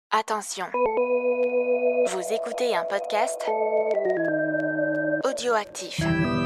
Attention, vous écoutez un podcast audioactif.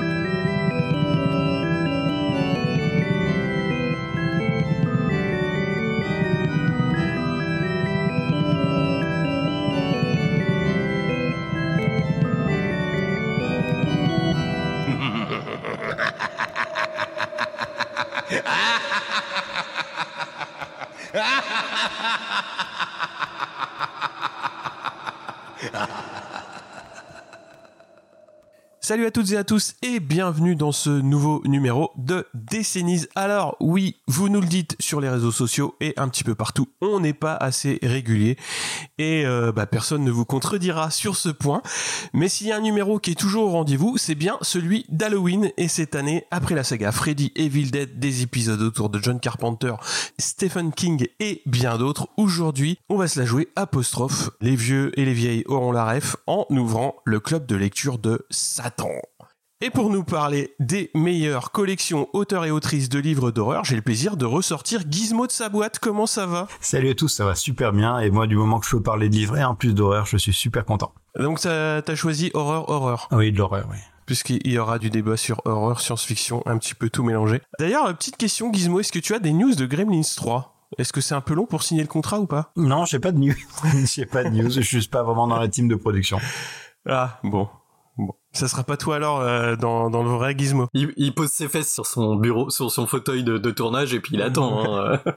Salut à toutes et à tous et bienvenue dans ce nouveau numéro de Décennies. Alors oui, vous nous le dites sur les réseaux sociaux et un petit peu partout, on n'est pas assez régulier et personne ne vous contredira sur ce point. Mais s'il y a un numéro qui est toujours au rendez-vous, c'est bien celui d'Halloween. Et cette année, après la saga Freddy, Evil Dead, des épisodes autour de John Carpenter, Stephen King et bien d'autres, aujourd'hui, on va se la jouer apostrophe. Les vieux et les vieilles auront la ref en ouvrant le club de lecture de Satan. Et pour nous parler des meilleures collections auteurs et autrices de livres d'horreur, j'ai le plaisir de ressortir Gizmo de sa boîte. Comment ça va ? Salut à tous, ça va super bien. Et moi, du moment que je peux parler de livres et en plus d'horreur, je suis super content. Donc t'as choisi horreur. Oui, de l'horreur, oui. Puisqu'il y aura du débat sur horreur, science-fiction, un petit peu tout mélangé. D'ailleurs, petite question Gizmo, est-ce que tu as des news de Gremlins 3 ? Est-ce que c'est un peu long pour signer le contrat ou pas ? Non, j'ai pas de news. Je suis pas vraiment dans la team de production. Ah, bon. Ça sera pas toi alors dans le vrai Gizmo. Il pose ses fesses sur son bureau, sur son fauteuil de tournage et puis il attend.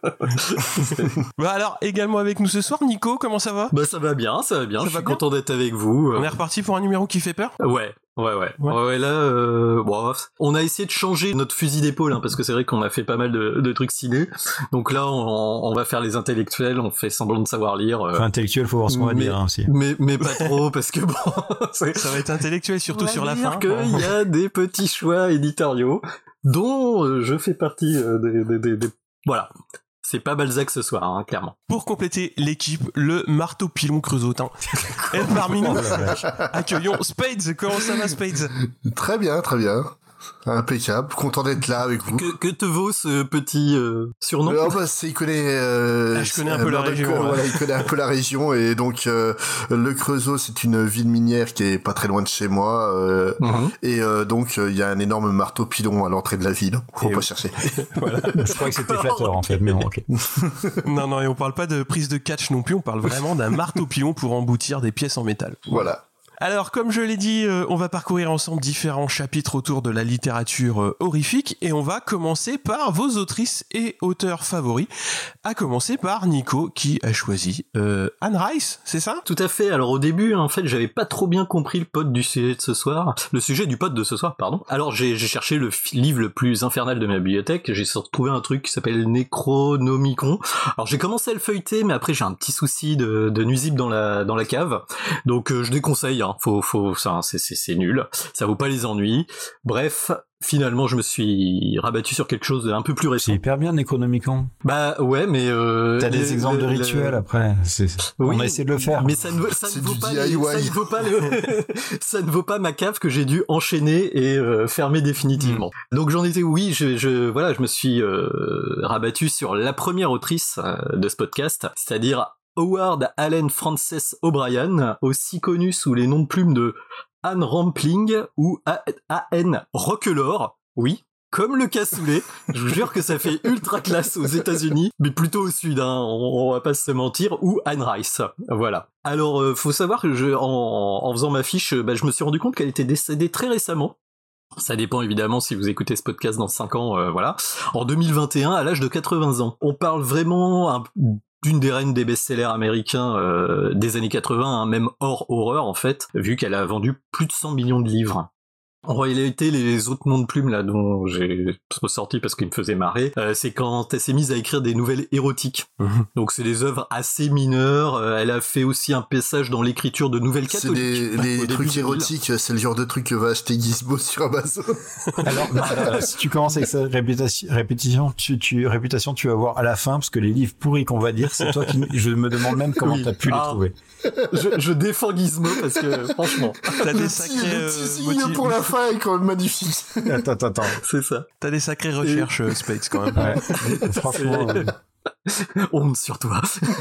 Bah alors également avec nous ce soir, Nico, comment ça va ? Bah ça va bien. Je suis content d'être avec vous. On est reparti pour un numéro qui fait peur ? Ouais. Là, on a essayé de changer notre fusil d'épaule, parce que c'est vrai qu'on a fait pas mal de trucs stylés. Donc là, on va faire les intellectuels, on fait semblant de savoir lire. Intellectuel, faut voir ce qu'on va dire aussi. Mais pas trop, parce que bon, ça va être intellectuel, surtout sur la fin. Il y a des petits choix éditoriaux dont je fais partie des voilà. C'est pas Balzac ce soir, clairement. Pour compléter l'équipe, le marteau pilon creusotin. Et parmi nous, accueillons Spades. Comment ça va, Spades ? Très bien. Impeccable, content d'être là avec vous. Que te vaut ce petit surnom ? Il connaît. Je connais un peu la région. Voilà, il connaît un peu la région et donc le Creusot, c'est une ville minière qui est pas très loin de chez moi et donc il y a un énorme marteau pilon à l'entrée de la ville. Faut pas chercher. Voilà. Je crois que c'était flatteur en fait, mais bon, ok. Non, et on parle pas de prise de catch non plus, on parle vraiment d'un marteau pilon pour emboutir des pièces en métal. Voilà. Alors, comme je l'ai dit, on va parcourir ensemble différents chapitres autour de la littérature horrifique et on va commencer par vos autrices et auteurs favoris, à commencer par Nico qui a choisi Anne Rice, c'est ça ? Tout à fait. Alors au début, en fait, j'avais pas trop bien compris le sujet du pod de ce soir, pardon. Alors j'ai cherché le livre le plus infernal de ma bibliothèque, j'ai trouvé un truc qui s'appelle Necronomicon. Alors j'ai commencé à le feuilleter, mais après j'ai un petit souci de nuisible dans la cave, donc je déconseille. C'est nul, ça vaut pas les ennuis. Bref, finalement je me suis rabattu sur quelque chose d'un peu plus récent. C'est hyper bien Necronomicon. Bah ouais, mais t'as des exemples de rituels après. Oui, on a essayé de le faire. Mais ça ne vaut pas ma cave que j'ai dû enchaîner et fermer définitivement. Donc j'en étais je me suis rabattu sur la première autrice de ce podcast, c'est-à-dire Howard Allen Frances O'Brien, aussi connu sous les noms de plume de Anne Rampling ou A.N. Rockelore, oui, comme le cassoulet. Je vous jure que ça fait ultra classe aux États-Unis, mais plutôt au sud, on va pas se mentir, ou Anne Rice, voilà. Alors, faut savoir que en faisant ma fiche, je me suis rendu compte qu'elle était décédée très récemment. Ça dépend évidemment si vous écoutez ce podcast dans 5 ans, voilà. En 2021, à l'âge de 80 ans. On parle vraiment d'une des reines des best-sellers américains des années 80, même hors horreur en fait, vu qu'elle a vendu plus de 100 millions de livres. En réalité, les autres noms de plumes là dont j'ai ressorti parce qu'ils me faisaient marrer, c'est quand elle s'est mise à écrire des nouvelles érotiques. Donc c'est des œuvres assez mineures. Elle a fait aussi un passage dans l'écriture de nouvelles catholiques. C'est les trucs érotiques, c'est le genre de truc que va acheter Gizmo sur Amazon. Alors, si tu commences avec cette réputation, tu vas voir à la fin, parce que les livres pourris qu'on va dire, c'est toi qui... Je me demande même comment t'as pu les trouver. Je défends Gizmo parce que franchement, t'as des sacrés motifs pour la fin est quand même magnifique. Attends. C'est ça. T'as des sacrées recherches, Spades, quand même. Ouais. Franchement. Honte sur toi.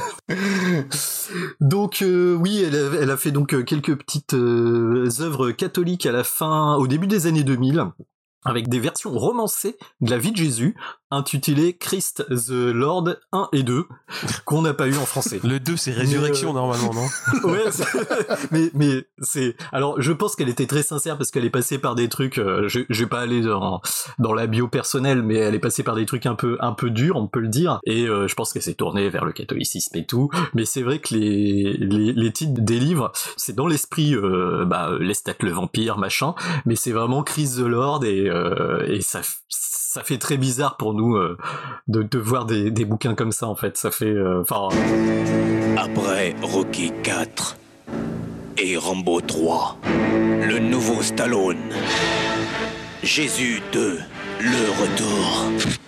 Donc oui, elle a fait donc quelques petites œuvres catholiques au début des années 2000, avec des versions romancées de la vie de Jésus, intitulées Christ the Lord 1 et 2, qu'on n'a pas eu en français. Le 2, c'est Résurrection, normalement, non? Ouais, mais c'est... Alors, je pense qu'elle était très sincère parce qu'elle est passée par des trucs... je vais pas aller dans la bio personnelle, mais elle est passée par des trucs un peu durs, on peut le dire. Et je pense qu'elle s'est tournée vers le catholicisme et tout. Mais c'est vrai que les titres des livres, c'est dans l'esprit Lestat le vampire, machin, mais c'est vraiment Christ the Lord et ça fait très bizarre pour nous de voir des bouquins comme ça, en fait. Ça fait... Après Rocky 4 et Rambo 3, le nouveau Stallone, Jésus 2, le retour.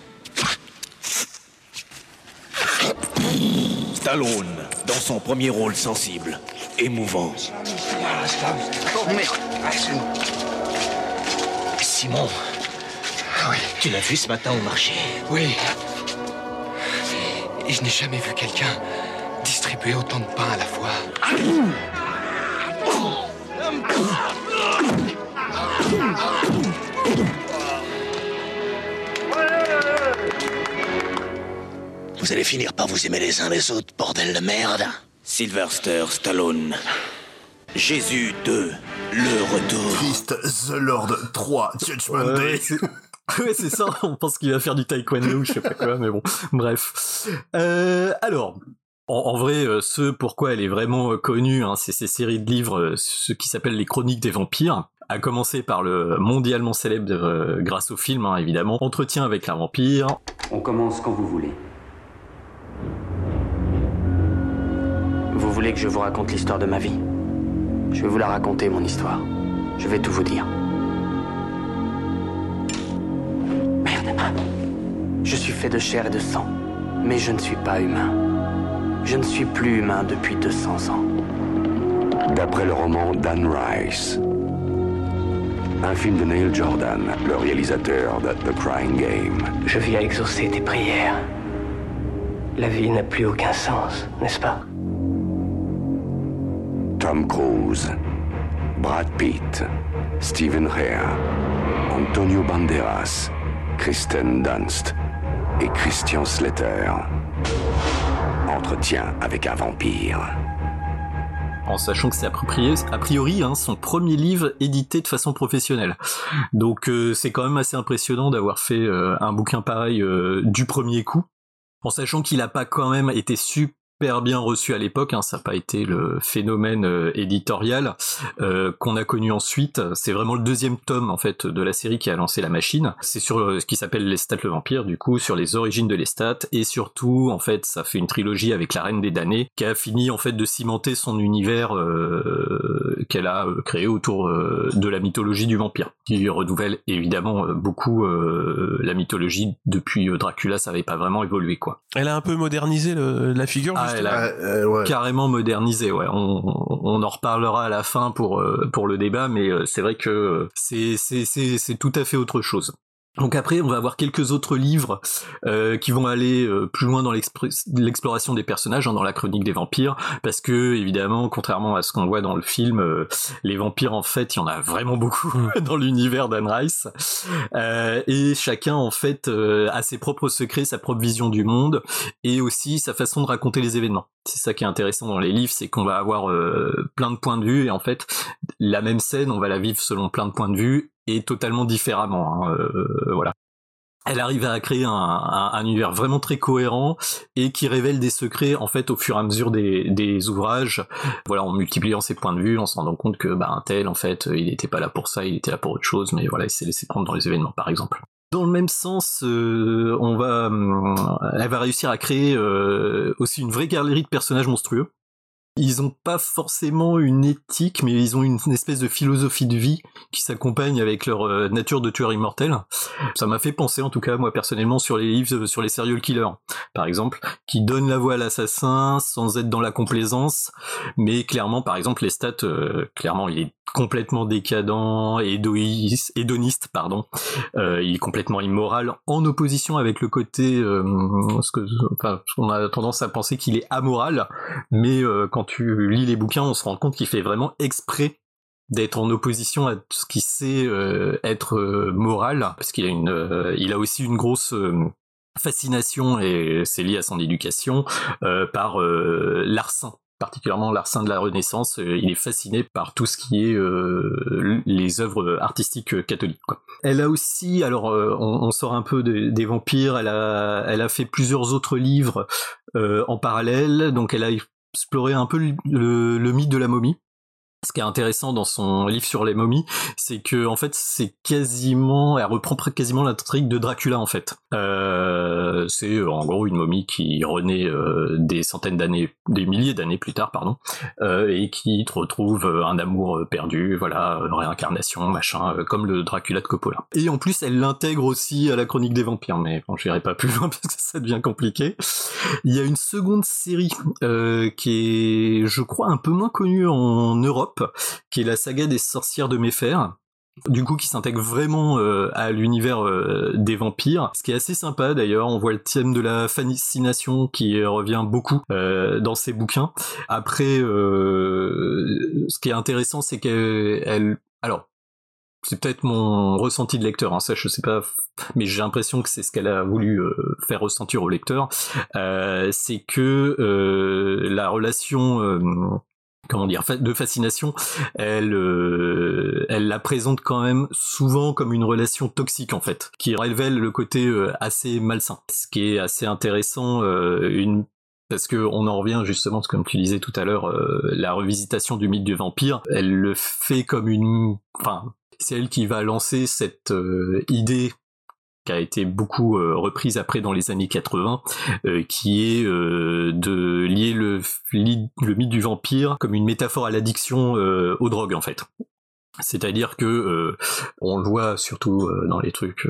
Stallone, dans son premier rôle sensible, émouvant. Oh merde, Simon, oui. tu l'as vu ce matin au marché? Oui. Et je n'ai jamais vu quelqu'un distribuer autant de pain à la fois. Vous allez finir par vous aimer les uns les autres, bordel de merde. Sylvester Stallone, Jésus 2, le retour. Christ the Lord 3, Judgment Day. Ouais, c'est ça, on pense qu'il va faire du taekwondo, je sais pas quoi, mais bon, bref. Alors, en vrai, ce pourquoi elle est vraiment connue, hein, c'est ces séries de livres, ce qui s'appelle les Chroniques des vampires, à commencer par le mondialement célèbre, grâce au film, hein, évidemment, Entretien avec un vampire. On commence quand vous voulez. Vous voulez que je vous raconte l'histoire de ma vie? Je vais vous la raconter, mon histoire. Je vais tout vous dire. Je suis fait de chair et de sang, mais je ne suis pas humain. Je ne suis plus humain depuis 200 ans. D'après le roman Dan Rice, un film de Neil Jordan, le réalisateur de The Crying Game. Je viens exaucer tes prières. La vie n'a plus aucun sens, n'est-ce pas? Tom Cruise, Brad Pitt, Stephen Rea, Antonio Banderas, Kristen Dunst et Christian Slater. Entretien avec un vampire. En sachant que c'est a priori hein, son premier livre édité de façon professionnelle. Donc c'est quand même assez impressionnant d'avoir fait un bouquin pareil du premier coup. En sachant qu'il a pas quand même été super bien reçu à l'époque, hein, ça n'a pas été le phénomène éditorial qu'on a connu ensuite. C'est vraiment le deuxième tome en fait de la série qui a lancé la machine. C'est sur ce qui s'appelle Lestat le vampire, du coup sur les origines de Lestat, et surtout en fait ça fait une trilogie avec la Reine des damnés qui a fini en fait de cimenter son univers qu'elle a créé autour de la mythologie du vampire, qui renouvelle évidemment beaucoup la mythologie. Depuis Dracula, ça n'avait pas vraiment évolué quoi. Elle a un peu modernisé la figure. Elle a carrément modernisé, ouais. On en reparlera à la fin pour le débat, mais c'est vrai que c'est tout à fait autre chose. Donc après, on va avoir quelques autres livres qui vont aller plus loin dans l'exploration des personnages, hein, dans la chronique des vampires, parce que évidemment, contrairement à ce qu'on voit dans le film, les vampires en fait, il y en a vraiment beaucoup dans l'univers d'Anne Rice, et chacun en fait a ses propres secrets, sa propre vision du monde, et aussi sa façon de raconter les événements. C'est ça qui est intéressant dans les livres, c'est qu'on va avoir plein de points de vue, et en fait, la même scène, on va la vivre selon plein de points de vue, et totalement différemment, hein, voilà. Elle arrive à créer un univers vraiment très cohérent et qui révèle des secrets en fait au fur et à mesure des ouvrages. Voilà, en multipliant ses points de vue, en se rendant compte que un tel en fait, il n'était pas là pour ça, il était là pour autre chose, mais voilà, il s'est laissé prendre dans les événements par exemple. Dans le même sens, elle va réussir à créer aussi une vraie galerie de personnages monstrueux. Ils ont pas forcément une éthique, mais ils ont une espèce de philosophie de vie qui s'accompagne avec leur nature de tueur immortel. Ça m'a fait penser, en tout cas, moi personnellement, sur les livres sur les serial killers, par exemple, qui donnent la voix à l'assassin sans être dans la complaisance, mais clairement, par exemple, Lestat, clairement, il est complètement décadent, hédoniste, pardon. Il est complètement immoral, en opposition avec le côté, on a tendance à penser qu'il est amoral, mais quand tu lis les bouquins, on se rend compte qu'il fait vraiment exprès d'être en opposition à ce qui sait être moral, parce qu'il a il a aussi une grosse fascination, et c'est lié à son éducation, par l'art particulièrement l'art saint de la Renaissance. Il est fasciné par tout ce qui est les œuvres artistiques catholiques, quoi. Elle a aussi, alors on sort un peu des vampires, elle a fait plusieurs autres livres en parallèle, donc elle a exploré un peu le mythe de la momie. Ce qui est intéressant dans son livre sur les momies, c'est que en fait elle reprend quasiment l'intrigue de Dracula en fait. C'est en gros une momie qui renaît des milliers d'années plus tard, pardon, et qui retrouve un amour perdu, voilà, réincarnation, machin, comme le Dracula de Coppola. Et en plus, elle l'intègre aussi à la Chronique des vampires, mais bon, j'irai pas plus loin parce que ça devient compliqué. Il y a une seconde série qui est, je crois, un peu moins connue en Europe, qui est la saga des sorcières de Méfer, du coup qui s'intègre vraiment à l'univers des vampires, ce qui est assez sympa d'ailleurs. On voit le thème de la fascination qui revient beaucoup dans ses bouquins. Après, ce qui est intéressant, c'est alors c'est peut-être mon ressenti de lecteur, hein, ça je sais pas, mais j'ai l'impression que c'est ce qu'elle a voulu faire ressentir au lecteur, c'est que la relation de fascination, elle la présente quand même souvent comme une relation toxique en fait, qui révèle le côté assez malsain. Ce qui est assez intéressant, parce que on en revient justement, comme tu disais tout à l'heure, la revisitation du mythe du vampire, elle le fait comme c'est elle qui va lancer cette idée qui a été beaucoup reprise après dans les années 80, qui est de lier le mythe du vampire comme une métaphore à l'addiction aux drogues en fait. C'est-à-dire que on le voit surtout dans les trucs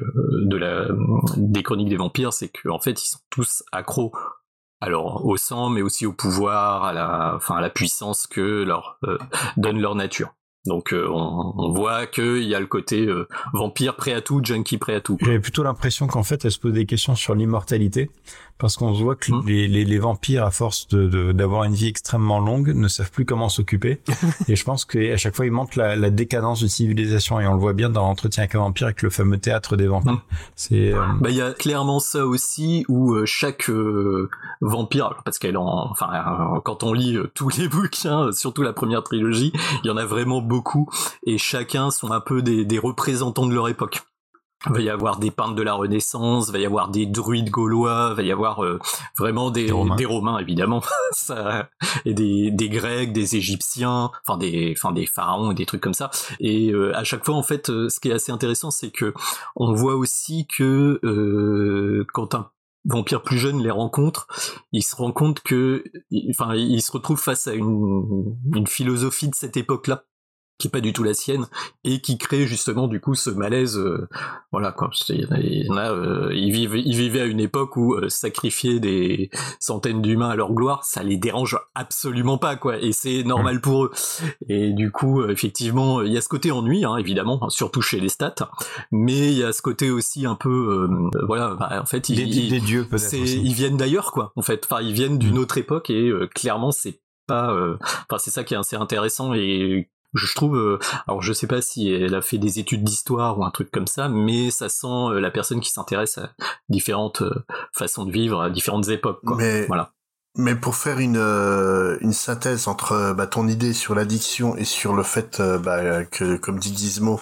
des chroniques des vampires, c'est qu'en fait ils sont tous accros, alors au sang, mais aussi au pouvoir, à la puissance que leur donne leur nature. Donc on voit qu'il y a le côté vampire prêt à tout, junkie prêt à tout, quoi. J'avais plutôt l'impression qu'en fait elle se pose des questions sur l'immortalité, parce qu'on voit que les vampires, à force d'avoir une vie extrêmement longue, ne savent plus comment s'occuper. Et je pense qu'à chaque fois ils montrent la décadence de civilisation, et on le voit bien dans l'entretien avec un vampire, avec le fameux théâtre des vampires. C'est il y a clairement ça aussi, où chaque vampire, parce quand on lit tous les bouquins, surtout la première trilogie, il y en a vraiment beaucoup, et chacun sont un peu des représentants de leur époque. Il va y avoir des peintres de la Renaissance, il va y avoir des druides gaulois, il va y avoir vraiment des Romains évidemment, ça, et des Grecs, des Égyptiens, des pharaons, des trucs comme ça. Et à chaque fois en fait, ce qui est assez intéressant, c'est que on voit aussi que quand un vampire plus jeune les rencontre, il se rend compte que, il se retrouve face à une philosophie de cette époque-là, qui est pas du tout la sienne, et qui crée justement du coup ce malaise. Voilà quoi. Ils vivaient à une époque où sacrifier des centaines d'humains à leur gloire, ça les dérange absolument pas, quoi, et c'est normal pour eux. Et du coup, effectivement, il y a ce côté ennui, hein, évidemment, surtout chez les stats, mais il y a ce côté aussi un peu, en fait, des dieux peut-être. Ils viennent d'ailleurs, quoi. En fait, ils viennent d'une autre époque, et clairement, c'est pas. C'est ça qui est assez intéressant, et je trouve, alors je sais pas si elle a fait des études d'histoire ou un truc comme ça, mais ça sent la personne qui s'intéresse à différentes façons de vivre, à différentes époques, quoi. Mais pour faire une synthèse entre ton idée sur l'addiction et sur le fait que, comme dit Gizmo,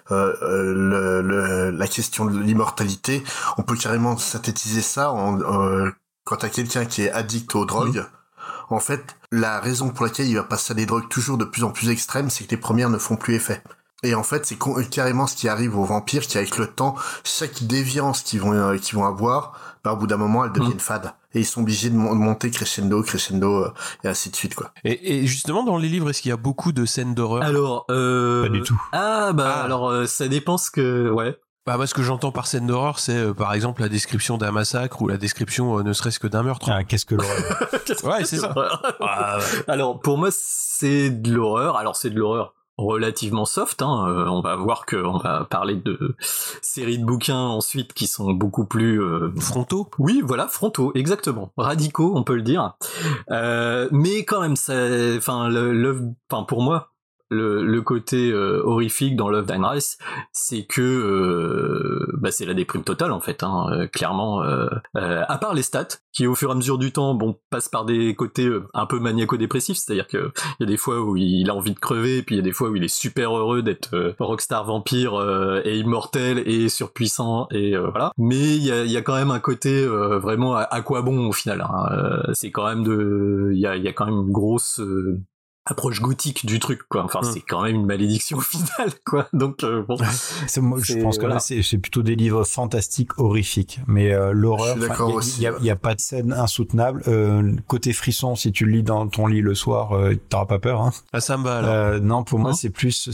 la question de l'immortalité, on peut carrément synthétiser ça quand t'as quelqu'un qui est addict aux drogues. En fait, la raison pour laquelle il va passer à des drogues toujours de plus en plus extrêmes, c'est que les premières ne font plus effet. Et en fait, c'est carrément ce qui arrive aux vampires, qui avec le temps, chaque déviance qu'ils vont avoir, au bout d'un moment, elles deviennent fades. Et ils sont obligés de monter crescendo, et ainsi de suite, quoi. Et justement, dans les livres, est-ce qu'il y a beaucoup de scènes d'horreur ? Alors, pas du tout. Alors, ça dépend ouais. Ce que j'entends par scène d'horreur, c'est par exemple la description d'un massacre ou la description ne serait-ce que d'un meurtre. Ah, qu'est-ce que l'horreur ? Ouais, c'est ça. Alors pour moi, c'est de l'horreur. Alors c'est de l'horreur relativement soft, hein. On va voir qu'on va parler de séries de bouquins ensuite qui sont beaucoup plus frontaux. Oui, voilà, frontaux, exactement, radicaux, on peut le dire. Mais quand même, pour moi, le côté horrifique dans Love Dine Rice, c'est que c'est la déprime totale en fait, hein, clairement. À part les stats, qui au fur et à mesure du temps, passent par des côtés un peu maniaco-dépressifs, c'est-à-dire que il y a des fois où il a envie de crever, et puis il y a des fois où il est super heureux d'être rockstar vampire et immortel et surpuissant et voilà. Mais il y a quand même un côté vraiment à quoi bon au final. Hein. C'est quand même il y a quand même une grosse approche gothique du truc, quoi. Enfin, c'est quand même une malédiction au final, quoi. Donc bon. Je pense que là, c'est plutôt des livres fantastiques, horrifiques. Mais l'horreur, il y a pas de scène insoutenable. Côté frisson, si tu le lis dans ton lit le soir, t'auras pas peur, hein. Ah, ça me va alors. Non, pour moi, c'est plus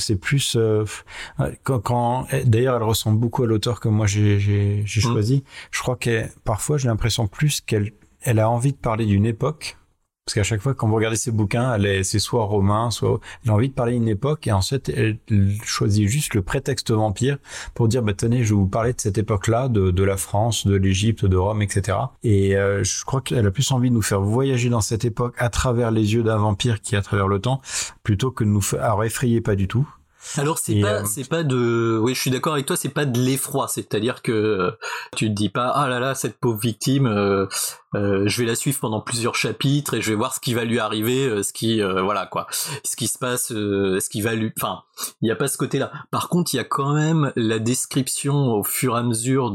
quand d'ailleurs, elle ressemble beaucoup à l'auteur que moi j'ai choisi. Je crois parfois, j'ai l'impression plus qu'elle a envie de parler d'une époque. Parce qu'à chaque fois, quand vous regardez ses bouquins, c'est soit romain, soit... Elle a envie de parler d'une époque, et ensuite, elle choisit juste le prétexte vampire pour dire, tenez, je vais vous parler de cette époque-là, de la France, de l'Égypte, de Rome, etc. Et je crois qu'elle a plus envie de nous faire voyager dans cette époque à travers les yeux d'un vampire qui est à travers le temps, plutôt que de nous faire... Alors, effrayer pas du tout. Alors c'est pas de, oui, je suis d'accord avec toi, c'est pas de l'effroi, c'est-à-dire que tu te dis pas ah là là cette pauvre victime, je vais la suivre pendant plusieurs chapitres et je vais voir ce qui va lui arriver, voilà quoi, ce qui se passe, ce qui va lui, enfin il y a pas ce côté-là. Par contre il y a quand même la description au fur et à mesure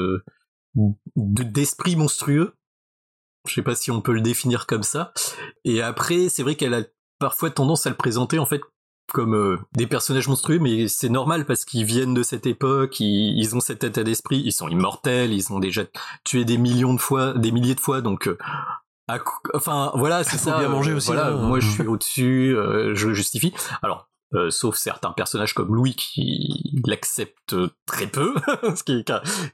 d'esprit monstrueux. Je sais pas si on peut le définir comme ça. Et après c'est vrai qu'elle a parfois tendance à le présenter en fait comme des personnages monstrueux, mais c'est normal parce qu'ils viennent de cette époque, ils ont cet état d'esprit, ils sont immortels, ils ont déjà tué des milliers de fois, donc enfin voilà, c'est ça. Bien manger aussi. Voilà, moi je suis au-dessus, je le justifie. Alors sauf certains personnages comme Louis qui l'acceptent très peu, qui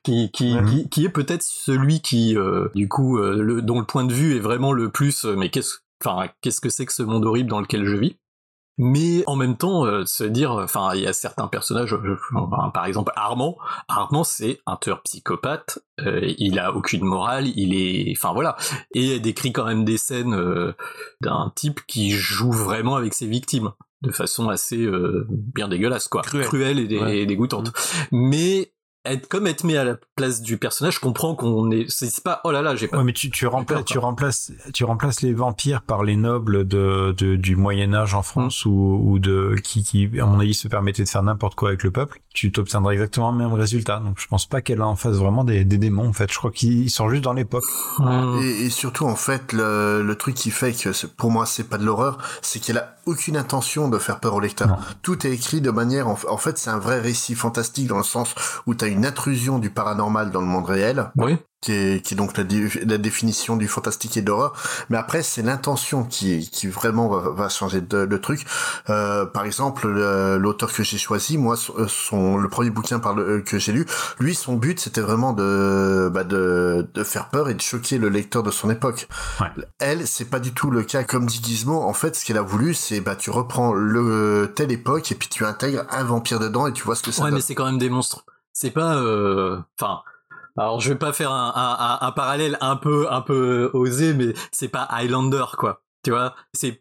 est peut-être celui qui du coup dont le point de vue est vraiment le plus mais qu'est-ce que c'est que ce monde horrible dans lequel je vis. Mais en même temps, se dire, enfin, il y a certains personnages, par exemple Armand, c'est un tueur psychopathe, il a aucune morale, enfin voilà, et elle décrit quand même des scènes d'un type qui joue vraiment avec ses victimes, de façon assez bien dégueulasse, quoi, cruelle et dégoûtante. Mais être mis à la place du personnage, je comprends c'est pas oh là là, j'ai pas. Ouais, mais tu remplaces les vampires par les nobles du Moyen Âge en France ou qui à mon avis se permettaient de faire n'importe quoi avec le peuple. Tu t'obtiendras exactement le même résultat. Donc je pense pas qu'elle a en face vraiment des démons en fait. Je crois qu'ils sont juste dans l'époque. Et surtout en fait le truc qui fait que pour moi c'est pas de l'horreur, c'est qu'elle a aucune intention de faire peur au lecteur. Non. Tout est écrit de manière en fait c'est un vrai récit fantastique dans le sens où t'as une intrusion du paranormal dans le monde réel. Oui. Qui est donc la définition du fantastique et de l'horreur, mais après c'est l'intention qui vraiment va changer le truc. Par exemple, l'auteur que j'ai choisi, moi, le premier bouquin que j'ai lu, lui, son but c'était vraiment de faire peur et de choquer le lecteur de son époque. Ouais. Elle, c'est pas du tout le cas. Comme dit Gizmo, en fait, ce qu'elle a voulu, c'est tu reprends telle époque et puis tu intègres un vampire dedans et tu vois ce que ça donne. Ouais, mais c'est quand même des monstres. C'est pas, enfin. Alors je vais pas faire un parallèle un peu osé, mais c'est pas Highlander quoi. Tu vois,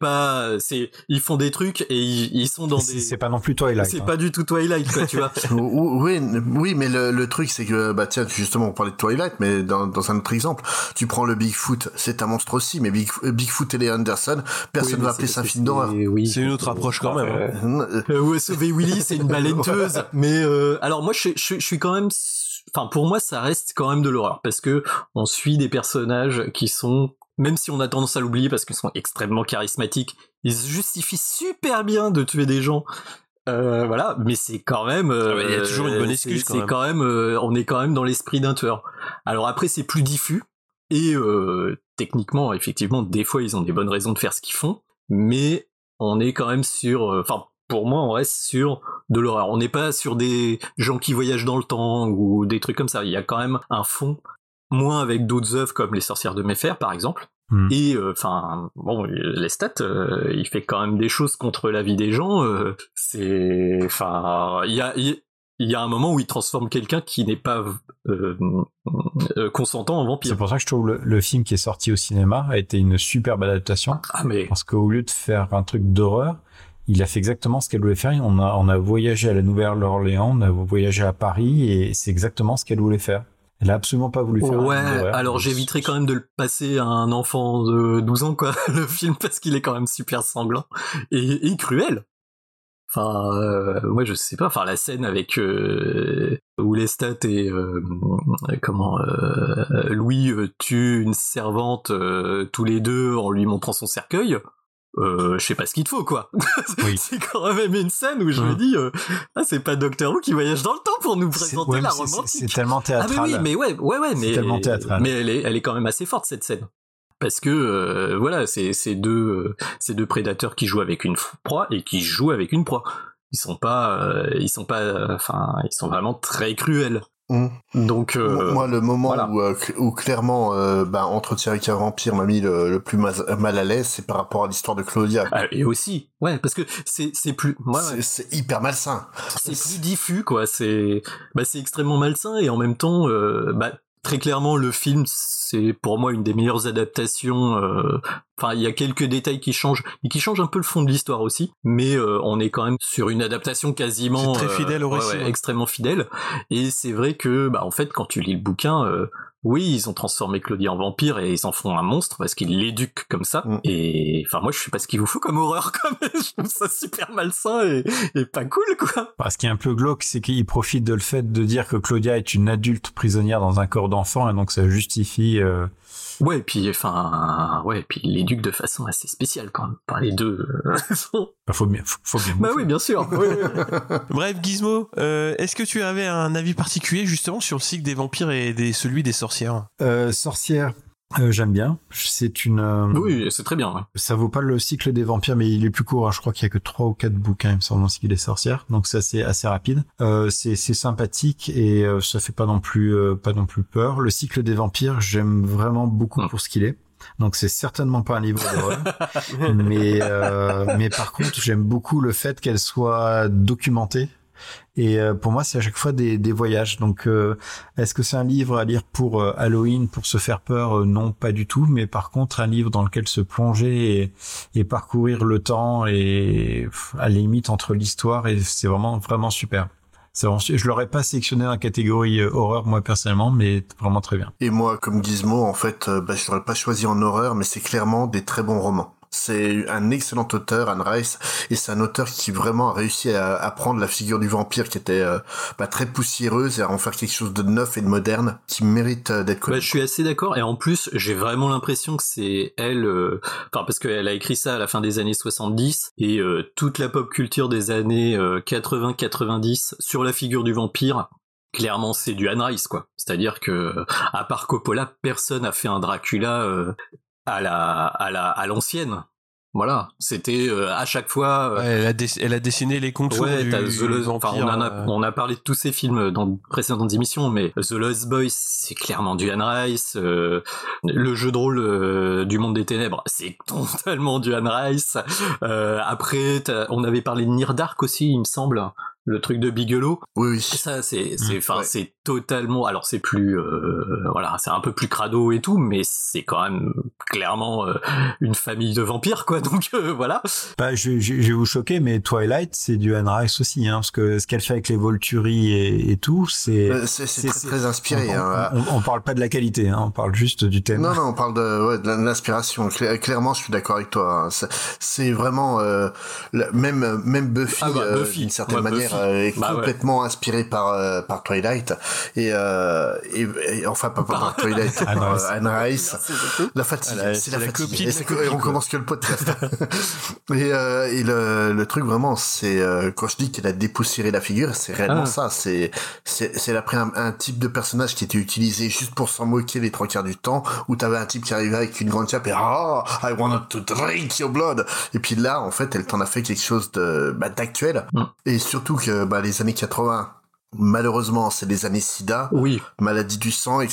ils font des trucs et ils sont dans c'est pas non plus Twilight. C'est pas du tout Twilight quoi, tu vois. oui, mais le truc c'est que tiens, justement on parlait de Twilight, mais dans un autre exemple, tu prends le Bigfoot, c'est un monstre aussi, mais Bigfoot et les Anderson, personne va appeler ça un film d'horreur. Oui, c'est une autre approche quand même. Ouais, sauver Willy, c'est une baleineuse. Mais alors moi je suis quand même. Enfin, pour moi, ça reste quand même de l'horreur parce que on suit des personnages qui sont, même si on a tendance à l'oublier parce qu'ils sont extrêmement charismatiques, ils se justifient super bien de tuer des gens. Voilà, mais c'est quand même. Il y a toujours une bonne excuse. C'est quand même, on est quand même dans l'esprit d'un tueur. Alors après, c'est plus diffus et techniquement, effectivement, des fois, ils ont des bonnes raisons de faire ce qu'ils font, mais on est quand même sur. Pour moi, on reste sur de l'horreur. On n'est pas sur des gens qui voyagent dans le temps ou des trucs comme ça. Il y a quand même un fond, moins avec d'autres œuvres comme Les Sorcières de Mayfair, par exemple, Et Lestat, il fait quand même des choses contre la vie des gens. Il y a un moment où il transforme quelqu'un qui n'est pas consentant en vampire. C'est pour ça que je trouve le film qui est sorti au cinéma a été une superbe adaptation. Parce qu'au lieu de faire un truc d'horreur, il a fait exactement ce qu'elle voulait faire. On a voyagé à la Nouvelle-Orléans, on a voyagé à Paris, et c'est exactement ce qu'elle voulait faire. Elle a absolument pas voulu faire. Ouais, alors j'éviterai quand même de le passer à un enfant de 12 ans, quoi, le film, parce qu'il est quand même super sanglant et cruel. Enfin, moi je sais pas. Enfin, la scène avec où Lestat et Louis tuent une servante tous les deux en lui montrant son cercueil. Je sais pas ce qu'il te faut, quoi. Oui. C'est quand même une scène où je me dis c'est pas Doctor Who qui voyage dans le temps pour nous présenter la romantique. C'est tellement théâtral. Ah mais oui, mais c'est tellement théâtral. Mais elle est quand même assez forte, cette scène. Parce que c'est deux prédateurs qui jouent avec une proie et qui jouent avec une proie. Ils sont vraiment très cruels. Donc moi, le moment où clairement Entretien avec un vampire m'a mis le plus mal à l'aise, c'est par rapport à l'histoire de Claudia. Et aussi, parce que c'est plus, c'est hyper malsain. C'est plus diffus, quoi. C'est extrêmement malsain, et en même temps, très clairement, le film, c'est pour moi une des meilleures adaptations. Enfin, il y a quelques détails qui changent, et qui changent un peu le fond de l'histoire aussi, mais on est quand même sur une adaptation quasiment très fidèle au récit, extrêmement fidèle. Et c'est vrai que, en fait, quand tu lis le bouquin, oui, ils ont transformé Claudia en vampire et ils en font un monstre parce qu'ils l'éduquent comme ça. Et enfin, moi, je sais pas ce qu'il vous faut comme horreur, quand même. Je trouve ça super malsain et pas cool, quoi. Ce qui est un peu glauque, c'est qu'ils profitent de le fait de dire que Claudia est une adulte prisonnière dans un corps d'enfant, et donc ça justifie. Ouais, puis il l'éduque de façon assez spéciale, quand même. Par les deux. Faut bien. Bah oui, bien sûr. Oui. Bref, Gizmo, est-ce que tu avais un avis particulier justement sur le cycle des vampires et celui des sorcières? Sorcières. J'aime bien. C'est une. Oui, c'est très bien. Ouais. Ça vaut pas le cycle des vampires, mais il est plus court. Je crois qu'il y a que 3 ou 4 bouquins, il me semble, dans le cycle des sorcières. Donc ça, c'est assez rapide. C'est sympathique et ça fait pas non plus peur. Le cycle des vampires, j'aime vraiment beaucoup pour ce qu'il est. Donc c'est certainement pas un livre d'horreur, mais par contre, j'aime beaucoup le fait qu'elle soit documentée. Et pour moi, c'est à chaque fois des voyages. Donc, est-ce que c'est un livre à lire pour Halloween, pour se faire peur? Non, pas du tout. Mais par contre, un livre dans lequel se plonger et parcourir le temps et à la limite entre l'histoire, et c'est vraiment vraiment super. Je l'aurais pas sélectionné dans la catégorie horreur, moi personnellement, mais vraiment très bien. Et moi, comme Gizmo, en fait, je l'aurais pas choisi en horreur, mais c'est clairement des très bons romans. C'est un excellent auteur, Anne Rice, et c'est un auteur qui vraiment a réussi à prendre la figure du vampire qui était très poussiéreuse et à en faire quelque chose de neuf et de moderne qui mérite d'être connu. Je suis assez d'accord, et en plus j'ai vraiment l'impression que c'est elle, parce qu'elle a écrit ça à la fin des années 70, et toute la pop culture des années 80-90 sur la figure du vampire, clairement c'est du Anne Rice, quoi. C'est-à-dire que à part Coppola, personne a fait un Dracula à l'ancienne. Voilà, c'était à chaque fois. Elle a dessiné les contours du vampire. On a parlé de tous ces films dans de précédentes émissions, mais The Lost Boys, c'est clairement du Anne Rice. Le jeu de rôle du Monde des Ténèbres, c'est totalement du Anne Rice. Après, on avait parlé de Near Dark aussi, il me semble. Le truc de Bigelow. Oui. Ça, c'est totalement, alors c'est plus, c'est un peu plus crado et tout, mais c'est quand même clairement une famille de vampires, quoi, donc voilà. Je vais vous choquer, mais Twilight, c'est du Anne Rice aussi, parce que ce qu'elle fait avec les Volturi et tout, c'est très inspiré. On parle pas de la qualité, on parle juste du thème. Non, on parle de l'inspiration. Clairement, je suis d'accord avec toi. C'est vraiment, même Buffy, Buffy d'une certaine manière, est complètement inspiré par Twilight et enfin pas par Twilight, par Anne Rice. La fatigue, c'est la fatigue. Et on commence que le podcast. et le truc vraiment, c'est quand je dis qu'elle a dépoussiéré la figure, c'est réellement ça. Elle a pris un type de personnage qui était utilisé juste pour s'en moquer les 3/4 du temps, où t'avais un type qui arrivait avec une grande cape et I want to drink your blood. Et puis là, en fait, elle t'en a fait quelque chose d'actuel. Et surtout que les années 80, malheureusement, c'est des années SIDA, maladie du sang, et que ça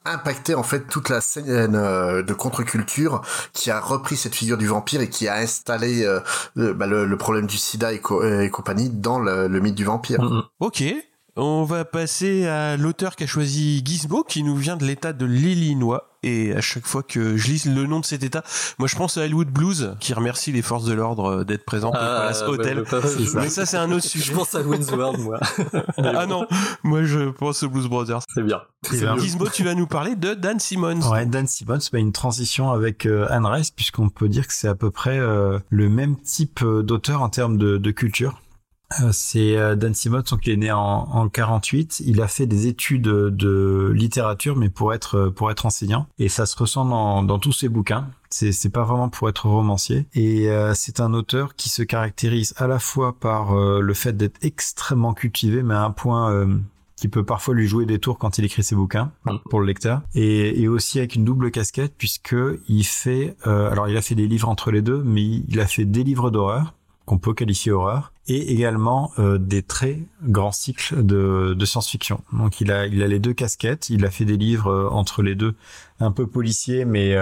impacté en fait toute la scène de contre-culture qui a repris cette figure du vampire et qui a installé le problème du sida et compagnie dans le mythe du vampire. Ok. On va passer à l'auteur qui a choisi Gizmo, qui nous vient de l'état de l'Illinois. Et à chaque fois que je lis le nom de cet état, moi je pense à Hollywood Blues, qui remercie les forces de l'ordre d'être présentes au Palace Hotel. Mais ça c'est un autre sujet. Je pense à Wayne's World, moi. Ah non, moi je pense aux Blues Brothers. C'est bien. Gizmo, tu vas nous parler de Dan Simmons. Ouais, Dan Simmons, une transition avec Anne Rice, puisqu'on peut dire que c'est à peu près le même type d'auteur en termes de culture. C'est Dan Simmons, donc il est né en 48. Il a fait des études de littérature, mais pour être enseignant. Et ça se ressent dans tous ses bouquins. C'est pas vraiment pour être romancier. Et c'est un auteur qui se caractérise à la fois par le fait d'être extrêmement cultivé, mais à un point qui peut parfois lui jouer des tours quand il écrit ses bouquins pour le lecteur. Et aussi avec une double casquette, puisque il fait, alors il a fait des livres entre les deux, mais il a fait des livres d'horreur qu'on peut qualifier horreur, et également des très grands cycles de science-fiction. Donc il a les deux casquettes, il a fait des livres entre les deux, un peu policiers, mais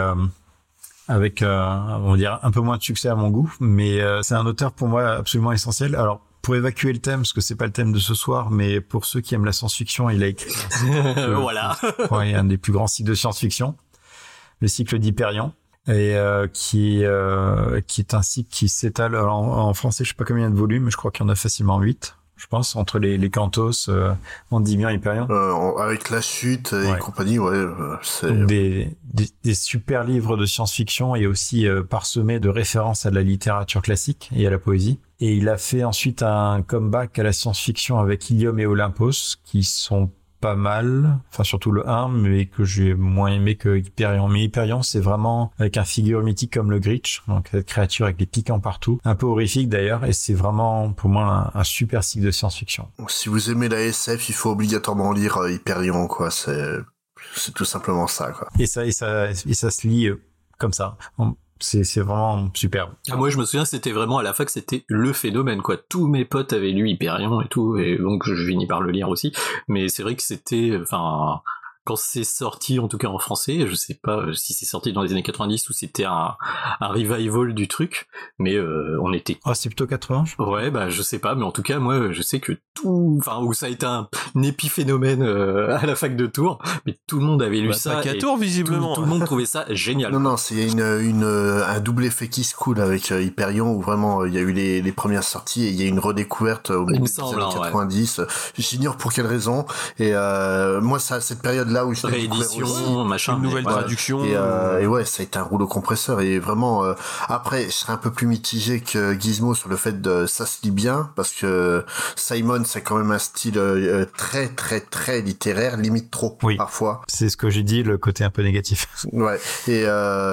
avec, on va dire, un peu moins de succès à mon goût, mais c'est un auteur pour moi absolument essentiel. Alors, pour évacuer le thème, parce que c'est pas le thème de ce soir, mais pour ceux qui aiment la science-fiction, il a écrit voilà. Un des plus grands cycles de science-fiction, le cycle d'Hyperion. Et qui est un cycle qui s'étale en français, je sais pas combien de volumes, mais je crois qu'il y en a facilement 8, je pense, entre les Cantos, Endymion, Hyperion. Avec la chute et compagnie, c'est des super livres de science-fiction et aussi parsemés de références à la littérature classique et à la poésie. Et il a fait ensuite un comeback à la science-fiction avec Ilium et Olympos, qui sont pas mal, enfin surtout le 1, mais que j'ai moins aimé que Hyperion. Mais Hyperion, c'est vraiment avec un figure mythique comme le Gritch, donc cette créature avec des piquants partout, un peu horrifique d'ailleurs, et c'est vraiment pour moi un super cycle de science-fiction. Si vous aimez la SF, il faut obligatoirement lire Hyperion, quoi. C'est tout simplement ça, quoi. Et ça se lit comme ça. C'est vraiment superbe. Moi, je me souviens, c'était vraiment à la fac, c'était le phénomène, quoi. Tous mes potes avaient lu Hyperion et tout, et donc je finis par le lire aussi. Mais c'est vrai que c'était, enfin, quand c'est sorti, en tout cas en français, je sais pas si c'est sorti dans les années 90 ou c'était un revival du truc, mais on était... Ah, c'est plutôt 80, je crois. Ouais, bah je sais pas, mais en tout cas, moi, je sais que où ça a été un épiphénomène à la fac de Tours, mais tout le monde avait lu ça. Pas qu'à Tours, visiblement. Tout le monde trouvait ça génial. Non, c'est un double effet qui se coule avec Hyperion, où vraiment il y a eu les premières sorties et il y a une redécouverte au milieu des années 90. Ouais. J'ignore pour quelle raison. Et moi, cette période-là où je réédition, machin, une nouvelle traduction. Et ouais, ça a été un rouleau compresseur. Et vraiment, après, je serais un peu plus mitigé que Gizmo sur le fait de ça se lit bien, parce que Simon, c'est quand même un style très très très littéraire, limite trop parfois. C'est ce que j'ai dit, le côté un peu négatif. Ouais. Et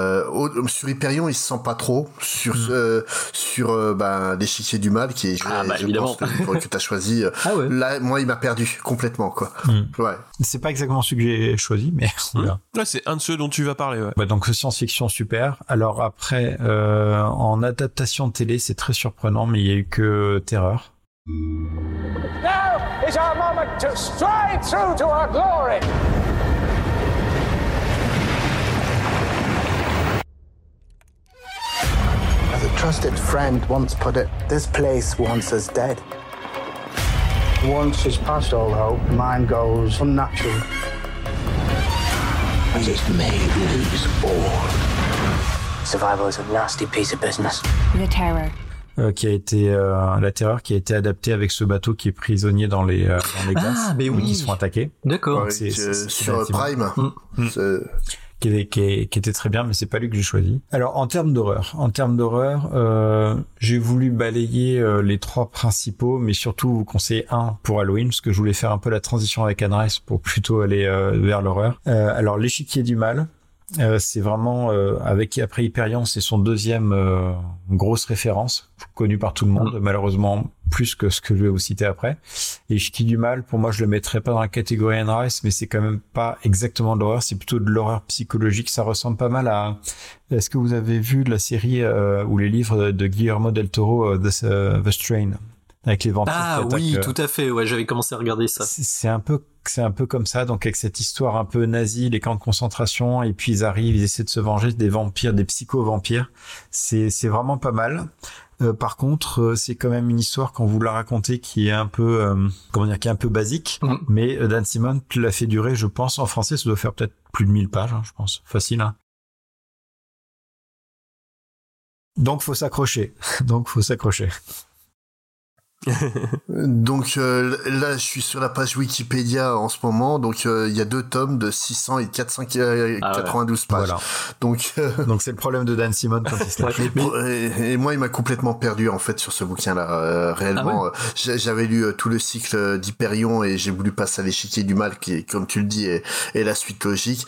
sur Hyperion, il se sent pas trop. Sur l'échiquier du mal, qui est évidemment que t'as choisi. Là, moi, il m'a perdu complètement, quoi. Ouais. C'est pas exactement celui que j'ai choisi, mais ouais, c'est un de ceux dont tu vas parler. Ouais. Donc science-fiction super. Alors après, en adaptation de télé, c'est très surprenant, mais il y a eu que Terreur. Now is our moment to stride through to our glory. As a trusted friend once put it, this place wants us dead. Once it's past all hope, mind goes unnatural. I just may lose all. Survival is a nasty piece of business. The Terror. Qui a été la Terreur, qui a été adaptée avec ce bateau qui est prisonnier dans les glaces, qui sont attaqués. D'accord. Ouais, c'est sur Prime. Qui était très bien, mais c'est pas lui que j'ai choisi. Alors en termes d'horreur, j'ai voulu balayer les 3 principaux, mais surtout vous conseiller un pour Halloween, parce que je voulais faire un peu la transition avec Anne Rice pour plutôt aller vers l'horreur. Alors l'échiquier du mal. C'est vraiment après Hyperion, c'est son deuxième grosse référence connue par tout le monde, malheureusement plus que ce que je vais vous citer après. Et L'échiquier du mal, pour moi, je le mettrais pas dans la catégorie Anne Rice, mais c'est quand même pas exactement de l'horreur, c'est plutôt de l'horreur psychologique. Ça ressemble pas mal à... Est-ce que vous avez vu la série ou les livres de Guillermo del Toro, The Strain, avec les vampires? Ah oui, tout à fait. Ouais, j'avais commencé à regarder ça. C'est un peu c'est un peu comme ça, donc avec cette histoire un peu nazie, les camps de concentration, et puis ils essaient de se venger des vampires, des psycho-vampires. C'est vraiment pas mal. Par contre, c'est quand même une histoire quand vous la racontez qui est un peu, qui est un peu basique. Mais Dan Simmons l'a fait durer, je pense, en français, ça doit faire peut-être plus de 1000 pages, je pense. Facile, hein. Donc, faut s'accrocher. Donc là, je suis sur la page Wikipédia en ce moment. Donc il y a 2 tomes de 600 et 492 pages. Voilà. Donc c'est le problème de Dan Simmons quand il se lâche. Et moi, il m'a complètement perdu en fait sur ce bouquin-là. Réellement, j'avais lu tout le cycle d'Hyperion et j'ai voulu passer à l'échiquier du mal, qui, comme tu le dis, est la suite logique.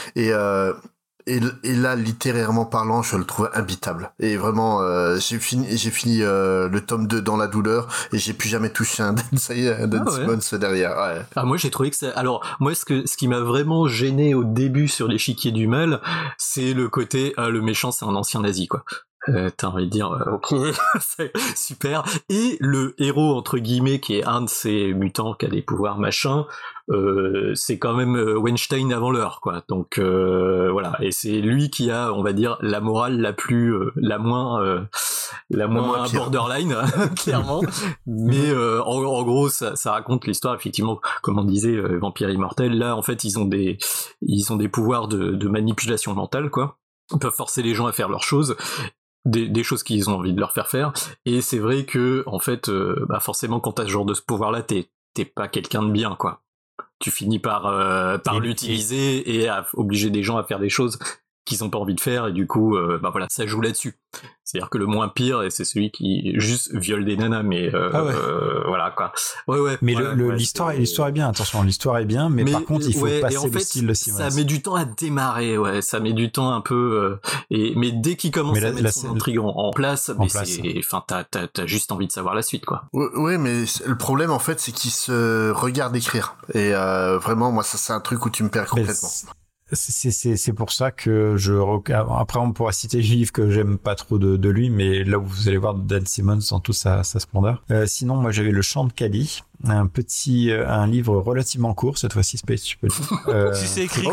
Et là, littérairement parlant, je le trouve imbitable. Et vraiment, j'ai fini le tome 2 dans la douleur et j'ai plus jamais touché un Dan Simmons derrière. Ouais. Ah, moi, j'ai trouvé que alors, moi, ce qui m'a vraiment gêné au début sur l'échiquier du mal, c'est le côté, le méchant, c'est un ancien nazi, quoi. T'as envie de dire, ok, c'est super. Et le héros, entre guillemets, qui est un de ces mutants qui a des pouvoirs machin, c'est quand même Weinstein avant l'heure, quoi. Donc voilà, et c'est lui qui a, on va dire, la morale la moins borderline, clairement. Mais en gros, ça raconte l'histoire, effectivement, comme on disait, Vampire Immortel. Là, en fait, ils ont des pouvoirs de manipulation mentale, quoi. Ils peuvent forcer les gens à faire leurs choses. Des choses qu'ils ont envie de leur faire, et c'est vrai que en fait forcément quand t'as ce genre de pouvoir là t'es pas quelqu'un de bien, quoi. Tu finis par l'utiliser et à obliger des gens à faire des choses qu'ils ont pas envie de faire, et du coup voilà, ça joue là-dessus. C'est-à-dire que le moins pire, c'est celui qui juste viole des nanas, mais voilà, quoi. Ouais. Mais l'histoire est bien, attention, l'histoire est bien, mais par contre il faut passer en fait, le style de Simmons. Ça met du temps à démarrer, ça met du temps un peu, mais dès qu'il commence à mettre son intrigue en place, t'as juste envie de savoir la suite, quoi. Oui, mais le problème en fait, c'est qu'il se regarde écrire, et vraiment, moi, ça c'est un truc où tu me perds complètement. C'est pour ça que après on pourra citer le livre que j'aime pas trop de lui, mais là où vous allez voir Dan Simmons dans toute sa splendeur. Sinon, moi j'avais Le Chant de Kali, un livre relativement court, cette fois-ci Space, tu peux le dire. Si c'est écrit,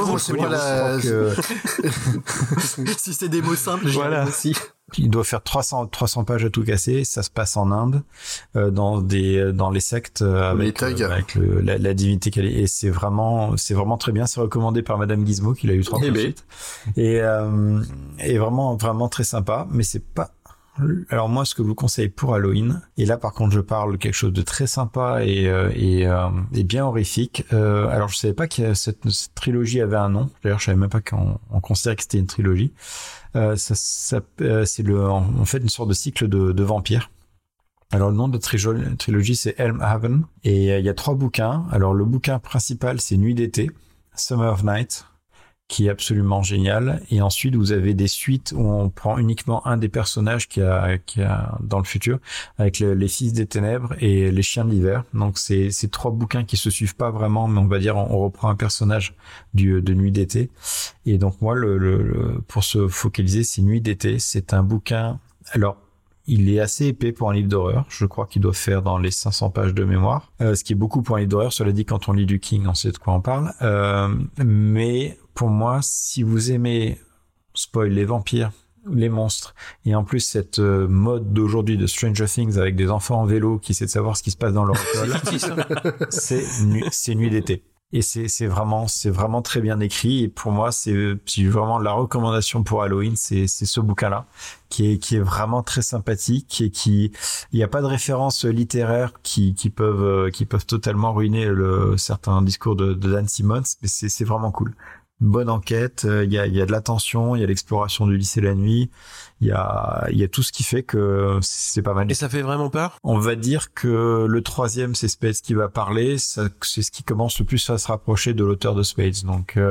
si c'est des mots simples, voilà. Aussi. Il doit faire 300 pages à tout casser. Ça se passe en Inde, dans les sectes, avec la divinité Kali. Et c'est vraiment très bien. C'est recommandé par Madame Gizmo, qui l'a eu 3 fois de suite. Et vraiment, vraiment très sympa. Mais c'est pas. Alors moi, ce que je vous conseille pour Halloween, et là par contre je parle de quelque chose de très sympa et bien horrifique. Alors je savais pas que cette trilogie avait un nom. D'ailleurs je savais même pas qu'on considérait que c'était une trilogie. C'est en fait une sorte de cycle de vampires. Alors le nom de trilogie c'est Helmhaven, et il y a 3 bouquins. Alors le bouquin principal c'est Nuit d'été, Summer of Night, qui est absolument génial. Et ensuite, vous avez des suites où on prend uniquement un des personnages qui a dans le futur, avec les Fils des Ténèbres et les Chiens de l'Hiver. Donc, c'est 3 bouquins qui se suivent pas vraiment, mais on va dire, on reprend un personnage de Nuit d'été. Et donc, moi, pour se focaliser, c'est Nuit d'été. C'est un bouquin, alors, il est assez épais pour un livre d'horreur. Je crois qu'il doit faire dans les 500 pages de mémoire. Ce qui est beaucoup pour un livre d'horreur. Cela dit, quand on lit du King, on sait de quoi on parle. Mais pour moi, si vous aimez spoil les vampires, les monstres, et en plus cette mode d'aujourd'hui de Stranger Things avec des enfants en vélo qui essaient de savoir ce qui se passe dans leur école, c'est Nuit d'été. Et c'est vraiment très bien écrit. Et pour moi, c'est vraiment la recommandation pour Halloween, c'est ce bouquin-là, qui est vraiment très sympathique, et il n'y a pas de références littéraires qui peuvent totalement ruiner certains discours de Dan Simmons, mais c'est vraiment cool. Une bonne enquête, il y a de la tension, il y a l'exploration du lycée la nuit, il y a tout ce qui fait que c'est pas mal. Et ça fait vraiment peur? On va dire que le 3e, c'est Spades qui va parler, c'est ce qui commence le plus à se rapprocher de l'auteur de Spades. Donc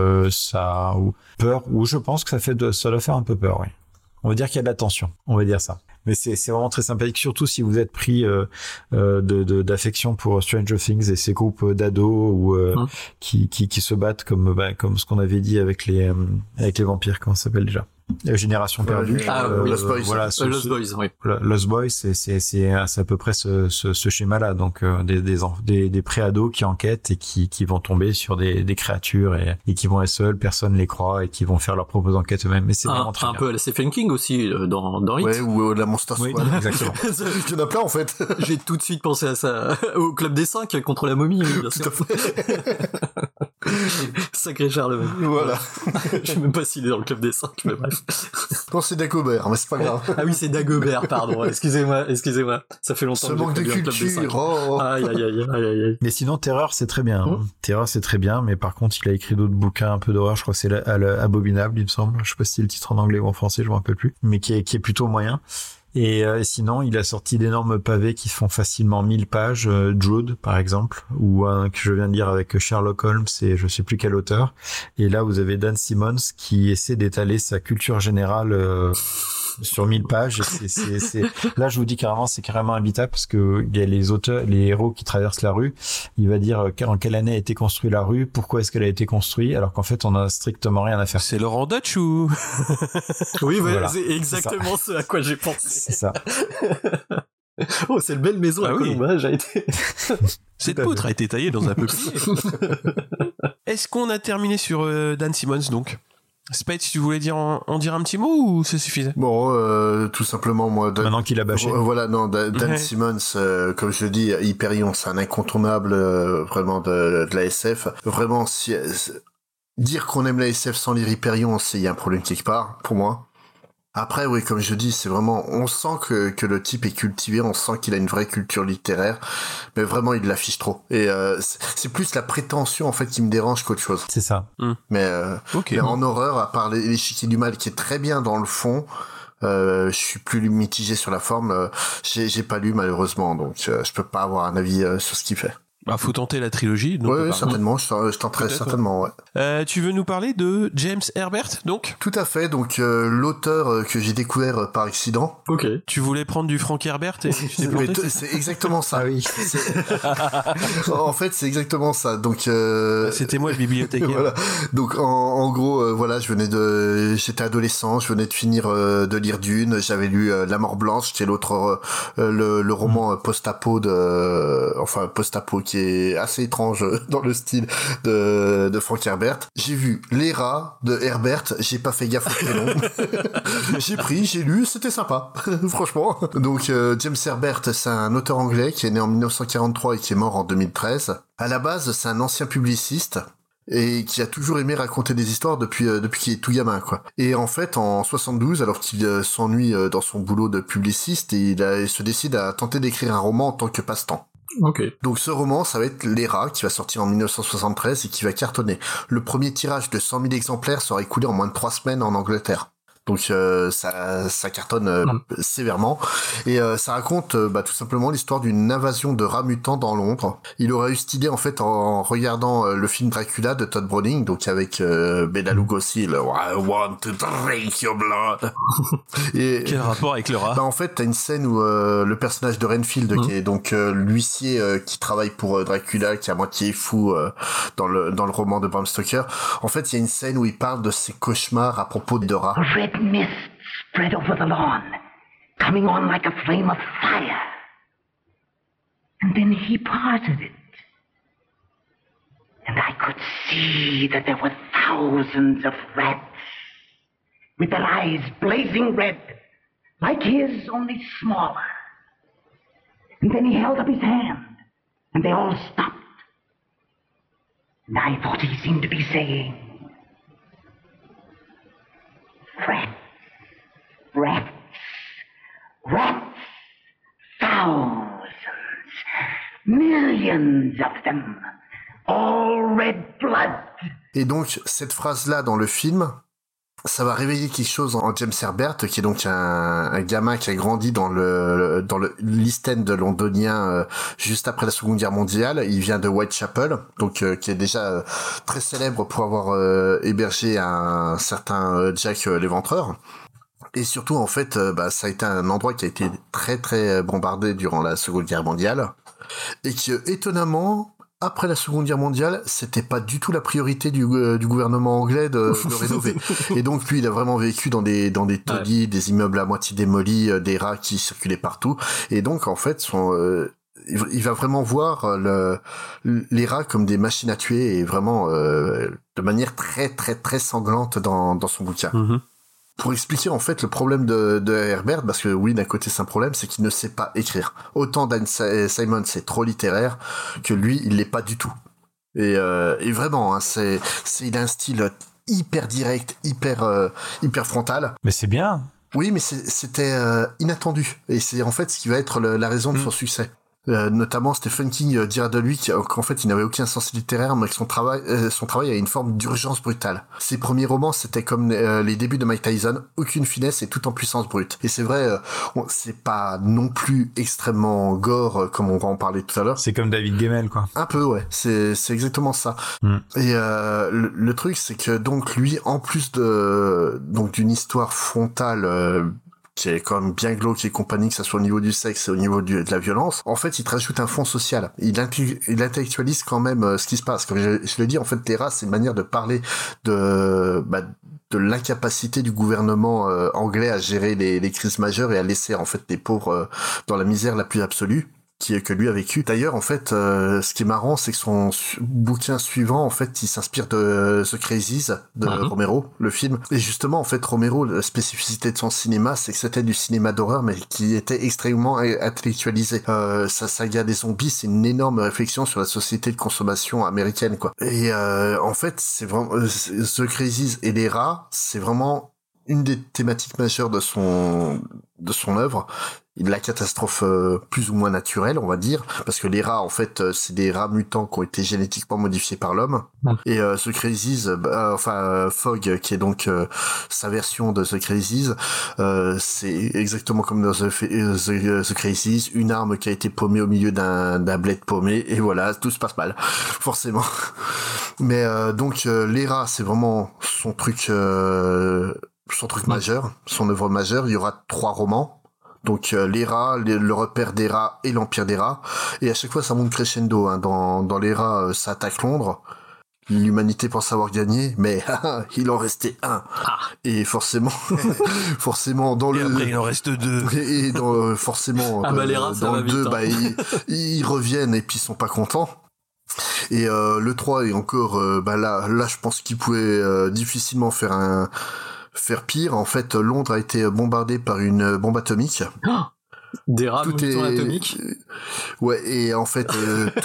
ou je pense que ça doit faire un peu peur, oui. On va dire qu'il y a de la tension, on va dire ça. Mais c'est vraiment très sympathique, surtout si vous êtes pris d'affection pour Stranger Things et ces groupes d'ados ou qui se battent comme ce qu'on avait dit avec les vampires, comment ça s'appelle déjà? Génération perdue. Lost Boys. Voilà, Lost Boys, oui. Lost Boys, c'est à peu près ce schéma-là. Donc, des préados qui enquêtent et qui vont tomber sur des créatures et qui vont être seuls, personne les croit et qui vont faire leurs propres enquêtes eux-mêmes. Mais c'est vraiment très bien. Un peu à la Stephen King aussi, dans Hit. Ouais, ou la Monster Squad. Oui, exactement. Il y en a plein, en fait. J'ai tout de suite pensé à ça, au Club des 5 contre la momie, bien sûr. Sacré Charlemagne. Voilà. Je sais même pas s'il est dans le Club des 5, mais bref. Non, c'est Dagobert, mais c'est pas grave. Ah oui, c'est Dagobert, pardon. Excusez-moi. Ça fait longtemps Ce que manque de j'ai pas vu un Club des 5. culture. Oh. Aïe. Mais sinon, Terreur, c'est très bien. Terreur, c'est très bien, mais par contre, il a écrit d'autres bouquins un peu d'horreur. Je crois que c'est Abominable, il me semble. Je sais pas si c'est le titre en anglais ou en français, je me rappelle plus. Mais qui est plutôt moyen. Et sinon, il a sorti d'énormes pavés qui font facilement 1000 pages. Jude, par exemple, ou un que je viens de lire avec Sherlock Holmes et je sais plus quel auteur. Et là, vous avez Dan Simmons qui essaie d'étaler sa culture générale sur 1000 pages. Là, je vous dis carrément, c'est carrément imbitable parce que il y a les héros qui traversent la rue. Il va dire en quelle année a été construite la rue, pourquoi est-ce qu'elle a été construite, alors qu'en fait, on a strictement rien à faire. C'est Laurent Dutch ou? Oui, voilà, c'est exactement ce à quoi j'ai pensé. C'est ça. Oh, cette belle maison à Colombage a été... Cette poutre a été taillée dans un peuplier. Est-ce qu'on a terminé sur Dan Simmons, donc? Spade, si tu voulais en dire un petit mot ou ça suffisait? Bon, tout simplement, moi... Maintenant qu'il a bâché. Voilà, non, Dan Simmons, comme je dis, Hyperion, c'est un incontournable vraiment de la SF. Vraiment, dire qu'on aime la SF sans lire Hyperion, il y a un problème quelque part, pour moi. Après, oui, comme je dis, c'est vraiment, on sent que le type est cultivé, on sent qu'il a une vraie culture littéraire, mais vraiment, il l'affiche trop. Et c'est plus la prétention, en fait, qui me dérange qu'autre chose. C'est ça. Mais en horreur, à part l'échiquier du mal, qui est très bien dans le fond, je suis plus mitigé sur la forme. J'ai pas lu, malheureusement, donc je peux pas avoir un avis sur ce qu'il fait. Bah, faut tenter la trilogie. Oui, certainement, je tenterai certainement, ouais. Tu veux nous parler de James Herbert, donc? Tout à fait, donc l'auteur que j'ai découvert par accident. Ok. Tu voulais prendre du Frank Herbert et tu t'es planté. C'est exactement ça. Ah oui. En fait, c'est exactement ça. Donc c'était moi le bibliothécaire. Voilà. Donc en gros, voilà, j'étais adolescent, je venais de finir de lire Dune, j'avais lu La Mort Blanche, qui est l'autre le roman post-apo post-apo qui est assez étrange dans le style de Frank Herbert. J'ai vu Les Rats de Herbert, j'ai pas fait gaffe au prénom. j'ai lu, c'était sympa, franchement. Donc James Herbert, c'est un auteur anglais qui est né en 1943 et qui est mort en 2013. À la base, c'est un ancien publiciste et qui a toujours aimé raconter des histoires depuis qu'il est tout gamin, quoi. Et en fait, en 72, alors qu'il s'ennuie dans son boulot de publiciste, il se décide à tenter d'écrire un roman en tant que passe-temps. Ok. Donc ce roman, ça va être Les Rats, qui va sortir en 1973 et qui va cartonner. Le premier tirage de 100 000 exemplaires sera écoulé en moins de 3 semaines en Angleterre. Donc ça cartonne sévèrement. Et ça raconte tout simplement l'histoire d'une invasion de rats mutants dans Londres. Il aurait eu cette idée en fait en regardant le film Dracula de Todd Browning, donc avec Bela Lugosi, le I want to drink your blood. Et quel rapport avec le rat? En fait, t'as une scène où le personnage de Renfield, qui est donc l'huissier qui travaille pour Dracula, qui est à moitié fou dans le roman de Bram Stoker. En fait, il y a une scène où il parle de ses cauchemars à propos de rats. Mist spread over the lawn, coming on like a flame of fire. And then he parted it. And I could see that there were thousands of rats, with their eyes blazing red, like his, only smaller. And then he held up his hand, and they all stopped. And I thought he seemed to be saying, Rats, thousands, millions of them, all red blood. Et donc, cette phrase-là dans le film, ça va réveiller quelque chose en James Herbert, qui est donc un gamin qui a grandi dans le l'East End londonien juste après la Seconde Guerre mondiale. Il vient de Whitechapel, donc qui est déjà très célèbre pour avoir hébergé un certain Jack l'Éventreur. Et surtout, en fait, ça a été un endroit qui a été très très bombardé durant la Seconde Guerre mondiale et qui, étonnamment, après la Seconde Guerre mondiale, c'était pas du tout la priorité du gouvernement anglais de rénover. Et donc lui, il a vraiment vécu dans des taudis, des immeubles à moitié démolis, des rats qui circulaient partout. Et donc en fait, il va vraiment voir les rats comme des machines à tuer et vraiment de manière très très très sanglante dans son bouquin. Mm-hmm. Pour expliquer en fait le problème de Herbert, parce que oui, d'un côté c'est un problème, c'est qu'il ne sait pas écrire. Autant Dan Simon c'est trop littéraire que lui il l'est pas du tout. Et vraiment, hein, il a un style hyper direct, hyper frontal. Mais c'est bien. Oui, mais c'était inattendu et c'est en fait ce qui va être la raison de son succès. Notamment Stephen King dira de lui qu'en fait il n'avait aucun sens littéraire, mais que son travail a une forme d'urgence brutale. Ses premiers romans c'était comme les débuts de Mike Tyson, aucune finesse et tout en puissance brute. Et c'est vrai, c'est pas non plus extrêmement gore comme on va en parler tout à l'heure. C'est comme David Gemmell quoi. Un peu ouais, c'est exactement ça. Et le truc c'est que donc lui en plus d'une histoire frontale qui est quand même bien glauque et compagnie, que ça soit au niveau du sexe et au niveau de la violence, en fait, il te rajoute un fond social. Il intellectualise quand même ce qui se passe. Comme je le dis, en fait, les rats, c'est une manière de parler de l'incapacité du gouvernement anglais à gérer les crises majeures et à laisser, en fait, les pauvres dans la misère la plus absolue que lui a vécu. D'ailleurs, en fait, ce qui est marrant, c'est que son bouquin suivant, en fait, il s'inspire de The Crazies de Romero, le film. Et justement, en fait, Romero, la spécificité de son cinéma, c'est que c'était du cinéma d'horreur, mais qui était extrêmement intellectualisé. Sa saga des zombies, c'est une énorme réflexion sur la société de consommation américaine, quoi. Et en fait, c'est vraiment The Crazies et les rats, c'est vraiment une des thématiques majeures de son œuvre. La catastrophe plus ou moins naturelle, on va dire, parce que les rats, en fait, c'est des rats mutants qui ont été génétiquement modifiés par l'homme. Et The Crazies, Fog, qui est donc sa version de The Crazies, c'est exactement comme dans The Crazies, une arme qui a été paumée au milieu d'un bled paumé, et voilà, tout se passe mal, forcément. Mais donc les rats, c'est vraiment son truc majeur, son œuvre majeure. Il y aura 3 romans. Donc les rats, le repère des rats et l'empire des rats, et à chaque fois ça monte crescendo. Hein. Dans les rats, ça attaque Londres. L'humanité pense avoir gagné, mais il en restait un. Et forcément, dans le. Après il en reste 2. Et forcément les rats, dans le 2, hein. ils reviennent et puis ils sont pas contents. Et le 3 et encore, là je pense qu'ils pouvaient difficilement faire pire. En fait, Londres a été bombardée par une bombe atomique. Des rats atomiques. Ouais, et en fait,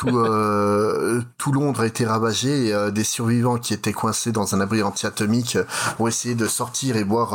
tout Londres a été ravagé, et des survivants qui étaient coincés dans un abri anti-atomique ont essayé de sortir et voir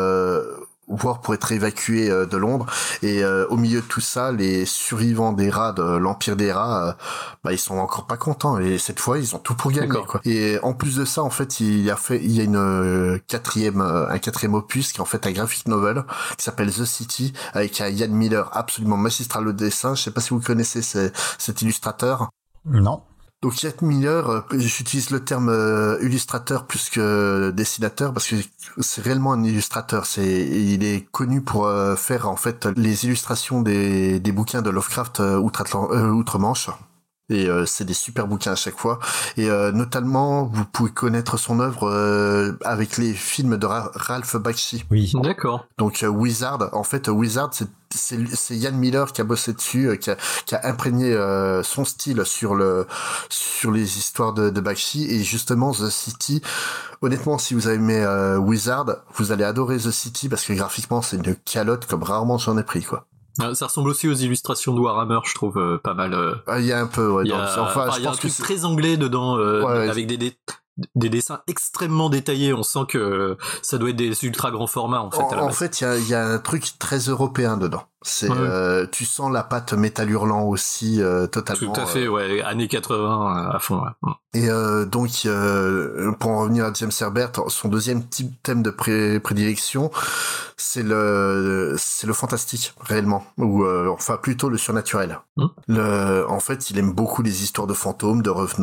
pour être évacués de Londres. Et au milieu de tout ça, les survivants des rats de l'Empire des rats, ils sont encore pas contents. Et cette fois, ils ont tout pour gagner, quoi. Et en plus de ça, en fait, il y a un quatrième opus qui est en fait un graphic novel qui s'appelle The City, avec un Ian Miller absolument magistral au dessin. Je sais pas si vous connaissez cet illustrateur. Non. Donc Ian Miller, j'utilise le terme illustrateur plus que dessinateur parce que c'est réellement un illustrateur. Il est connu pour faire en fait les illustrations des bouquins de Lovecraft outre-Manche. Et c'est des super bouquins à chaque fois. Et notamment, vous pouvez connaître son œuvre avec les films de Ralph Bakshi. Oui. D'accord. Donc Wizard, en fait Wizard, c'est Ian Miller qui a bossé dessus, qui a imprégné son style sur les histoires de Bakshi. Et justement The City, honnêtement, si vous avez aimé Wizard, vous allez adorer The City parce que graphiquement c'est une calotte comme rarement j'en ai pris, quoi. Ça ressemble aussi aux illustrations de Warhammer, je trouve pas mal. Il y a un peu, ouais. Il y a un truc très anglais dedans, avec des dessins extrêmement détaillés. On sent que ça doit être des ultra grands formats, en fait. En fait, il y a un truc très européen dedans. Tu sens la patte métal hurlant aussi, totalement. Tout à fait, ouais. Années 80 à fond, ouais. Et donc, pour en revenir à James Herbert, son deuxième thème de prédilection, c'est le fantastique, réellement. Ou, enfin, plutôt le surnaturel. En fait, il aime beaucoup les histoires de fantômes, de revenants.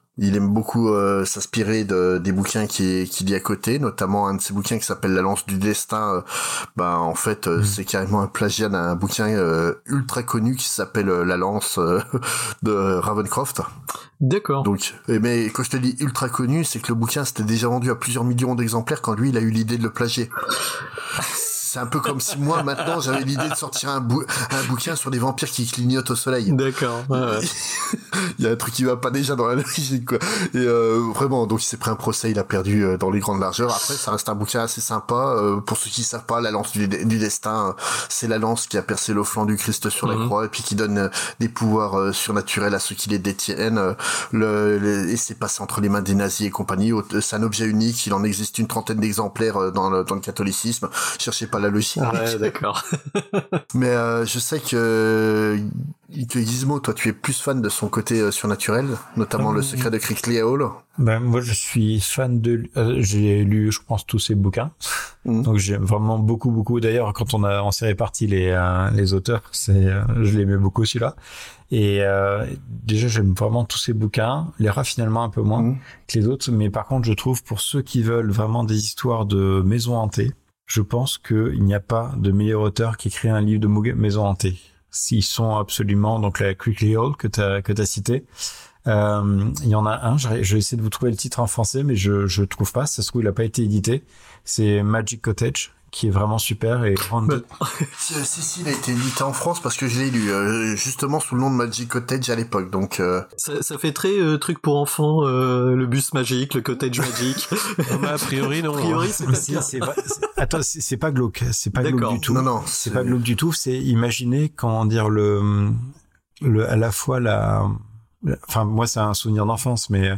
Il aime beaucoup s'inspirer des bouquins qu'il lit à côté, notamment un de ses bouquins qui s'appelle La Lance du Destin. En fait, c'est carrément un plagiat d'un bouquin ultra connu qui s'appelle La Lance de Ravencroft. D'accord. Donc, mais quand je te dis ultra connu, c'est que le bouquin s'était déjà vendu à plusieurs millions d'exemplaires quand lui, il a eu l'idée de le plagier. C'est un peu comme si moi, maintenant, j'avais l'idée de sortir un bouquin sur des vampires qui clignotent au soleil. D'accord. Ouais. Il y a un truc qui va pas déjà dans la logique, quoi. Et vraiment, donc il s'est pris un procès, il a perdu dans les grandes largeurs. Après, ça reste un bouquin assez sympa. Pour ceux qui savent pas, la lance du destin, c'est la lance qui a percé le flanc du Christ sur la croix et puis qui donne des pouvoirs surnaturels à ceux qui les détiennent. Et c'est passé entre les mains des nazis et compagnie. C'est un objet unique. Il en existe une trentaine d'exemplaires dans le catholicisme. Cherchez pas la logique. Ouais, d'accord. Mais je sais que Gizmo, toi, tu es plus fan de son côté surnaturel, notamment Le Secret de Crickley Hall. Moi, je suis fan de... j'ai lu, je pense, tous ses bouquins. Donc, j'aime vraiment beaucoup. D'ailleurs, quand on s'est répartis les auteurs, je l'aimais beaucoup, celui-là. Et déjà, j'aime vraiment tous ses bouquins. Les rats, finalement, un peu moins que les autres. Mais par contre, je trouve, pour ceux qui veulent vraiment des histoires de maisons hantées, je pense qu'il n'y a pas de meilleur auteur qui écrit un livre de maisons hantées. S'ils sont absolument, donc la Crickley Hall que t'as cité. Il y en a un, je vais essayer de vous trouver le titre en français, mais je trouve pas, ça se trouve il a pas été édité. C'est Magic Cottage, qui est vraiment super et si, il a été édité en France parce que je l'ai lu justement sous le nom de Magic Cottage à l'époque, donc ça fait très truc pour enfants, le bus magique, le cottage magique. A priori non. A priori c'est pas attends, c'est pas glauque, c'est pas glauque du tout. Non, c'est pas glauque du tout, c'est imaginer comment dire à la fois enfin moi c'est un souvenir d'enfance, mais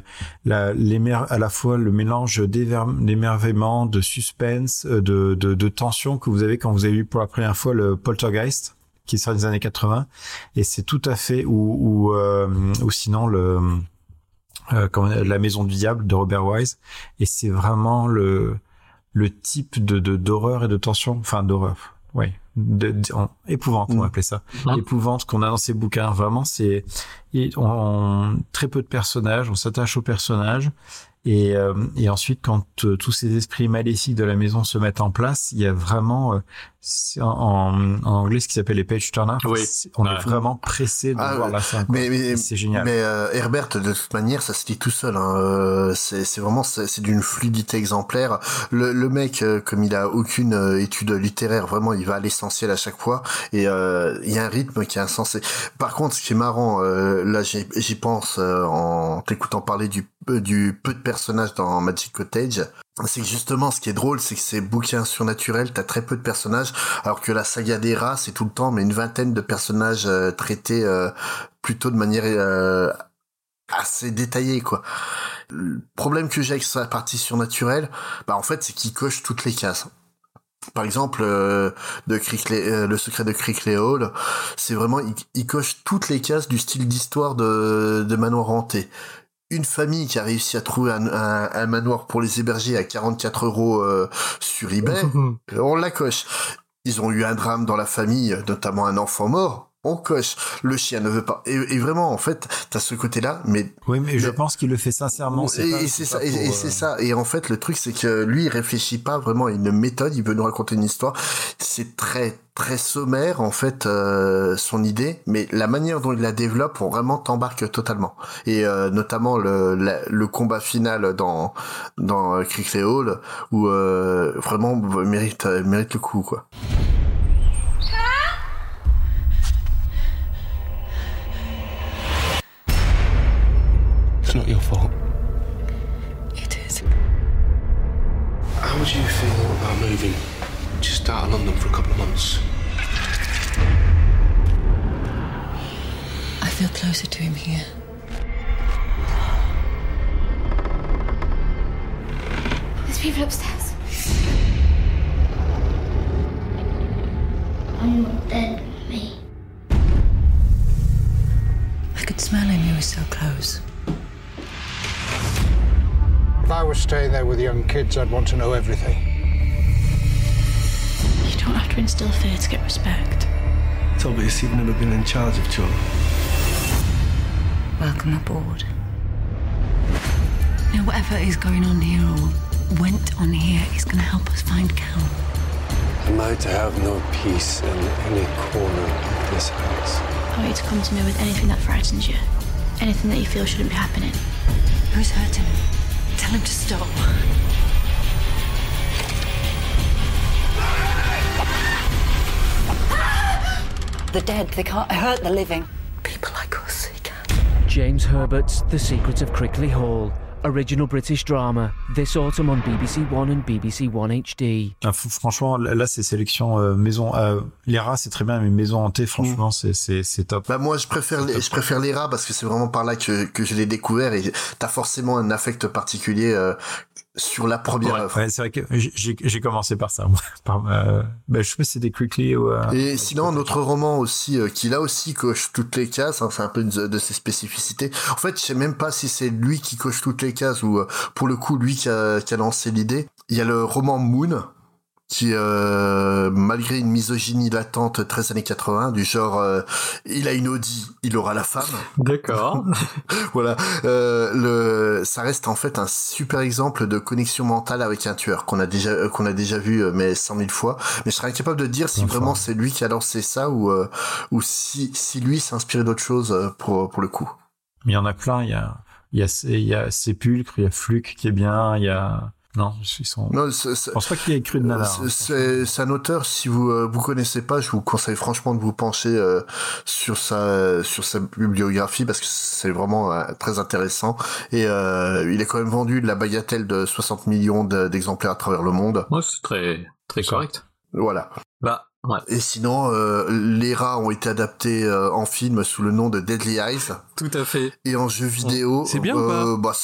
à la fois le mélange d'émerveillement, de suspense, de tension que vous avez quand vous avez vu pour la première fois le Poltergeist qui sort des années 80, et c'est tout à fait ou sinon La Maison du Diable de Robert Wise, et c'est vraiment le type de d'horreur et de tension, enfin d'horreur. Ouais. Épouvante, on va appeler ça. Épouvante qu'on a dans ces bouquins. Vraiment, très peu de personnages, on s'attache aux personnages. Et ensuite, quand tous ces esprits maléfiques de la maison se mettent en place, il y a vraiment, en anglais, ce qui s'appelle les page turners. Oui. On est vraiment pressé de voir la fin. Mais c'est génial. Mais Herbert, de toute manière, ça se lit tout seul. C'est vraiment, c'est d'une fluidité exemplaire. Le mec, comme il a aucune étude littéraire, vraiment, il va à l'essentiel à chaque fois. Et il y a un rythme qui est insensé. Par contre, ce qui est marrant, là, j'y pense en t'écoutant parler du peu de personnages dans Magic Cottage, c'est que justement ce qui est drôle, c'est que ces bouquins surnaturels, t'as très peu de personnages, alors que la saga des rats, c'est tout le temps mais une vingtaine de personnages traités plutôt de manière assez détaillée, quoi. Le problème que j'ai avec sa partie surnaturelle, en fait, c'est qu'il coche toutes les cases. Par exemple, Le Secret de Crickley Hall, c'est vraiment, il coche toutes les cases du style d'histoire de manoir hanté. Une famille qui a réussi à trouver un manoir pour les héberger à 44 € sur eBay, on la coche. Ils ont eu un drame dans la famille, notamment un enfant mort, on coche. Le chien ne veut pas. Et vraiment, en fait, t'as ce côté-là, mais... Oui, mais je pense qu'il le fait sincèrement. C'est ça. Et en fait, le truc, c'est que lui, il réfléchit pas vraiment à une méthode, il veut nous raconter une histoire. C'est très, très sommaire, en fait, son idée, mais la manière dont il la développe, on vraiment t'embarque totalement. Et notamment le combat final dans Crickley Hall, où vraiment mérite le coup, quoi. It's not your fault. It is. How would you feel about moving just out of London for a couple of months? I feel closer to him here. There's people upstairs. Are you dead, me? I could smell him, he was so close. If I was staying there with young kids, I'd want to know everything. You don't have to instill fear to get respect. It's obvious you've never been in charge of children. Welcome aboard. Now, whatever is going on here or went on here is going to help us find Cal. Am I to have no peace in any corner of this house? I want you to come to me with anything that frightens you. Anything that you feel shouldn't be happening. Who's hurting him? Tell him to stop. The dead, they can't hurt the living. People like us, they can. James Herbert's The Secret of Crickley Hall. Original British drama. This autumn on BBC One and BBC One HD. Franchement, là, c'est sélection maison. Les rats, c'est très bien, mais maison hantée, franchement, c'est top. Bah moi, je préfère les rats parce que c'est vraiment par là que je l'ai découvert et t'as forcément un affect particulier sur la première œuvre. Ouais, c'est vrai que j'ai commencé par ça. Je sais pas si c'est des Crickley ou. Et sinon, notre roman aussi, qui là aussi coche toutes les cases. Hein, c'est un peu de ses spécificités. En fait, je sais même pas si c'est lui qui coche toutes les cases ou pour le coup lui qui a lancé l'idée. Il y a le roman Moon qui malgré une misogynie latente très années 80 du genre il a une Audi, il aura la femme. D'accord. Voilà, ça reste en fait un super exemple de connexion mentale avec un tueur qu'on a déjà vu mais 100 000 fois, mais je serais incapable de dire si vraiment c'est lui qui a lancé ça ou si lui s'est inspiré d'autre chose pour le coup. Mais il y en a plein, il y a Sépulcre, il y a Fluke qui est bien, il y a non, je pense pas qu'il y ait écrit de nanar. C'est un auteur, si vous connaissez pas, je vous conseille franchement de vous pencher sur sa bibliographie parce que c'est vraiment très intéressant et il est quand même vendu de la bagatelle de 60 millions d'exemplaires à travers le monde. Ouais, c'est très très correct. Voilà. Bah ouais. Et sinon, les rats ont été adaptés en film sous le nom de Deadly Eyes. Tout à fait. Et en jeu vidéo, c'est bien ou pas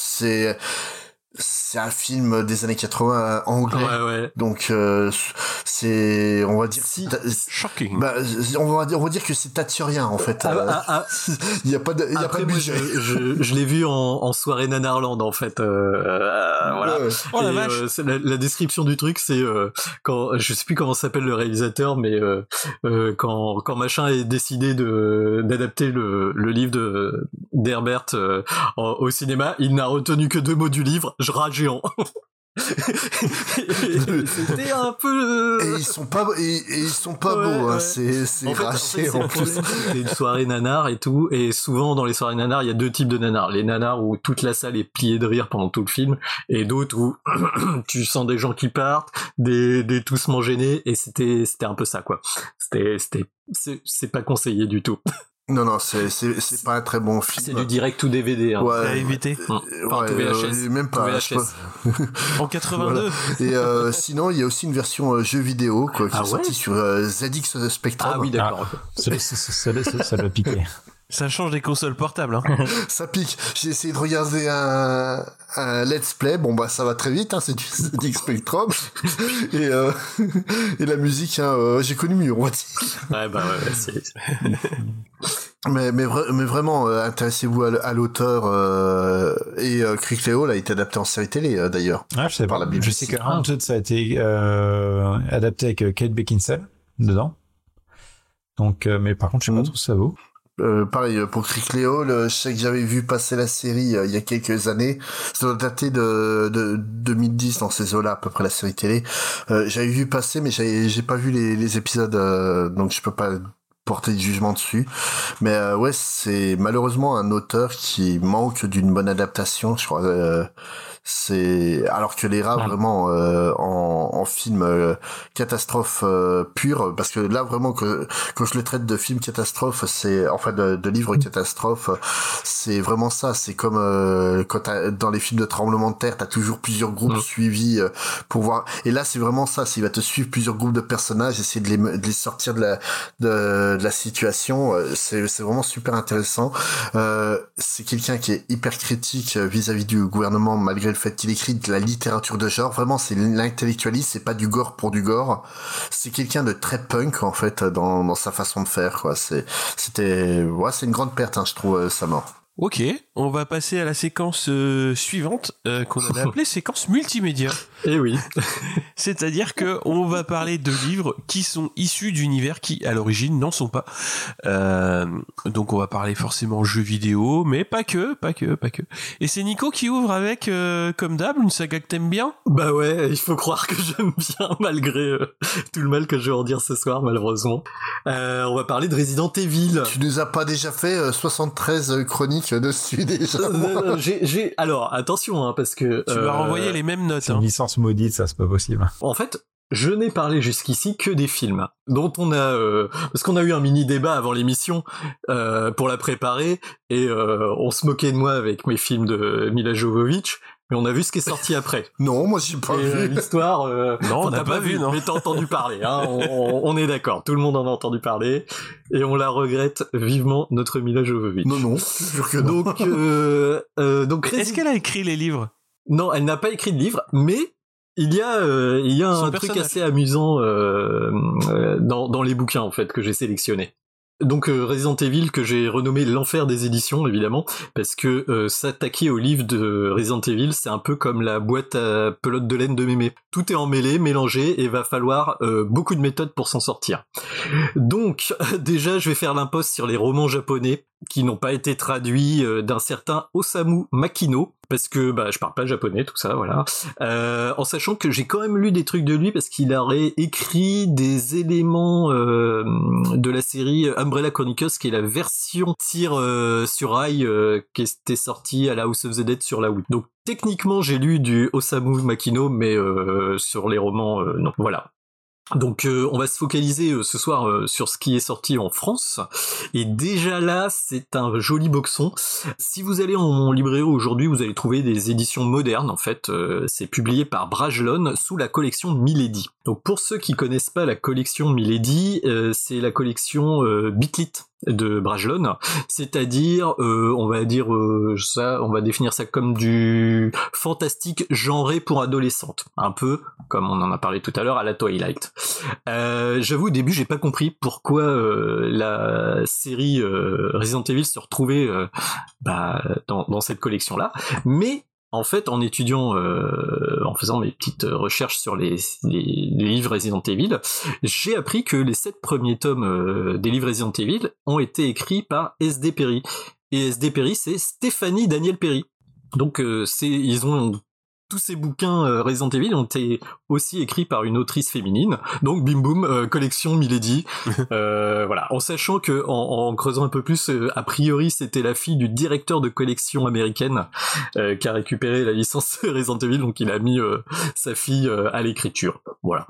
c'est un film des années 80 anglais. Ouais. Donc c'est, on va dire, shocking. Bah, on va dire que c'est thatcherien en fait. Il y a pas de budget. Je l'ai vu en soirée Nanarland en fait. Voilà. Oh la vache. La description du truc, c'est quand je sais plus comment s'appelle le réalisateur, mais quand machin est décidé d'adapter le livre d'Herbert au cinéma, il n'a retenu que 2 mots du livre. Rat géant. C'était un peu et ils sont pas beaux hein. C'est rat géant en plus. C'est une soirée nanar et tout, et souvent dans les soirées nanar il y a 2 types de nanars, les nanars où toute la salle est pliée de rire pendant tout le film et d'autres où tu sens des gens qui partent, des toussements gênés, et c'était un peu ça quoi. C'est pas conseillé du tout. Non, c'est pas un très bon film. C'est du direct ou DVD. Hein. Ouais, à éviter. Enfin, VHS. Même pas. En 82. Voilà. Et sinon, il y a aussi une version jeu vidéo qui est sortie sur ZX Spectrum. Ah oui, d'accord. Ça doit piquer. Ça change des consoles portables. Hein. Ça pique. J'ai essayé de regarder un let's play. Bon bah ça va très vite. Hein, c'est du ZX Spectrum. Et la musique, j'ai connu mieux, on va dire. Ouais, bah ouais, c'est... Mais vraiment, intéressez-vous à l'auteur et Crickley Hall a été adapté en série télé d'ailleurs. Ah, je sais pas. Je sais que Haunted ça a été adapté avec Kate Beckinsale dedans. Donc, mais par contre, je sais pas trop ça vaut. Pareil pour Crickley Hall, je sais que j'avais vu passer la série il y a quelques années. Ça doit dater de 2010 dans ces eaux-là à peu près la série télé. J'avais vu passer, mais j'ai pas vu les épisodes, donc je peux pas porter de jugement dessus. Mais ouais, c'est malheureusement un auteur qui manque d'une bonne adaptation, je crois. C'est alors que les rats vraiment en film catastrophe pure, parce que là vraiment quand je le traite de film catastrophe, c'est enfin de livre catastrophe, c'est vraiment ça. C'est comme quand dans les films de tremblement de terre, t'as toujours plusieurs groupes suivis pour voir. Et là c'est vraiment ça. Il va te suivre plusieurs groupes de personnages, essayer de les sortir de la situation. C'est vraiment super intéressant. C'est quelqu'un qui est hyper critique vis-à-vis du gouvernement, malgré le fait qu'il écrit de la littérature de genre. Vraiment, c'est l'intellectualiste, c'est pas du gore pour du gore. C'est quelqu'un de très punk, en fait, dans sa façon de faire, quoi. C'est une grande perte, hein, je trouve, sa mort. Ok, on va passer à la séquence suivante qu'on avait appelée séquence multimédia. Eh oui. C'est-à-dire que on va parler de livres qui sont issus d'univers qui, à l'origine, n'en sont pas. Donc on va parler forcément jeux vidéo, mais pas que. Et c'est Nico qui ouvre avec, comme d'hab, une saga que t'aimes bien. Bah ouais, il faut croire que j'aime bien malgré tout le mal que je vais en dire ce soir, malheureusement. On va parler de Resident Evil. Tu nous as pas déjà fait 73 chroniques dessus déjà? Alors attention, hein, parce que tu vas renvoyer les mêmes notes. C'est une licence maudite, ça c'est pas possible. En fait, je n'ai parlé jusqu'ici que des films dont on a parce qu'on a eu un mini débat avant l'émission pour la préparer et on se moquait de moi avec mes films de Mila Jovovich. Mais on a vu ce qui est sorti après. Non, moi j'ai pas vu. L'histoire, non, on n'a pas vu, non. Mais t'as entendu parler, hein. On est d'accord. Tout le monde en a entendu parler. Et on la regrette vivement, notre Mila Jovovich. Non, je jure que non. Donc, est-ce qu'elle a écrit les livres? Non, elle n'a pas écrit de livre, mais il y a un truc assez amusant dans les bouquins en fait que j'ai sélectionné. Donc Resident Evil que j'ai renommé l'enfer des éditions évidemment parce que s'attaquer au livre de Resident Evil c'est un peu comme la boîte à pelote de laine de mémé. Tout est emmêlé, mélangé et va falloir beaucoup de méthodes pour s'en sortir. Donc déjà je vais faire l'imposte sur les romans japonais qui n'ont pas été traduits d'un certain Osamu Makino parce que je parle pas japonais tout ça voilà en sachant que j'ai quand même lu des trucs de lui parce qu'il aurait écrit des éléments de la série Umbrella Chronicles qui est la version tir sur rail qui était sortie à la House of the Dead sur la Wii. Donc techniquement j'ai lu du Osamu Makino mais sur les romans non voilà. Donc on va se focaliser ce soir sur ce qui est sorti en France et déjà là c'est un joli boxon. Si vous allez en librairie aujourd'hui vous allez trouver des éditions modernes en fait, c'est publié par Brajlon sous la collection Milady. Donc pour ceux qui connaissent pas la collection Milady, c'est la collection Bitlit de Brajlon, c'est-à-dire on va définir ça comme du fantastique genré pour adolescentes, un peu comme on en a parlé tout à l'heure à la Twilight. J'avoue au début j'ai pas compris pourquoi la série Resident Evil se retrouvait dans cette collection là, mais en fait, en étudiant, en faisant mes petites recherches sur les livres Resident Evil, j'ai appris que les 7 premiers tomes des livres Resident Evil ont été écrits par S.D. Perry. Et S.D. Perry, c'est Stéphanie Daniel Perry. Donc, ils ont tous ces bouquins Resident Evil ont été aussi écrits par une autrice féminine. Donc, bim boum, collection Milady. Voilà. En sachant que, en creusant un peu plus, a priori, c'était la fille du directeur de collection américaine qui a récupéré la licence Resident Evil. Donc, il a mis sa fille à l'écriture. Voilà.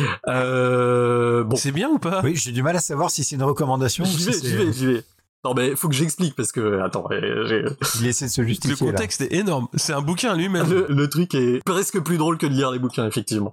Bon. C'est bien ou pas? Oui, j'ai du mal à savoir si c'est une recommandation. J'y vais. Non mais faut que j'explique parce que attends, il essaie de se justifier. Le contexte est énorme, c'est un bouquin lui-même. Le truc est presque plus drôle que de lire les bouquins effectivement.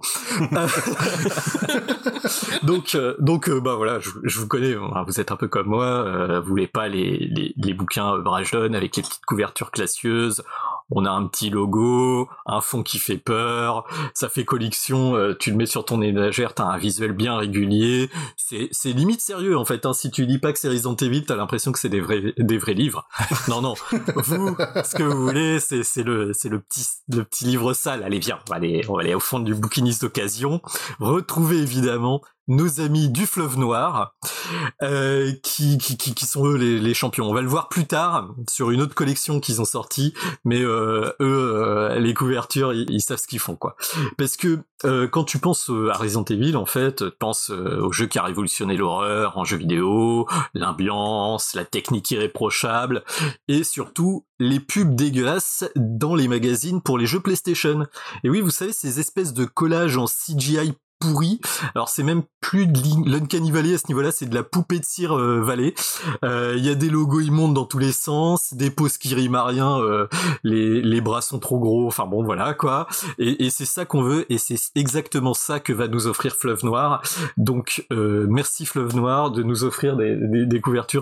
donc voilà, je vous connais, vous êtes un peu comme moi, vous voulez pas les bouquins Brajlon avec les petites couvertures classieuses. On a un petit logo, un fond qui fait peur, ça fait collection, tu le mets sur ton étagère, t'as un visuel bien régulier, c'est limite sérieux en fait, hein. Si tu lis pas que c'est Resident Evil, t'as l'impression que c'est des vrais livres. Non, vous, ce que vous voulez, c'est le petit livre sale. Allez, viens, on va aller au fond du bouquiniste d'occasion, retrouver évidemment nos amis du Fleuve Noir, qui sont eux les champions. On va le voir plus tard sur une autre collection qu'ils ont sortie, mais eux, les couvertures, ils savent ce qu'ils font, quoi. Parce que quand tu penses à Resident Evil, en fait, tu penses au jeu qui a révolutionné l'horreur en jeu vidéo, l'ambiance, la technique irréprochable, et surtout les pubs dégueulasses dans les magazines pour les jeux PlayStation. Et oui, vous savez, ces espèces de collages en CGI pourri. Alors c'est même plus de l'Uncanny Valley à ce niveau-là, c'est de la poupée de cire Valley. Il y a des logos immondes dans tous les sens, des poses qui riment à rien, les bras sont trop gros, enfin bon voilà quoi. Et c'est ça qu'on veut et c'est exactement ça que va nous offrir Fleuve Noir. Donc merci Fleuve Noir de nous offrir des couvertures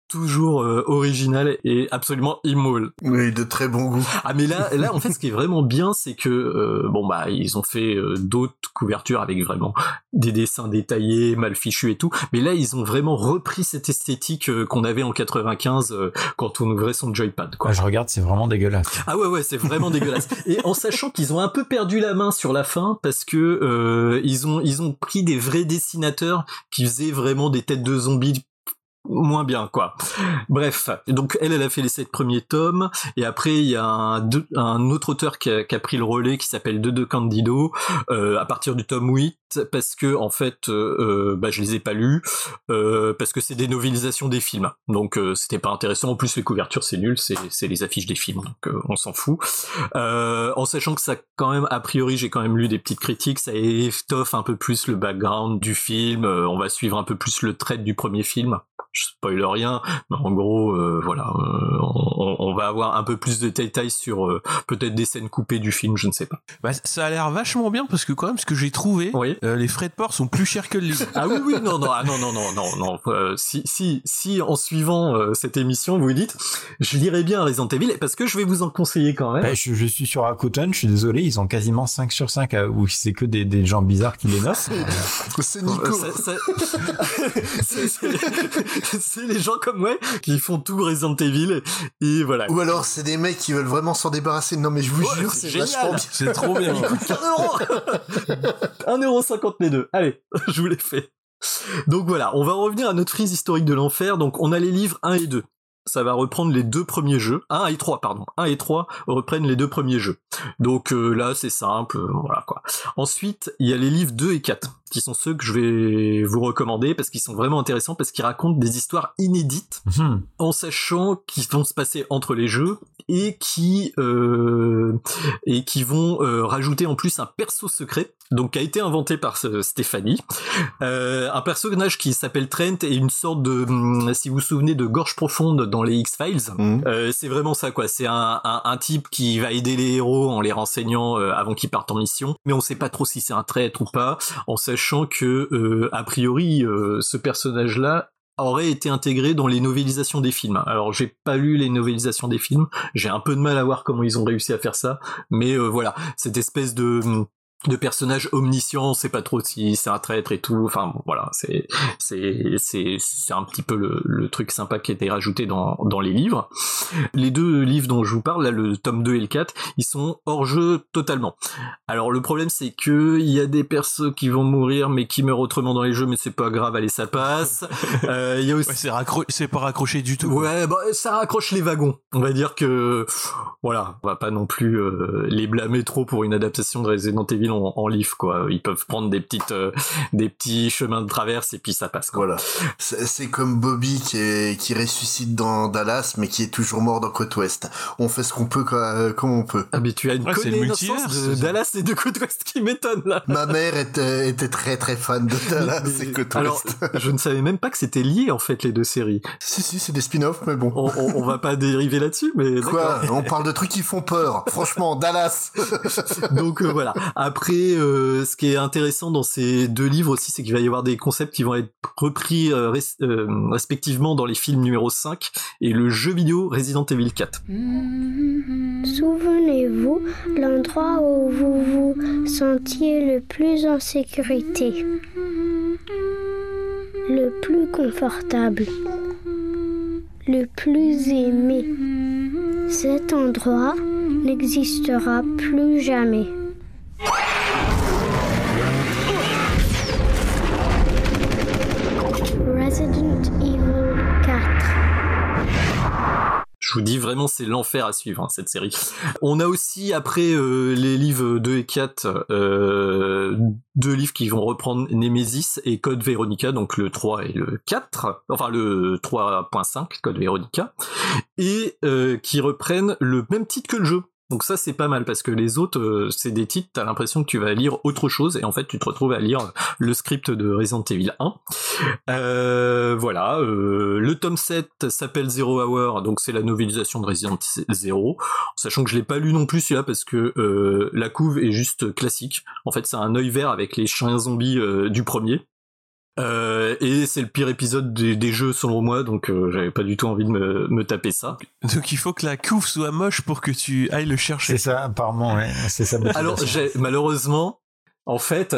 toujours original et absolument immolle. Oui, de très bon goût. Ah mais là en fait ce qui est vraiment bien c'est que ils ont fait d'autres couvertures avec vraiment des dessins détaillés, mal fichus et tout, mais là ils ont vraiment repris cette esthétique qu'on avait en 95 quand on ouvrait son joypad quoi. Ah, je regarde, c'est vraiment dégueulasse. Ah ouais, c'est vraiment dégueulasse. Et en sachant qu'ils ont un peu perdu la main sur la fin parce que ils ont pris des vrais dessinateurs qui faisaient vraiment des têtes de zombies moins bien quoi. Bref, donc elle a fait les 7 premiers tomes et après il y a un autre auteur qui a pris le relais qui s'appelle De Candido à partir du tome 8 parce que en fait je les ai pas lus parce que c'est des novélisations des films. Donc c'était pas intéressant, en plus les couvertures c'est nul, c'est les affiches des films donc on s'en fout. En sachant que ça quand même a priori j'ai quand même lu des petites critiques, ça étoffe un peu plus le background du film, on va suivre un peu plus le trait du premier film. Je spoil rien, mais en gros, on va avoir un peu plus de détails sur peut-être des scènes coupées du film, je ne sais pas. Bah, ça a l'air vachement bien parce que quand même, ce que j'ai trouvé, les frais de port sont plus chers que le livre. Ah oui, non. Si en suivant cette émission, vous dites, je lirai bien Resident Evil parce que je vais vous en conseiller quand même. Bah, je suis sur Rakuten, je suis désolé, ils ont quasiment 5 sur 5 où c'est que des gens bizarres qui les notent. C'est Nico. C'est les gens comme moi qui font tout Resident Evil et voilà. Ou alors c'est des mecs qui veulent vraiment s'en débarrasser. Non mais je vous jure, c'est vachement bien. C'est trop bien. Il coûte 1,50€ les deux. Allez, je vous l'ai fait. Donc voilà, on va revenir à notre frise historique de l'enfer. Donc on a les livres 1 et 2. Ça va reprendre les 2 premiers jeux. 1 et 3 reprennent les 2 premiers jeux. Donc là, c'est simple, voilà quoi. Ensuite, il y a les livres 2 et 4, qui sont ceux que je vais vous recommander, parce qu'ils sont vraiment intéressants, parce qu'ils racontent des histoires inédites, en sachant qu'ils vont se passer entre les jeux, et qui vont rajouter en plus un perso secret, donc qui a été inventé par Stéphanie. Un personnage qui s'appelle Trent et une sorte de, si vous vous souvenez de Gorge Profonde dans les X-Files, c'est vraiment ça quoi, c'est un type qui va aider les héros en les renseignant avant qu'ils partent en mission, mais on sait pas trop si c'est un traître ou pas, en sachant que a priori ce personnage-là aurait été intégré dans les novélisations des films. Alors j'ai pas lu les novélisations des films, j'ai un peu de mal à voir comment ils ont réussi à faire ça, mais voilà, cette espèce de personnage omniscient, on sait pas trop si c'est un traître et tout, enfin bon, voilà, c'est un petit peu le truc sympa qui a été rajouté dans les livres. Les 2 livres dont je vous parle, là, le tome 2 et le 4, ils sont hors jeu totalement. Alors le problème c'est que il y a des persos qui vont mourir mais qui meurent autrement dans les jeux, mais c'est pas grave, allez ça passe. Il y a aussi... c'est pas raccroché du tout. Ouais, ça raccroche les wagons. On va dire que voilà, on va pas non plus les blâmer trop pour une adaptation de Resident Evil en livre quoi, ils peuvent prendre des petits chemins de traverse et puis ça passe quoi. Voilà, c'est comme Bobby qui ressuscite dans Dallas mais qui est toujours mort dans Côte Ouest. On fait ce qu'on peut comme on peut. Ah mais tu as une connaissance de Dallas et de Côte Ouest qui m'étonne là. Ma mère était très très fan de Dallas et Côte Ouest. Alors je ne savais même pas que c'était lié en fait les 2 séries. Si c'est des spin-offs mais bon. On va pas dériver là-dessus mais quoi, on parle de trucs qui font peur. Franchement, Dallas. Donc voilà. Après ce qui est intéressant dans ces 2 livres aussi, c'est qu'il va y avoir des concepts qui vont être repris respectivement dans les films numéro 5 et le jeu vidéo Resident Evil 4. Souvenez-vous l'endroit où vous vous sentiez le plus en sécurité, le plus confortable, le plus aimé. Cet endroit n'existera plus jamais. Resident Evil 4. Je vous dis vraiment, c'est l'enfer à suivre, cette série. On a aussi, après les livres 2 et 4, 2 livres qui vont reprendre Nemesis et Code Veronica, donc le 3 et le 4, enfin le 3.5, Code Veronica, et qui reprennent le même titre que le jeu. Donc ça c'est pas mal parce que les autres c'est des titres, t'as l'impression que tu vas lire autre chose et en fait tu te retrouves à lire le script de Resident Evil 1. Voilà, le tome 7 s'appelle Zero Hour, donc c'est la novélisation de Resident 0, sachant que je l'ai pas lu non plus celui-là parce que la couve est juste classique. En fait c'est un œil vert avec les chiens zombies du premier. Et c'est le pire épisode des jeux selon moi, donc j'avais pas du tout envie de me taper ça. Donc il faut que la couve soit moche pour que tu ailles le chercher. C'est ça, apparemment, ouais. C'est ça. Alors malheureusement, en fait,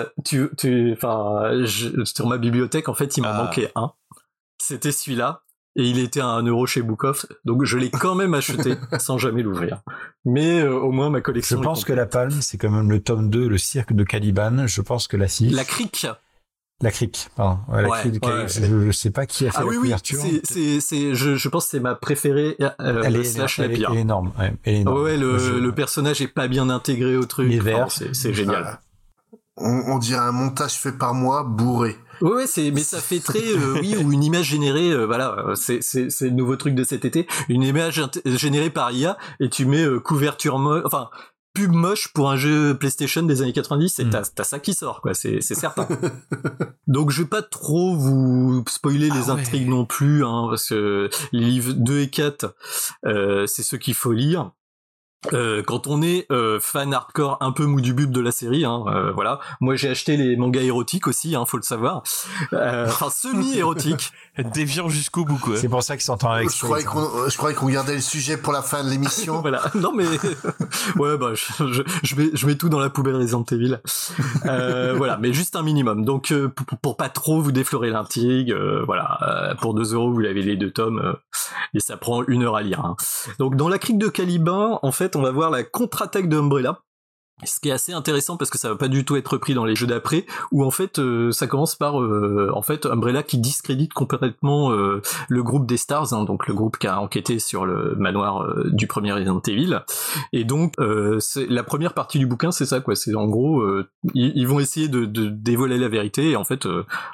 sur ma bibliothèque, en fait, il m'en manquait un. C'était celui-là. Et il était à 1€ chez Book Off, donc je l'ai quand même acheté sans jamais l'ouvrir. Mais au moins ma collection. Je pense que la palme, c'est quand même le tome 2, le cirque de Caliban. Je pense que la 6. La crique. La crique, pardon. Ouais, la crique de Caliban. Je sais pas qui a fait la couverture. Je pense que c'est ma préférée. Elle est énorme. Ouais, elle est énorme. Ouais, le personnage est pas bien intégré au truc. C'est génial. On dirait un montage fait par moi, bourré. Ouais, mais ça fait très, ou une image générée, c'est le nouveau truc de cet été, une image générée par IA, et tu mets couverture pub moche pour un jeu PlayStation des années 90, et t'as ça qui sort, quoi, c'est certain. Donc je vais pas trop vous spoiler les intrigues non plus, hein, parce que les livres 2 et 4, c'est ceux qu'il faut lire. Quand on est fan hardcore un peu mou du bulbe de la série, voilà. Moi j'ai acheté les mangas érotiques aussi, faut le savoir. Semi-érotiques. Déviant jusqu'au bout, quoi. C'est pour ça qu'ils s'entendent avec. Je croyais qu'on gardait le sujet pour la fin de l'émission. Voilà. Non mais ouais, je mets tout dans la poubelle Resident Evil. Voilà, mais juste un minimum. Donc pour pas trop vous déflorer l'intrigue, voilà. Pour 2€, vous avez les 2 tomes et ça prend 1 heure à lire. Hein. Donc dans la crique de Caliban, en fait, on va voir la contre-attaque de Umbrella. Ce qui est assez intéressant parce que ça va pas du tout être repris dans les jeux d'après, où en fait ça commence par Umbrella qui discrédite complètement le groupe des Stars, donc le groupe qui a enquêté sur le manoir du premier Resident Evil. Et donc c'est la première partie du bouquin, c'est ça, quoi. C'est en gros ils vont essayer de dévoiler la vérité, et en fait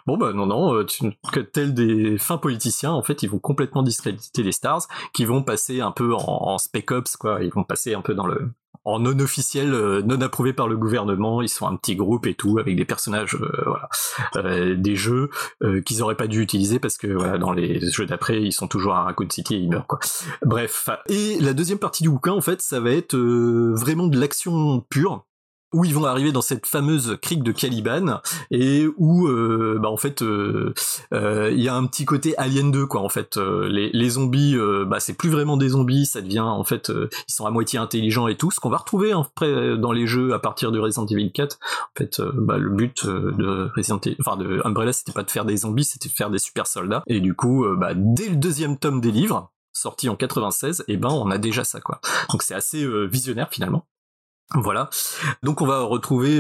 tels des fins politiciens, en fait ils vont complètement discréditer les Stars, qui vont passer un peu en spec ops, quoi. Ils vont passer un peu en non officiel, non approuvé par le gouvernement. Ils sont un petit groupe et tout, avec des personnages des jeux qu'ils auraient pas dû utiliser, parce que voilà, dans les jeux d'après ils sont toujours à Raccoon City et ils meurent, quoi. Bref, et la deuxième partie du bouquin, en fait, ça va être vraiment de l'action pure, où ils vont arriver dans cette fameuse crique de Caliban, et où en fait il y a un petit côté Alien 2, quoi. En fait les zombies, c'est plus vraiment des zombies, ça devient en fait ils sont à moitié intelligents et tout, ce qu'on va retrouver après dans les jeux à partir de Resident Evil 4. En fait le but de de Umbrella, c'était pas de faire des zombies, c'était de faire des super soldats, et du coup dès le 2e tome des livres sorti en 96, on a déjà ça, quoi. Donc c'est assez visionnaire finalement. Voilà. Donc on va retrouver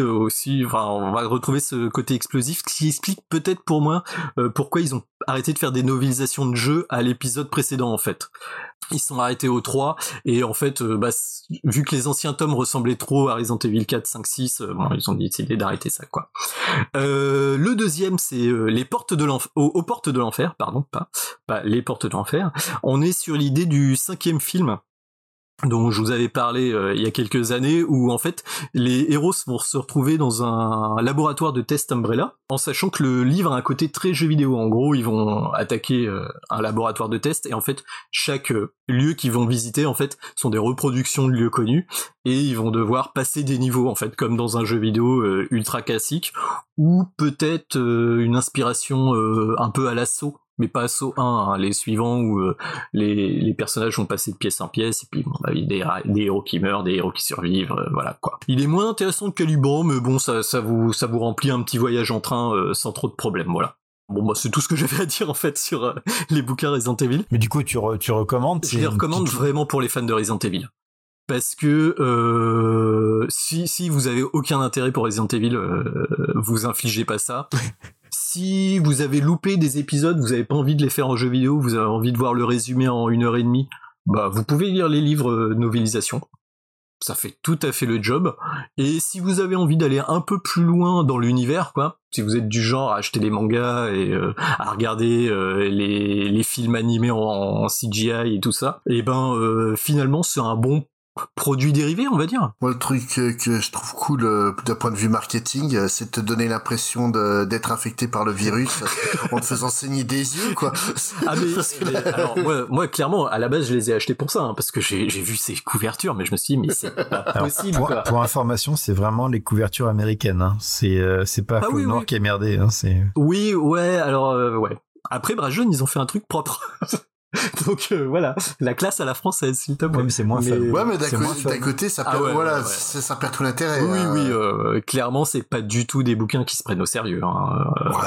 ce côté explosif, qui explique peut-être pour moi pourquoi ils ont arrêté de faire des novelisations de jeux à l'épisode précédent, en fait. Ils sont arrêtés au 3, et en fait vu que les anciens tomes ressemblaient trop à Resident Evil 4, 5, 6, ils ont décidé d'arrêter ça, quoi. Le deuxième, c'est les portes de l'enfer, aux portes de l'enfer, pardon, pas les portes de l'enfer. On est sur l'idée du 5e film dont je vous avais parlé il y a quelques années, où en fait les héros vont se retrouver dans un laboratoire de test Umbrella, en sachant que le livre a un côté très jeu vidéo. En gros, ils vont attaquer un laboratoire de test, et en fait chaque lieu qu'ils vont visiter, en fait, sont des reproductions de lieux connus, et ils vont devoir passer des niveaux, en fait, comme dans un jeu vidéo ultra classique, ou peut-être une inspiration un peu à l'assaut, mais pas Assaut 1, hein, les suivants où les personnages vont passer de pièce en pièce, et puis il y a des héros qui meurent, des héros qui survivent, voilà, quoi. Il est moins intéressant que Caliban, mais bon, ça vous remplit un petit voyage en train sans trop de problèmes, voilà. Bon, c'est tout ce que j'avais à dire, en fait, sur les bouquins Resident Evil. Mais du coup, tu recommandes? Je les recommande vraiment pour les fans de Resident Evil. Parce que si vous avez aucun intérêt pour Resident Evil, vous infligez pas ça. Si vous avez loupé des épisodes, vous avez pas envie de les faire en jeu vidéo, vous avez envie de voir le résumé en 1h30, vous pouvez lire les livres novélisation. Ça fait tout à fait le job. Et si vous avez envie d'aller un peu plus loin dans l'univers, quoi, si vous êtes du genre à acheter des mangas et à regarder les films animés en CGI et tout ça, finalement c'est un bon produit dérivé, on va dire. Moi, le truc que je trouve cool d'un point de vue marketing, c'est de te donner l'impression d'être infecté par le virus en te faisant saigner des yeux, quoi. Ah mais alors moi clairement à la base je les ai achetés pour ça, hein, parce que j'ai vu ces couvertures, mais je me suis dit mais c'est pas possible. Pour information, c'est vraiment les couvertures américaines. Hein. C'est pas Faux Nord qui est merdé. Hein, c'est. Oui, ouais. Alors ouais. Après Brajlon, ils ont fait un truc propre. Donc voilà, la classe à la française, s'il te plaît. Ouais, mais c'est moins fun. Ouais, mais d'un côté, ça perd, ça perd tout l'intérêt. Oui, clairement, c'est pas du tout des bouquins qui se prennent au sérieux. Hein.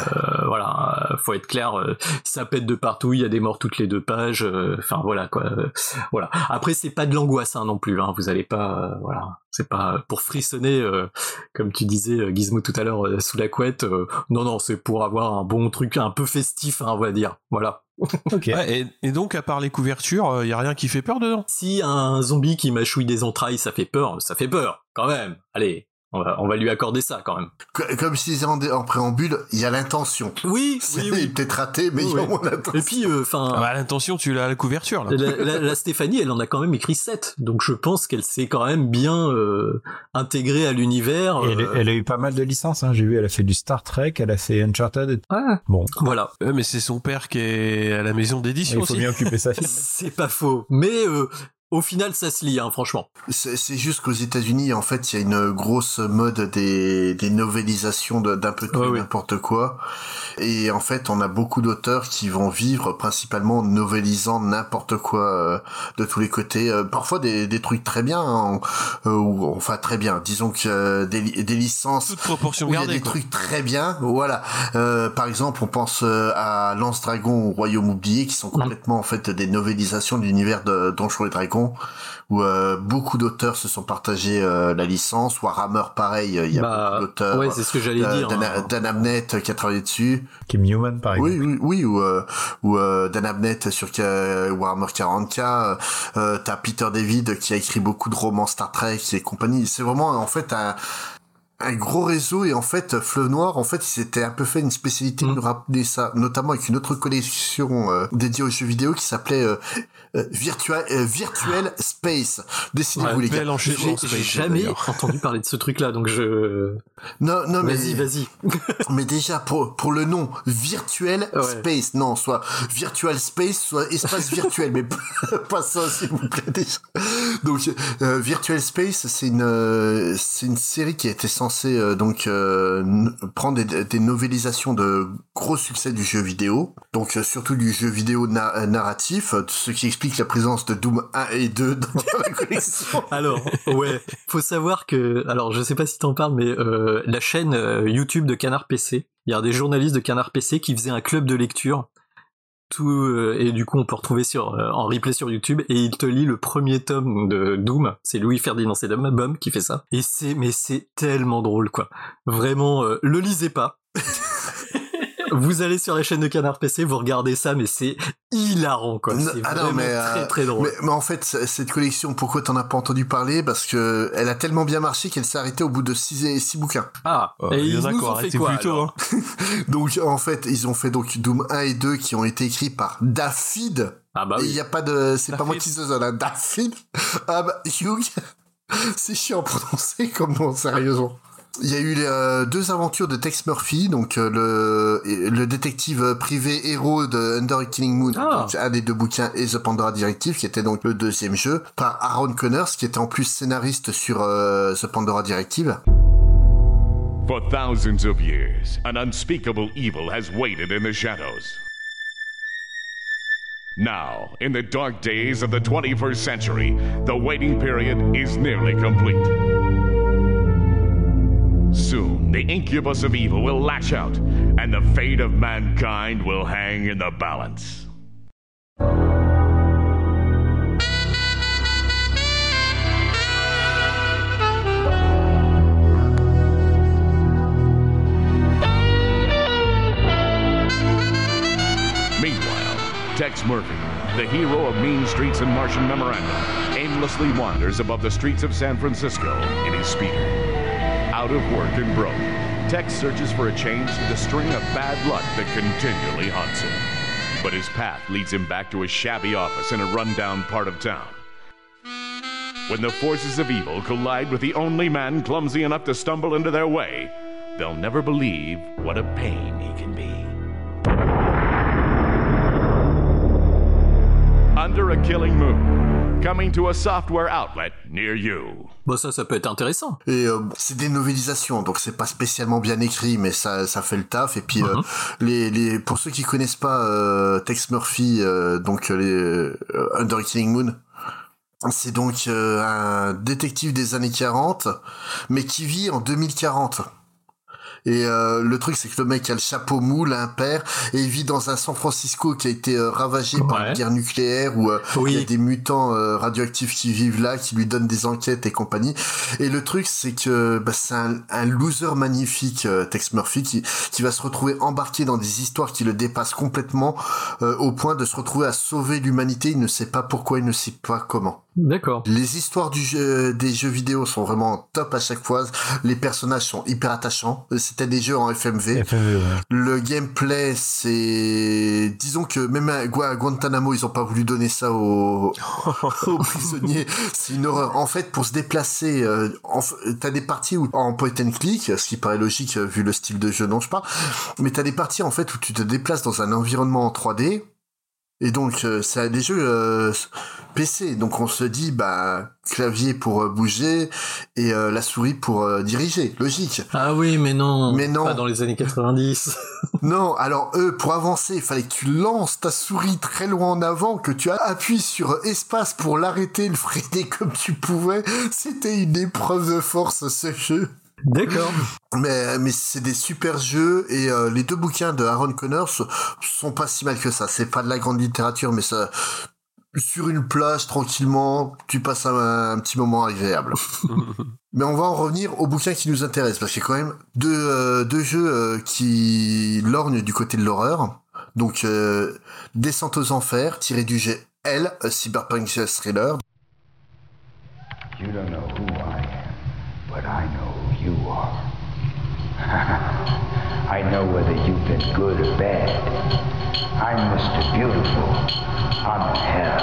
Voilà, faut être clair, ça pète de partout, il y a des morts toutes les 2 pages. Enfin voilà quoi. Voilà. Après, c'est pas de l'angoisse hein, non plus. Hein. Vous allez pas, voilà. C'est pas pour frissonner, comme tu disais, Gizmo tout à l'heure, sous la couette. Non, c'est pour avoir un bon truc un peu festif, hein, on va dire. Voilà. Okay. Ouais, et donc, à part les couvertures, y a rien qui fait peur dedans? Si un zombie qui mâchouille des entrailles, ça fait peur, quand même. Allez. On va lui accorder ça quand même. Comme je disais en préambule, il y a l'intention. Oui. Il est peut-être raté, mais il y a moins d'intention. Et puis, l'intention, tu l'as à la couverture, là. La Stéphanie, elle en a quand même écrit 7. Donc je pense qu'elle s'est quand même bien intégrée à l'univers. Elle a eu pas mal de licences, hein. J'ai vu, elle a fait du Star Trek, elle a fait Uncharted. Bon. Voilà. Mais c'est son père qui est à la maison d'édition aussi. Il faut bien occuper sa fille. C'est pas faux. Mais, au final, ça se lit, hein, franchement. C'est juste qu'aux États-Unis, en fait, il y a une grosse mode des novélisations d'un peu tout n'importe quoi. Et en fait, on a beaucoup d'auteurs qui vont vivre principalement en novélisant n'importe quoi de tous les côtés. Parfois des trucs très bien, hein, enfin très bien. Disons que des licences toute proportion où il y a gardée, des trucs très bien. Voilà. Par exemple, on pense à Lance Dragon ou Royaume oublié, qui sont complètement en fait des novélisations de l'univers de Donjons et Dragons, où beaucoup d'auteurs se sont partagés la licence. Warhammer, pareil, il y a beaucoup d'auteurs. Ouais, c'est ce que j'allais dire. Dan Abnett qui a travaillé dessus. Kim Newman, par exemple. Oui, ou Dan Abnett sur Warhammer 40K. T'as Peter David qui a écrit beaucoup de romans Star Trek et compagnie. C'est vraiment en fait un gros réseau, et en fait Fleuve Noir, en fait, il s'était un peu fait une spécialité de nous rappeler ça, notamment avec une autre collection dédiée aux jeux vidéo qui s'appelait Virtual Space. Décidez-vous les gars. J'ai jamais entendu parler de ce truc-là, donc je... Non, mais... Vas-y. Mais déjà, pour le nom, Virtual Space, non, soit Virtual Space, soit espace virtuel, mais pas ça, s'il vous plaît, déjà. Donc, Virtual Space, c'est une série qui a été censée prendre des novélisations de gros succès du jeu vidéo, donc surtout du jeu vidéo narratif, ce qui explique la présence de Doom 1 et 2 dans la collection. Alors, faut savoir que, alors je sais pas si t'en parles, mais la chaîne YouTube de Canard PC, il y a des journalistes de Canard PC qui faisaient un club de lecture. Et du coup on peut retrouver en replay sur YouTube, et il te lit le premier tome de Doom. C'est Louis Ferdinand Sedum qui fait ça, et c'est tellement drôle, quoi. Vraiment, le lisez pas. Vous allez sur la chaîne de Canard PC, vous regardez ça, mais c'est hilarant, quoi. C'est très très drôle. Mais en fait, cette collection, pourquoi t'en as pas entendu parler? Parce que elle a tellement bien marché qu'elle s'est arrêtée au bout de 6 bouquins. Et ils nous ont fait quoi, alors? Donc en fait, ils ont fait donc Doom 1 et 2 qui ont été écrits par David. Oui. Il y a pas de, c'est pas moi qui se donne, David. Hugh. C'est chiant à prononcer comme nom, sérieusement. Il y a eu les 2 aventures de Tex Murphy, donc le détective privé héros de Under a Killing Moon, donc un des 2 bouquins, et The Pandora Directive, qui était donc le 2e jeu, par Aaron Connors, qui était en plus scénariste sur The Pandora Directive. For thousands of years, an unspeakable evil has waited in the shadows. Now, in the dark days of the 21st century, the waiting period is nearly complete. Soon, the incubus of evil will lash out, and the fate of mankind will hang in the balance. Meanwhile, Tex Murphy, the hero of Mean Streets and Martian Memorandum, aimlessly wanders above the streets of San Francisco in his speeder. Out of work and broke, Tex searches for a change to the string of bad luck that continually haunts him. But his path leads him back to a shabby office in a rundown part of town. When the forces of evil collide with the only man clumsy enough to stumble into their way, they'll never believe what a pain he can be. Under a Killing Moon, coming to a software outlet near you. Bon, ça peut être intéressant. Et c'est des novélisations, donc c'est pas spécialement bien écrit, mais ça fait le taf. Et puis pour ceux qui connaissent pas Tex Murphy, donc Under a Killing Moon, c'est donc un détective des années 40, mais qui vit en 2040. Et le truc, c'est que le mec a le chapeau mou, l'impair, et il vit dans un San Francisco qui a été ravagé par une guerre nucléaire, où il y a des mutants radioactifs qui vivent là, qui lui donnent des enquêtes et compagnie. Et le truc, c'est que c'est un loser magnifique, Tex Murphy, qui va se retrouver embarqué dans des histoires qui le dépassent complètement, au point de se retrouver à sauver l'humanité. Il ne sait pas pourquoi, il ne sait pas comment. D'accord. Les histoires des jeux vidéo sont vraiment top à chaque fois. Les personnages sont hyper attachants. C'était des jeux en FMV. Le gameplay, c'est... Disons que même à Guantanamo, ils ont pas voulu donner ça aux prisonniers. C'est une horreur. En fait, pour se déplacer, t'as des parties où en point and click, ce qui paraît logique vu le style de jeu dont je parle, mais t'as des parties en fait où tu te déplaces dans un environnement en 3D. Et donc, c'est des jeux PC. Donc, on se dit, clavier pour bouger et la souris pour diriger. Logique. Ah oui, mais non. Pas dans les années 90. Non, alors pour avancer, il fallait que tu lances ta souris très loin en avant, que tu appuies sur espace pour l'arrêter, le freiner comme tu pouvais. C'était une épreuve de force, ce jeu. D'accord. Mais c'est des super jeux, et les deux bouquins de Aaron Connors sont pas si mal que ça. C'est pas de la grande littérature, mais ça, sur une plage tranquillement, tu passes un petit moment agréable. Mais on va en revenir aux bouquins qui nous intéressent, parce qu'il y a quand même deux jeux qui lorgnent du côté de l'horreur. Donc Descente aux enfers, tiré du jeu Hell, a cyberpunk thriller. You don't know who I am, but I know who you are. I know whether you've been good or bad. I'm Mr. Beautiful. I'm in hell.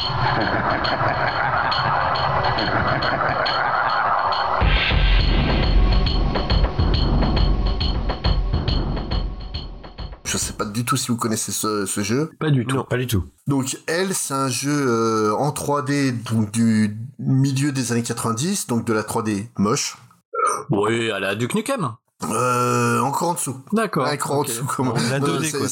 Je sais pas du tout si vous connaissez ce jeu. Pas du tout. Non, pas du tout. Donc Elle, c'est un jeu en 3D donc du milieu des années 90, donc de la 3D moche. Oui, à la Duke Nukem. Encore en dessous. D'accord. Encore en dessous. La 2D,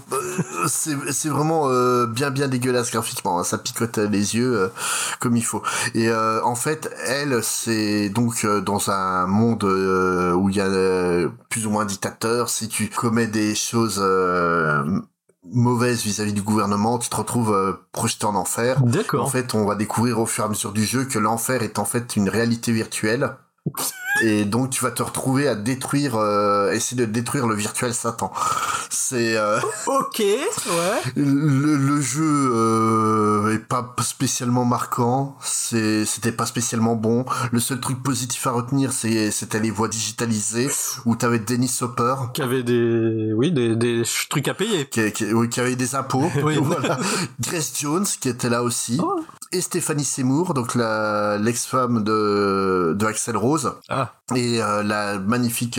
c'est vraiment bien dégueulasse graphiquement. Hein. Ça picote les yeux comme il faut. Et en fait, Elle, c'est donc dans un monde où il y a plus ou moins un dictateur. Si tu commets des choses mauvaises vis-à-vis du gouvernement, tu te retrouves projeté en enfer. D'accord. En fait, on va découvrir au fur et à mesure du jeu que l'enfer est en fait une réalité virtuelle. Et donc tu vas te retrouver à détruire, essayer de détruire le virtuel Satan. C'est ok, ouais. Le jeu est pas spécialement marquant, c'était pas spécialement bon. Le seul truc positif à retenir, c'était les voix digitalisées où t'avais Dennis Hopper qui avait des trucs à payer, qui avait des impôts. Oui. Voilà. Grace Jones qui était là aussi. Oh. Et Stéphanie Seymour, donc l'ex-femme de Axl Rose. Ah. Et la magnifique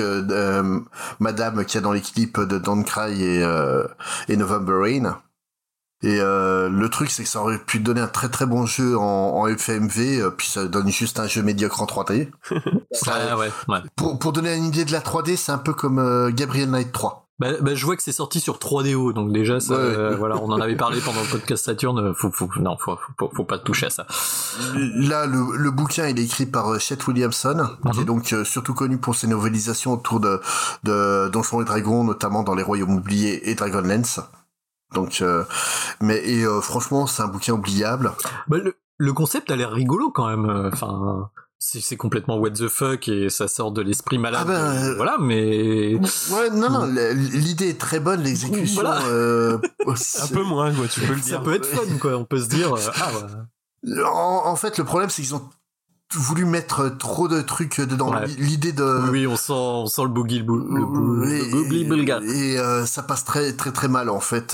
madame qui est dans les clips de Don't Cry et November Rain. Et le truc, c'est que ça aurait pu donner un très très bon jeu en FMV, puis ça donne juste un jeu médiocre en 3D. Ouais. Pour donner une idée de la 3D, c'est un peu comme Gabriel Knight 3. Je vois que c'est sorti sur 3DO, donc déjà ça, voilà, on en avait parlé pendant le podcast Saturn. Faut pas toucher à ça. Là, le bouquin, il est écrit par Chet Williamson, qui est donc surtout connu pour ses novélisations autour de Donjons et Dragons, notamment dans Les Royaumes Oubliés et Dragonlance. Donc, franchement, c'est un bouquin oubliable. Le concept a l'air rigolo quand même. Enfin. C'est complètement what the fuck et ça sort de l'esprit malade. Voilà, mais ouais, non, l'idée est très bonne, l'exécution. Voilà. Un peu moins, quoi. Tu peux le dire. Ça peut être fun, quoi. On peut se dire. En fait, le problème, c'est qu'ils ont voulu mettre trop de trucs dedans. Ouais. L'idée de... Oui, on sent le boogie, le boogly boulga. Et ça passe très très très mal en fait.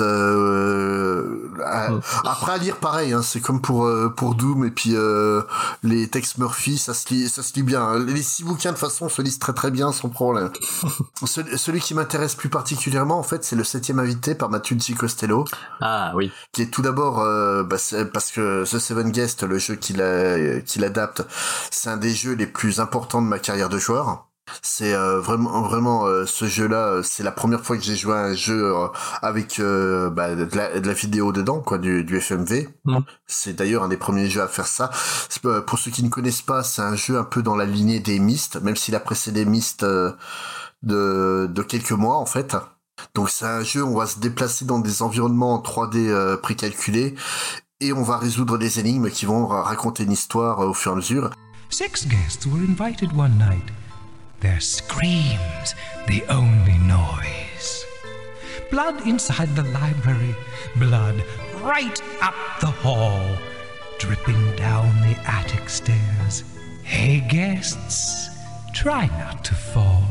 Après à lire pareil, hein, c'est comme pour Doom et puis les Tex Murphy, ça se lit bien. Les 6 bouquins de toute façon se lisent très très bien sans problème. Celui qui m'intéresse plus particulièrement en fait, c'est le 7e invité par Matthew G. Costello. Ah oui. Qui est tout d'abord c'est parce que The Seven Guest, le jeu qu'il adapte, c'est un des jeux les plus importants de ma carrière de joueur. C'est vraiment ce jeu-là, c'est la première fois que j'ai joué à un jeu avec de la vidéo dedans, quoi, du FMV. C'est d'ailleurs un des premiers jeux à faire ça. Pour ceux qui ne connaissent pas, c'est un jeu un peu dans la lignée des Myst, même s'il a précédé Myst de quelques mois en fait. Donc c'est un jeu où on va se déplacer dans des environnements en 3D précalculés et on va résoudre des énigmes qui vont raconter une histoire au fur et à mesure. 6 guests were invited one night. Their screams, the only noise. Blood inside the library, blood right up the hall, dripping down the attic stairs. Hey guests, try not to fall.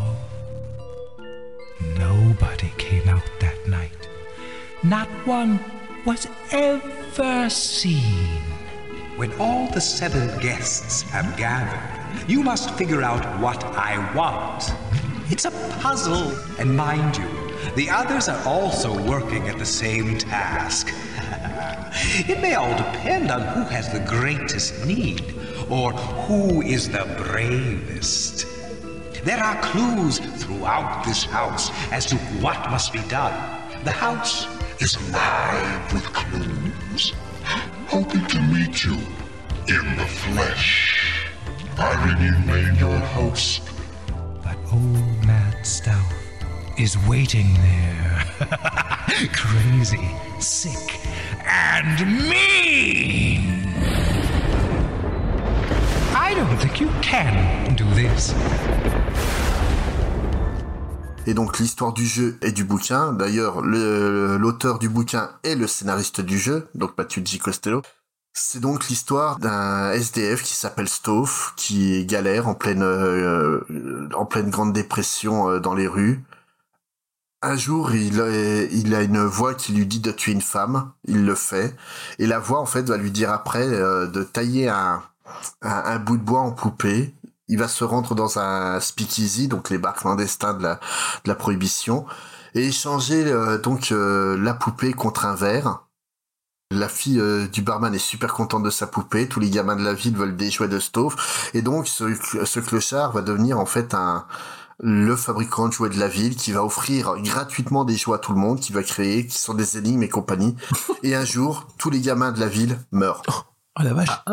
Nobody came out that night. Not one was ever seen. When all the 7 guests have gathered, you must figure out what I want. It's a puzzle. And mind you, the others are also working at the same task. It may all depend on who has the greatest need, or who is the bravest. There are clues throughout this house as to what must be done. The house is alive with clues. Hoping to meet you in the flesh. Irene remain your host. But old Matt Stout is waiting there. Crazy, sick, and mean. I don't think you can do this. Et donc l'histoire du jeu et du bouquin, d'ailleurs l'auteur du bouquin est le scénariste du jeu, donc Matthew G. Costello. C'est donc l'histoire d'un SDF qui s'appelle Stove, qui galère en pleine grande dépression dans les rues. Un jour, il a une voix qui lui dit de tuer une femme, il le fait, et la voix en fait va lui dire après de tailler un bout de bois en poupée. Il va se rendre dans un speakeasy, donc les bars clandestins de la prohibition, et échanger la poupée contre un verre. La fille du barman est super contente de sa poupée, tous les gamins de la ville veulent des jouets de Stove, et donc ce clochard va devenir en fait le fabricant de jouets de la ville qui va offrir gratuitement des jouets à tout le monde, qui va créer, qui sont des énigmes et compagnie. Et un jour, tous les gamins de la ville meurent. Oh la vache.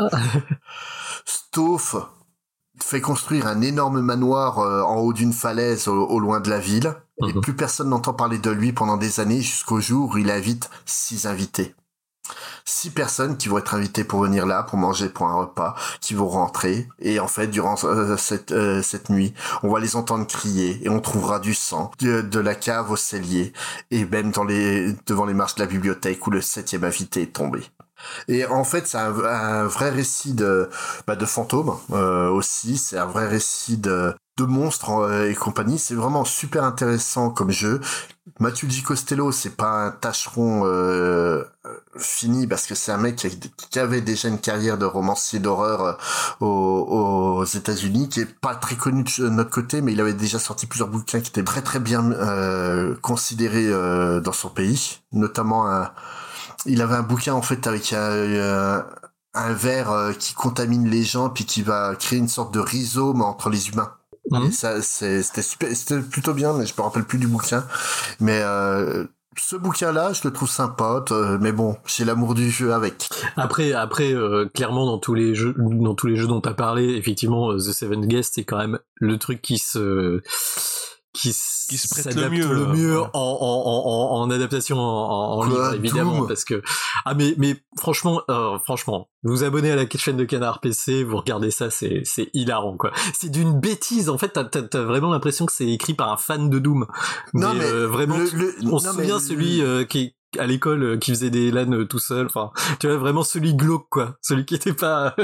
Stove fait construire un énorme manoir en haut d'une falaise au loin de la ville, et plus personne n'entend parler de lui pendant des années jusqu'au jour où il invite 6 invités. 6 personnes qui vont être invitées pour venir là, pour manger pour un repas, qui vont rentrer, et en fait durant cette nuit, on va les entendre crier, et on trouvera du sang, de la cave au cellier, et même devant les marches de la bibliothèque où le 7e invité est tombé. Et en fait, c'est un vrai récit de fantômes aussi. C'est un vrai récit de monstres et compagnie. C'est vraiment super intéressant comme jeu. Matthew G. Costello, c'est pas un tâcheron fini parce que c'est un mec qui avait déjà une carrière de romancier d'horreur aux États-Unis, qui est pas très connu de notre côté, mais il avait déjà sorti plusieurs bouquins qui étaient très très bien considérés dans son pays, notamment il avait un bouquin en fait avec un ver qui contamine les gens puis qui va créer une sorte de rhizome entre les humains. Et ça, c'était super, c'était plutôt bien, mais je me rappelle plus du bouquin. Mais ce bouquin-là, je le trouve sympa, mais bon, j'ai l'amour du jeu avec. Après, clairement dans tous les jeux dont t'as parlé, effectivement, The Seven Guests, c'est quand même le truc qui se prête le mieux en adaptation en livre, évidemment, parce que mais franchement vous abonnez à la chaîne de Canard PC, vous regardez ça, c'est hilarant quoi. C'est d'une bêtise en fait, t'as vraiment l'impression que c'est écrit par un fan de Doom. Non mais vraiment on se souvient celui qui à l'école qui faisait des LAN tout seul, enfin tu vois vraiment celui glauque quoi, celui qui était pas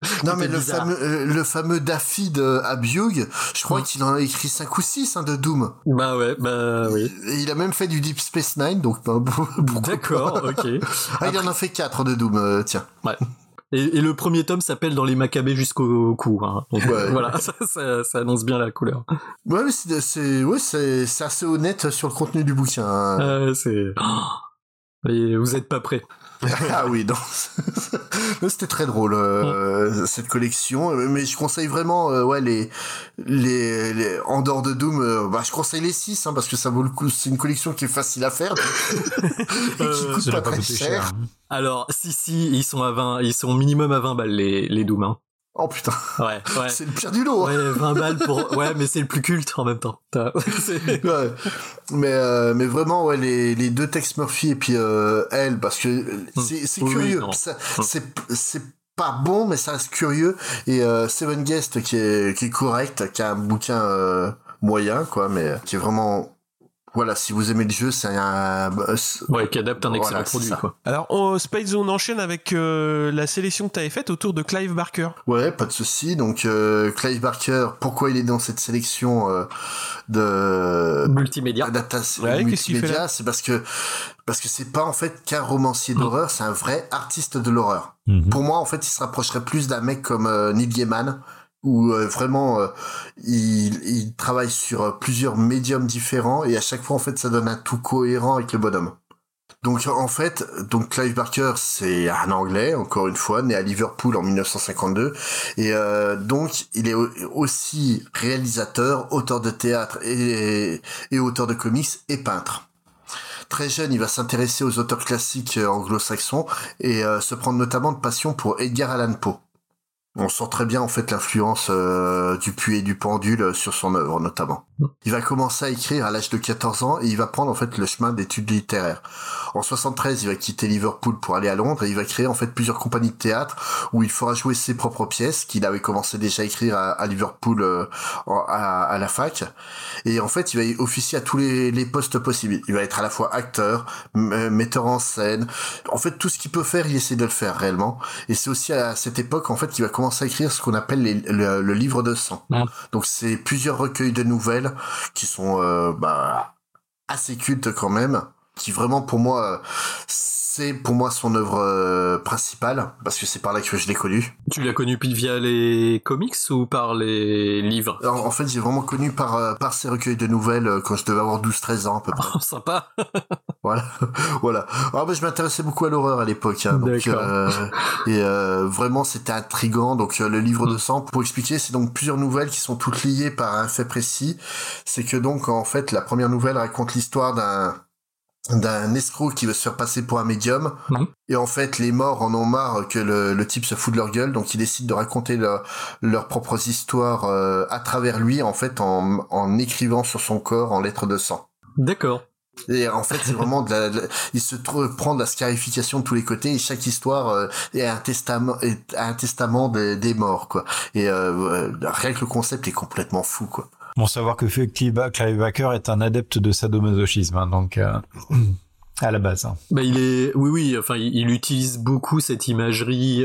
Non, mais le fameux Daffy de Abiyug, je crois qu'il en a écrit 5 ou 6 de Doom. Bah oui. Et il a même fait du Deep Space Nine, donc d'accord, ok. Il en a fait 4 de Doom, tiens. Ouais. Et le premier tome s'appelle Dans les Maccabées jusqu'au cou. Hein. Donc voilà, ça annonce bien la couleur. Ouais, mais c'est assez honnête sur le contenu du bouquin. Et vous êtes pas prêts. Ah oui, non. C'était très drôle cette collection, mais je conseille vraiment les en dehors de Doom, je conseille les 6 parce que ça vaut le coup, c'est une collection qui est facile à faire et qui coûte pas très cher. Alors si ils sont à 20, ils sont minimum à 20 balles les Doom hein. Oh putain. Ouais. C'est le pire du lot. Ouais, 20 balles pour mais c'est le plus culte en même temps. Ouais. Mais vraiment les deux Tex Murphy et puis elle, parce que c'est curieux. C'est pas bon, mais ça reste curieux. Et Seven Guest qui est correct, qui a un bouquin moyen quoi, mais qui est vraiment. Voilà, si vous aimez le jeu, c'est qui adapte un excellent produit, quoi. Alors, Space Zone enchaîne avec la sélection que tu avais faite autour de Clive Barker. Ouais, pas de souci. Donc, Clive Barker, pourquoi il est dans cette sélection de multimédia, adaptation multimédia, c'est parce que c'est pas en fait qu'un romancier d'horreur, c'est un vrai artiste de l'horreur. Pour moi, en fait, il se rapprocherait plus d'un mec comme Neil Gaiman, où vraiment il travaille sur plusieurs médiums différents et à chaque fois en fait ça donne un tout cohérent avec le bonhomme. Donc en fait, Clive Barker c'est un Anglais, encore une fois, né à Liverpool en 1952 et donc il est aussi réalisateur, auteur de théâtre et auteur de comics et peintre. Très jeune, il va s'intéresser aux auteurs classiques anglo-saxons et se prendre notamment de passion pour Edgar Allan Poe. On sent très bien en fait l'influence du Puits et du Pendule sur son œuvre notamment. Il va commencer à écrire à l'âge de 14 ans et il va prendre en fait le chemin d'études littéraires. En 73, il va quitter Liverpool pour aller à Londres et il va créer en fait plusieurs compagnies de théâtre où il fera jouer ses propres pièces qu'il avait commencé déjà à écrire à Liverpool à la fac. Et en fait, il va officier à tous les postes possibles. Il va être à la fois acteur, metteur en scène. En fait, tout ce qu'il peut faire, il essaie de le faire réellement. Et c'est aussi à cette époque en fait qu'il va commencer à écrire ce qu'on appelle le livre de sang. Donc c'est plusieurs recueils de nouvelles qui sont assez cultes quand même, qui vraiment pour moi c'est son œuvre principale parce que c'est par là que je l'ai connu. Tu l'as connu via les comics ou par les livres? Alors, en fait, j'ai vraiment connu par ces recueils de nouvelles quand je devais avoir 12-13 ans à peu près. Oh, sympa. Voilà. Alors, je m'intéressais beaucoup à l'horreur à l'époque, hein, donc vraiment c'était intriguant. Donc le livre de sang, pour expliquer, c'est donc plusieurs nouvelles qui sont toutes liées par un fait précis. C'est que donc en fait la première nouvelle raconte l'histoire d'un escroc qui veut se faire passer pour un médium et en fait les morts en ont marre que le type se fout de leur gueule, donc ils décident de raconter leurs propres histoires à travers lui en fait en écrivant sur son corps en lettres de sang. D'accord. Et en fait c'est vraiment il se prend de la scarification de tous les côtés et chaque histoire est un testament des morts quoi. Et rien que le concept est complètement fou quoi. Bon, savoir que Clive Barker est un adepte de sadomasochisme, hein, donc à la base. Hein. Enfin, il utilise beaucoup cette imagerie.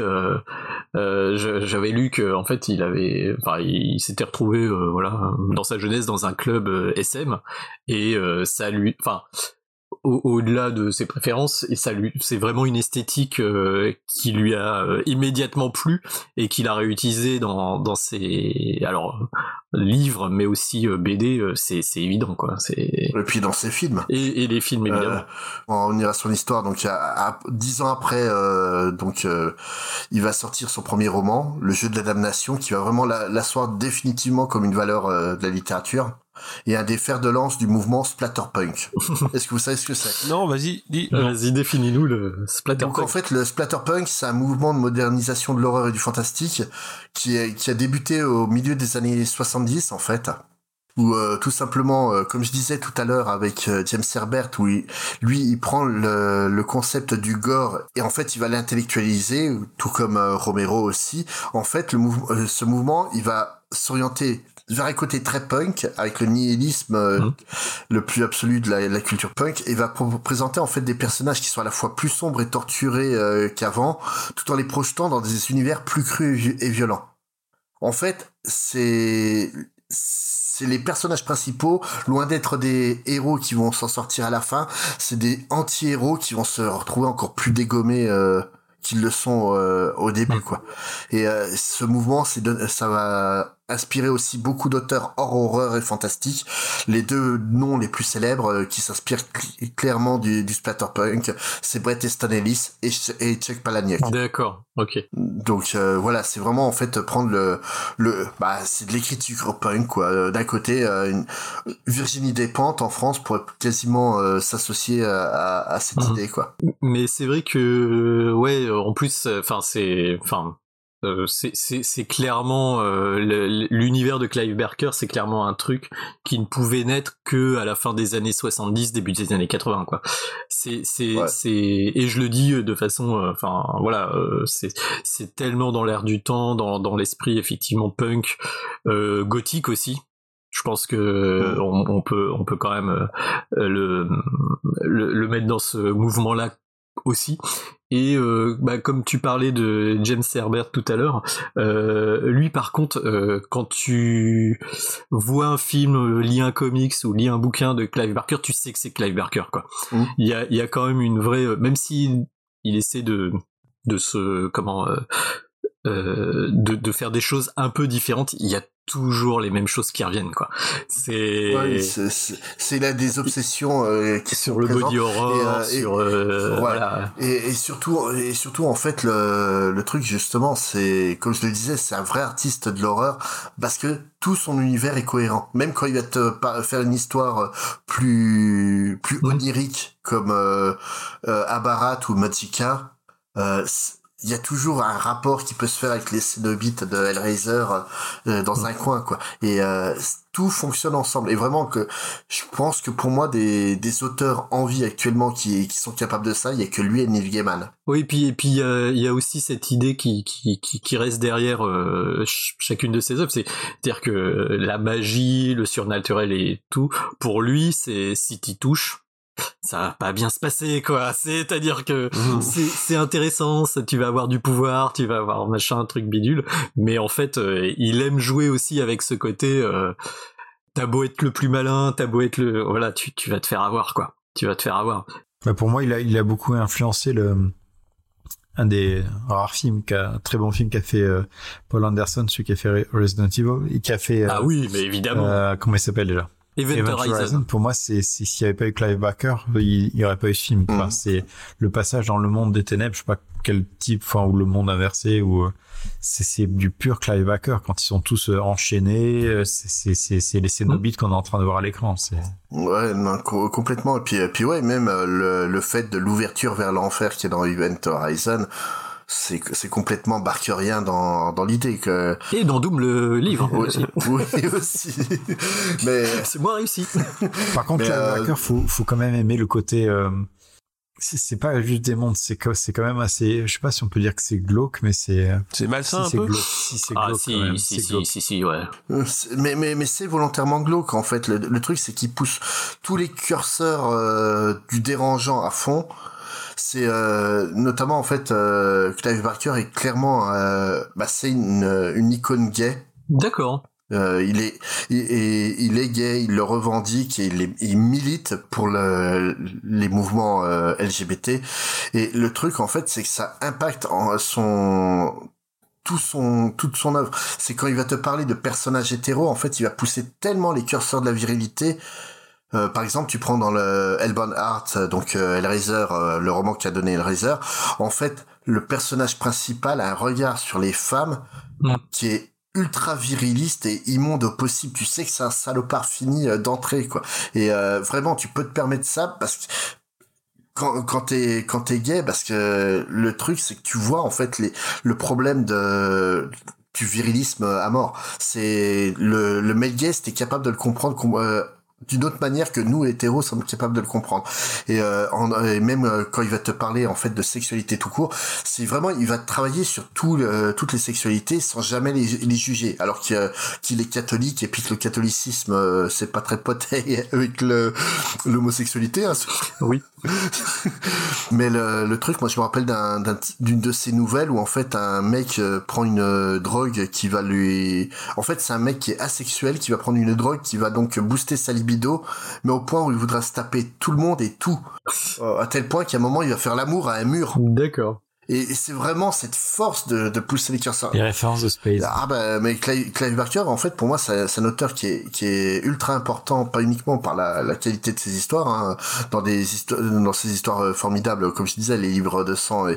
J'avais lu que en fait, il s'était retrouvé, dans sa jeunesse dans un club SM et ça lui, au-delà de ses préférences, et c'est vraiment une esthétique qui lui a immédiatement plu et qu'il a réutilisé dans ses livres, mais aussi BD, c'est évident quoi. Et puis dans ses films. Et les films évidemment. On ira sur l'histoire. Donc 10 ans après, il va sortir son premier roman, Le Jeu de la Damnation, qui va vraiment l'asseoir définitivement comme une valeur de la littérature. Et un des fers de lance du mouvement splatterpunk. Est-ce que vous savez ce que c'est? Non, vas-y, dis. Vas-y, définis-nous le splatterpunk. Donc en fait, le splatterpunk, c'est un mouvement de modernisation de l'horreur et du fantastique qui a débuté au milieu des années 70 en fait. Où tout simplement, comme je disais tout à l'heure avec James Herbert, où il prend le concept du gore et en fait il va l'intellectualiser, tout comme Romero aussi. En fait, ce mouvement, il va s'orienter vers un côté très punk, avec le nihilisme le plus absolu de la culture punk, et va présenter en fait des personnages qui sont à la fois plus sombres et torturés qu'avant, tout en les projetant dans des univers plus crus et violents. En fait, c'est les personnages principaux, loin d'être des héros qui vont s'en sortir à la fin, c'est des anti-héros qui vont se retrouver encore plus dégommés qu'ils le sont au début, quoi. Et ce mouvement, ça va inspiré aussi beaucoup d'auteurs hors horreur et fantastique. Les deux noms les plus célèbres qui s'inspirent clairement du splatterpunk, c'est Bret Easton Ellis et Chuck Palahniuk. D'accord, ok. Donc voilà, c'est vraiment en fait prendre c'est de l'écriture punk, quoi. D'un côté, Virginie Despentes en France pourrait quasiment s'associer à cette idée, quoi. Mais c'est vrai que en plus, c'est clairement l'univers de Clive Barker, c'est clairement un truc qui ne pouvait naître que à la fin des années 70, début des années 80, quoi. Et je le dis de façon c'est tellement dans l'air du temps, dans l'esprit effectivement punk, gothique aussi. Je pense que on peut quand même le mettre dans ce mouvement-là aussi. Et comme tu parlais de James Herbert tout à l'heure, lui par contre, quand tu vois un film, lis un comics ou lis un bouquin de Clive Barker, tu sais que c'est Clive Barker, quoi. Il y a quand même une vraie, même si il essaie de faire des choses un peu différentes, il y a toujours les mêmes choses qui reviennent, quoi. C'est là des obsessions qui sur sont le présentes. body horror, voilà. Et surtout en fait le truc justement, c'est comme je le disais, c'est un vrai artiste de l'horreur parce que tout son univers est cohérent. Même quand il va te faire une histoire plus onirique comme Abarat ou Magica, il y a toujours un rapport qui peut se faire avec les Cénobites de Hellraiser dans un coin, quoi. Et tout fonctionne ensemble. Et vraiment que je pense que pour moi des auteurs en vie actuellement qui sont capables de ça, il y a que lui et Neil Gaiman. Oui, puis il y a aussi cette idée qui reste derrière chacune de ses œuvres, c'est-à-dire que la magie, le surnaturel et tout, pour lui, c'est si t'y touches, ça va pas bien se passer, quoi. C'est-à-dire que c'est intéressant, tu vas avoir du pouvoir, tu vas avoir machin, truc bidule, mais en fait, il aime jouer aussi avec ce côté, t'as beau être le plus malin, t'as beau être tu vas te faire avoir, quoi. Tu vas te faire avoir. Bah pour moi, il a beaucoup influencé un des rares films un très bon film qu'a fait Paul Anderson, celui qui a fait Resident Evil, et qui a fait ah oui, mais évidemment. Comment il s'appelle déjà? Event Horizon. Pour moi, c'est s'il n'y avait pas eu Clive Barker, il n'y aurait pas eu ce film. Enfin, c'est le passage dans le monde des ténèbres, je sais pas quel type, ou le monde inversé, ou c'est du pur Clive Barker quand ils sont tous enchaînés. C'est les Cénobites qu'on est en train de voir à l'écran. Ouais, non, complètement. Et puis ouais, même le fait de l'ouverture vers l'enfer qui est dans Event Horizon. C'est complètement barkerien dans l'idée que. Et dans Doom le livre. Oui, aussi. Mais c'est moins réussi. Par contre, Clive Barker, faut quand même aimer le côté. C'est pas juste des mondes, c'est quand même assez. Je sais pas si on peut dire que c'est glauque, mais c'est malsain un peu. Si c'est glauque. Si, ouais. Mais c'est volontairement glauque en fait. Le truc, c'est qu'il pousse tous les curseurs du dérangeant à fond. C'est notamment en fait Clive Barker est clairement c'est une icône gay. D'accord. Il est gay, il le revendique et il milite pour les mouvements LGBT. Et le truc en fait, c'est que ça impacte toute son œuvre. C'est quand il va te parler de personnages hétéros, en fait, il va pousser tellement les curseurs de la virilité. Par exemple, tu prends dans le Hellbound Heart, donc Hellraiser, le roman qui a donné Hellraiser, en fait, le personnage principal a un regard sur les femmes qui est ultra viriliste et immonde au possible. Tu sais que c'est un salopard fini d'entrée, quoi. Et vraiment, tu peux te permettre ça parce que quand t'es gay, parce que le truc, c'est que tu vois en fait le problème du virilisme à mort. C'est le male gay, t'es capable de le comprendre d'une autre manière que nous hétéros sommes capables de le comprendre. Et même quand il va te parler en fait de sexualité tout court, c'est vraiment, il va travailler sur toutes les sexualités sans jamais les juger. Alors qu'il est catholique et puis que le catholicisme c'est pas très pote avec l'homosexualité. Hein. Oui. Mais le truc, moi je me rappelle d'une de ces nouvelles où en fait un mec prend une drogue qui va lui... En fait c'est un mec qui est asexuel qui va prendre une drogue qui va donc booster sa libido, mais au point où il voudra se taper tout le monde et tout. À tel point qu'à un moment il va faire l'amour à un mur. D'accord. Et c'est vraiment cette force de pousser les curseurs. Les références de Space. Ah bah, mais Clive Barker, en fait, pour moi, c'est un auteur qui est ultra important, pas uniquement par la qualité de ses histoires, hein, dans ses histoires formidables, comme je disais, les livres de sang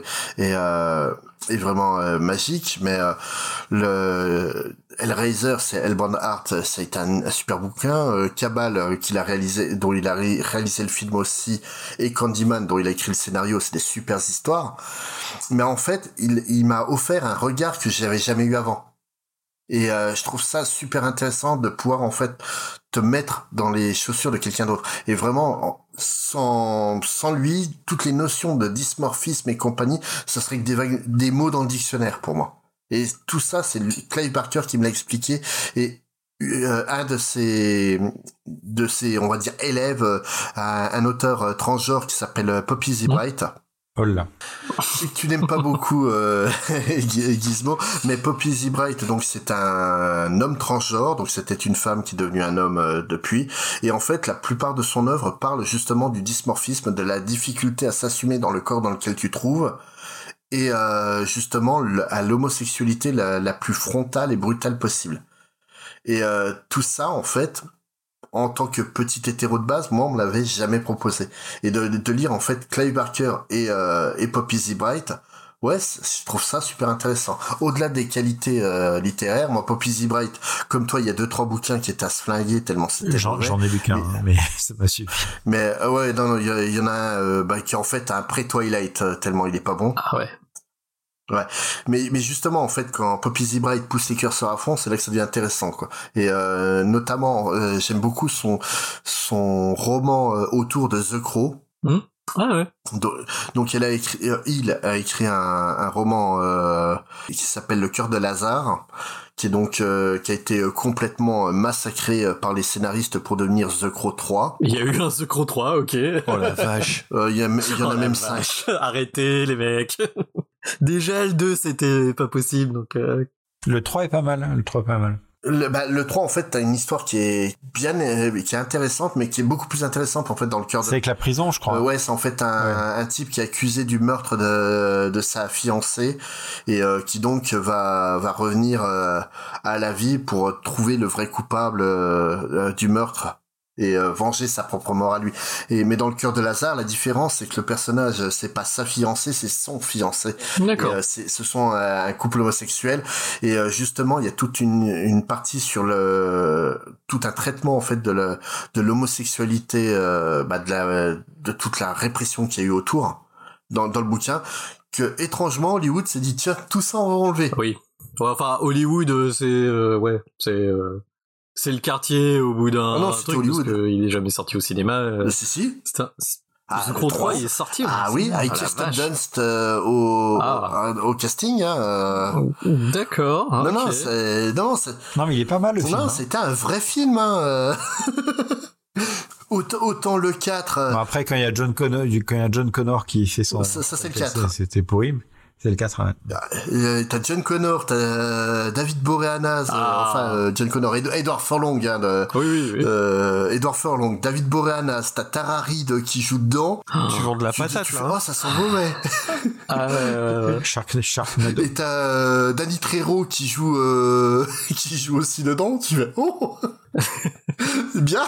est vraiment magique, mais Hellraiser, c'est Hellbound Heart, ça a été un super bouquin. Cabal, qu'il a réalisé, dont il a réalisé le film aussi, et Candyman, dont il a écrit le scénario, c'est des super histoires. Mais en fait, il m'a offert un regard que j'avais jamais eu avant. Et je trouve ça super intéressant de pouvoir en fait te mettre dans les chaussures de quelqu'un d'autre. Et vraiment, sans lui, toutes les notions de dysmorphisme et compagnie, ça serait que des mots dans le dictionnaire pour moi. Et tout ça, c'est Clive Barker qui me l'a expliqué. Et un de ses, on va dire, élèves, un auteur transgenre qui s'appelle Poppy Zebright. Oh là. Tu n'aimes pas beaucoup Gizmo, mais Poppy Zebright, donc c'est un homme transgenre, donc c'était une femme qui est devenue un homme depuis, et en fait la plupart de son œuvre parle justement du dysmorphisme, de la difficulté à s'assumer dans le corps dans lequel tu trouves, et justement à l'homosexualité la plus frontale et brutale possible. Et tout ça en fait, en tant que petit hétéro de base, moi on me l'avait jamais proposé. Et de lire en fait Clive Barker et Poppy Zebright, ouais, je trouve ça super intéressant. Au-delà des qualités littéraires, moi Poppy Zebright, comme toi, il y a 2-3 bouquins qui étaient à se flinguer tellement c'était mauvais. J'en ai lu qu'un, mais ça m'a suffi. Mais ouais, non, il y en a un qui en fait a un pré-Twilight tellement il est pas bon. Ah ouais. Ouais, mais justement en fait quand Poppy Zebright pousse les curseurs à fond, c'est là que ça devient intéressant quoi. Et notamment j'aime beaucoup son roman autour de The Crow. Ah ouais. Donc il a écrit un roman qui s'appelle Le Cœur de Lazare, qui est donc qui a été complètement massacré par les scénaristes pour devenir The Crow 3. Il y a eu un The Crow 3, ok. Oh la vache. Il y en a même 5. Arrêtez les mecs. Déjà le 2 c'était pas possible donc Le 3 est pas mal, hein, le 3 est pas mal. Le 3 en fait t'as une histoire qui est bien qui est intéressante mais qui est beaucoup plus intéressante en fait dans le cœur de... C'est avec la prison je crois. Ouais, c'est en fait un type qui est accusé du meurtre de sa fiancée et qui donc va revenir à la vie pour trouver le vrai coupable du meurtre et venger sa propre mort à lui. Mais dans le Cœur de Lazare, la différence c'est que le personnage c'est pas sa fiancée, c'est son fiancé. D'accord. Et, ce sont un couple homosexuel et justement il y a toute une partie sur tout un traitement en fait de l'homosexualité, de toute la répression qu'il y a eu autour dans le bouquin, que étrangement Hollywood s'est dit tiens tout ça on va enlever. Oui. Enfin Hollywood c'est le quartier au bout d'un truc Hollywood. parce qu'il est jamais sorti au cinéma. Si. The Crow 3 il est sorti. Oui, avec Kirsten Dunst au casting. D'accord. Non, okay. Non, mais il est pas mal le film. Non, c'était un vrai film. Hein. Autant le 4. Bon, après, quand il y a John Connor qui fait son. Ça c'est le 4. C'était pourri. C'est le 4, hein. T'as John Connor, t'as David Boreanaz, John Connor, Edward Furlong, oui. Edward Furlong, David Boreanaz, t'as Tara Reid qui joue dedans. Tu vends de la patate, là. Oh, ça sent mauvais. Sharknado. Et t'as Danny Trejo qui joue aussi dedans, tu fais, oh! C'est bien!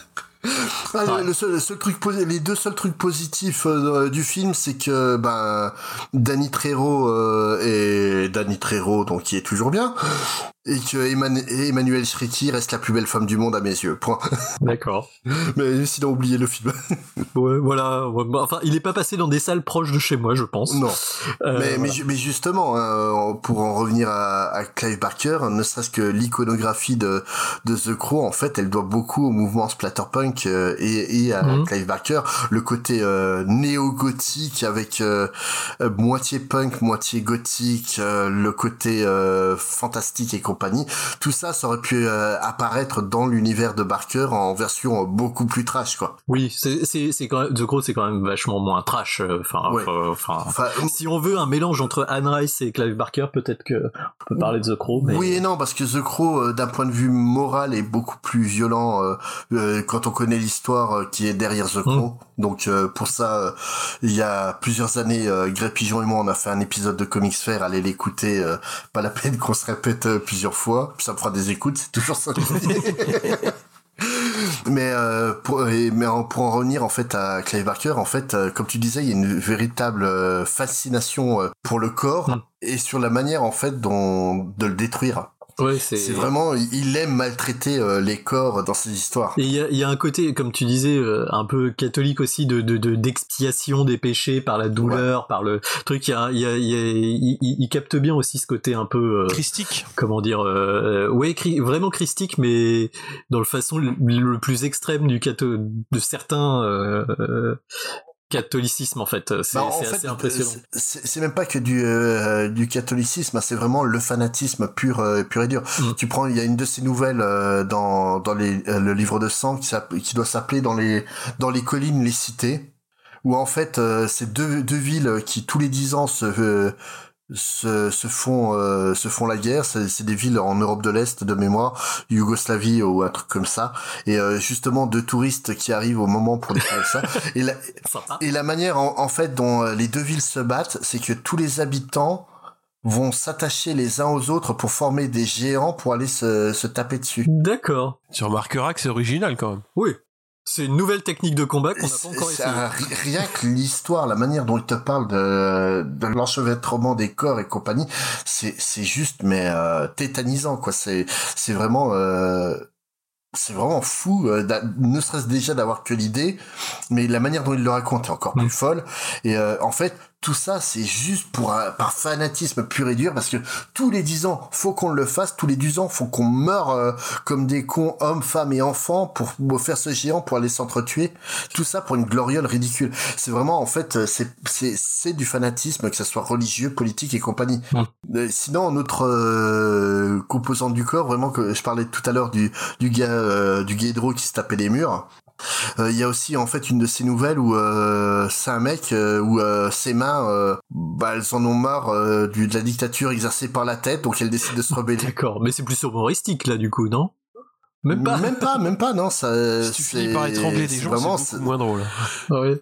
Les deux seuls trucs positifs du film, c'est que Danny Trejo donc qui est toujours bien, Et que Emmanuelle Chriqui reste la plus belle femme du monde à mes yeux. Point. D'accord. Mais sinon, oubliez le film. Ouais, voilà. Enfin, il est pas passé dans des salles proches de chez moi, je pense. Non. Voilà. Mais justement, pour en revenir à Clive Barker, ne serait-ce que l'iconographie de The Crow, en fait, elle doit beaucoup au mouvement splatterpunk et à Clive Barker. Le côté néo-gothique avec moitié punk, moitié gothique, le côté fantastique et compagnie. Tout ça aurait pu apparaître dans l'univers de Barker en version beaucoup plus trash, quoi. Oui, c'est quand même, The Crow, c'est quand même vachement moins trash. Si on veut un mélange entre Anne Rice et Clive Barker, peut-être que on peut parler de The Crow. Mais... Oui et non, parce que The Crow, d'un point de vue moral, est beaucoup plus violent quand on connaît l'histoire qui est derrière The Crow. Donc pour ça, il y a plusieurs années, Grey Pigeon et moi, on a fait un épisode de Comics Fair. Allez l'écouter. Pas la peine qu'on se répète plusieurs fois. Ça me fera des écoutes. C'est toujours ça. Mais pour en revenir en fait à Clive Barker, en fait, comme tu disais, il y a une véritable fascination pour le corps et sur la manière en fait de le détruire. Ouais, c'est vraiment, il aime maltraiter les corps dans ses histoires. Et il y a un côté, comme tu disais, un peu catholique aussi d'expiation des péchés par la douleur, par le truc. Il capte bien aussi ce côté un peu christique. Comment dire, vraiment christique, mais dans le façon le plus extrême de certains. Catholicisme en fait, c'est assez impressionnant. C'est même pas que du catholicisme, c'est vraiment le fanatisme pur et dur. Tu prends, il y a une de ces nouvelles dans le livre de sang qui doit s'appeler dans les collines les cités, où en fait c'est deux villes qui tous les 10 ans se font la guerre. C'est des villes en Europe de l'Est de mémoire, Yougoslavie ou un truc comme ça, et justement 2 touristes qui arrivent au moment pour découvrir ça, et la manière en fait dont les 2 villes se battent, c'est que tous les habitants vont s'attacher les uns aux autres pour former des géants pour aller se taper dessus. D'accord. Tu remarqueras que c'est original quand même. Oui. C'est une nouvelle technique de combat qu'on n'a pas encore essayé. Rien que l'histoire, la manière dont il te parle de l'enchevêtrement des corps et compagnie, c'est juste tétanisant, quoi. C'est vraiment fou, ne serait-ce déjà d'avoir que l'idée, mais la manière dont il le raconte est encore plus folle. Et en fait, tout ça, c'est juste par fanatisme pur et dur, parce que tous les 10 ans, faut qu'on le fasse, tous les 10 ans, faut qu'on meure comme des cons, hommes, femmes et enfants, pour faire ce géant, pour aller s'entretuer. Tout ça pour une gloriole ridicule. C'est vraiment, en fait, c'est du fanatisme, que ça soit religieux, politique et compagnie. Sinon, notre composante du corps, vraiment, que je parlais tout à l'heure du gars hétéro qui se tapait les murs. Il y a aussi en fait une de ces nouvelles où c'est un mec où ses mains elles en ont marre de la dictature exercée par la tête, donc elle décide de se rebeller. D'accord, mais c'est plus humoristique là du coup, non? Même pas, non, ça. Si tu finis par étrangler des gens, vraiment, c'est beaucoup moins drôle. Ouais.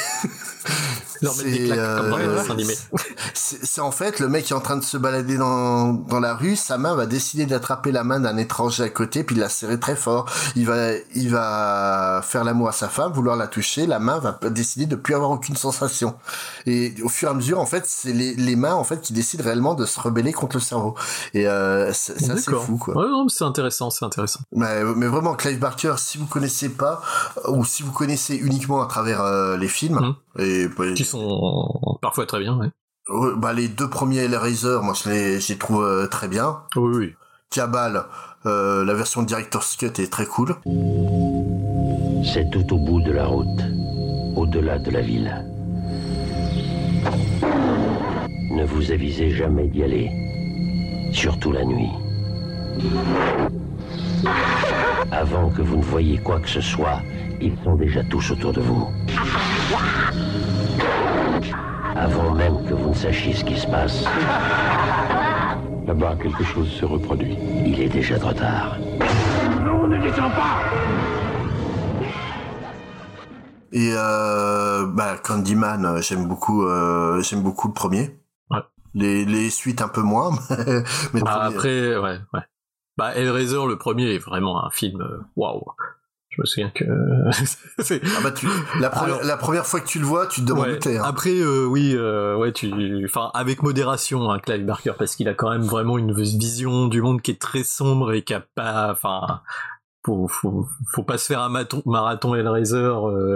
C'est en fait le mec qui est en train de se balader dans la rue, sa main va décider d'attraper la main d'un étranger à côté puis de la serrer très fort. Il va faire l'amour à sa femme, vouloir la toucher, la main va décider de plus avoir aucune sensation. Et au fur et à mesure, en fait, c'est les mains en fait qui décident réellement de se rebeller contre le cerveau. Et c'est assez fou, quoi. Ouais, non, c'est intéressant. Mais vraiment, Clive Barker, si vous connaissez pas, ou si vous connaissez uniquement à travers les films, qui sont parfois très bien, ouais. Les 2 premiers Hellraiser, moi je les trouve très bien. Oui. Cabal, la version Director's Cut est très cool. C'est tout au bout de la route, au-delà de la ville. Ne vous avisez jamais d'y aller, surtout la nuit. Avant que vous ne voyiez quoi que ce soit, ils sont déjà tous autour de vous. Avant même que vous ne sachiez ce qui se passe. Là-bas, quelque chose se reproduit. Il est déjà trop tard. Non, ne descends pas! Et Candyman, j'aime beaucoup le premier. Ouais. Les suites un peu moins, mais après, ouais. Hellraiser, le premier est vraiment un film waouh. Je me souviens que la première fois que tu le vois, tu te demandes où t'es. Hein. Après, avec modération, hein, Clive Barker, parce qu'il a quand même vraiment une vision du monde qui est très sombre et qui a pas, faut pas se faire un marathon Hellraiser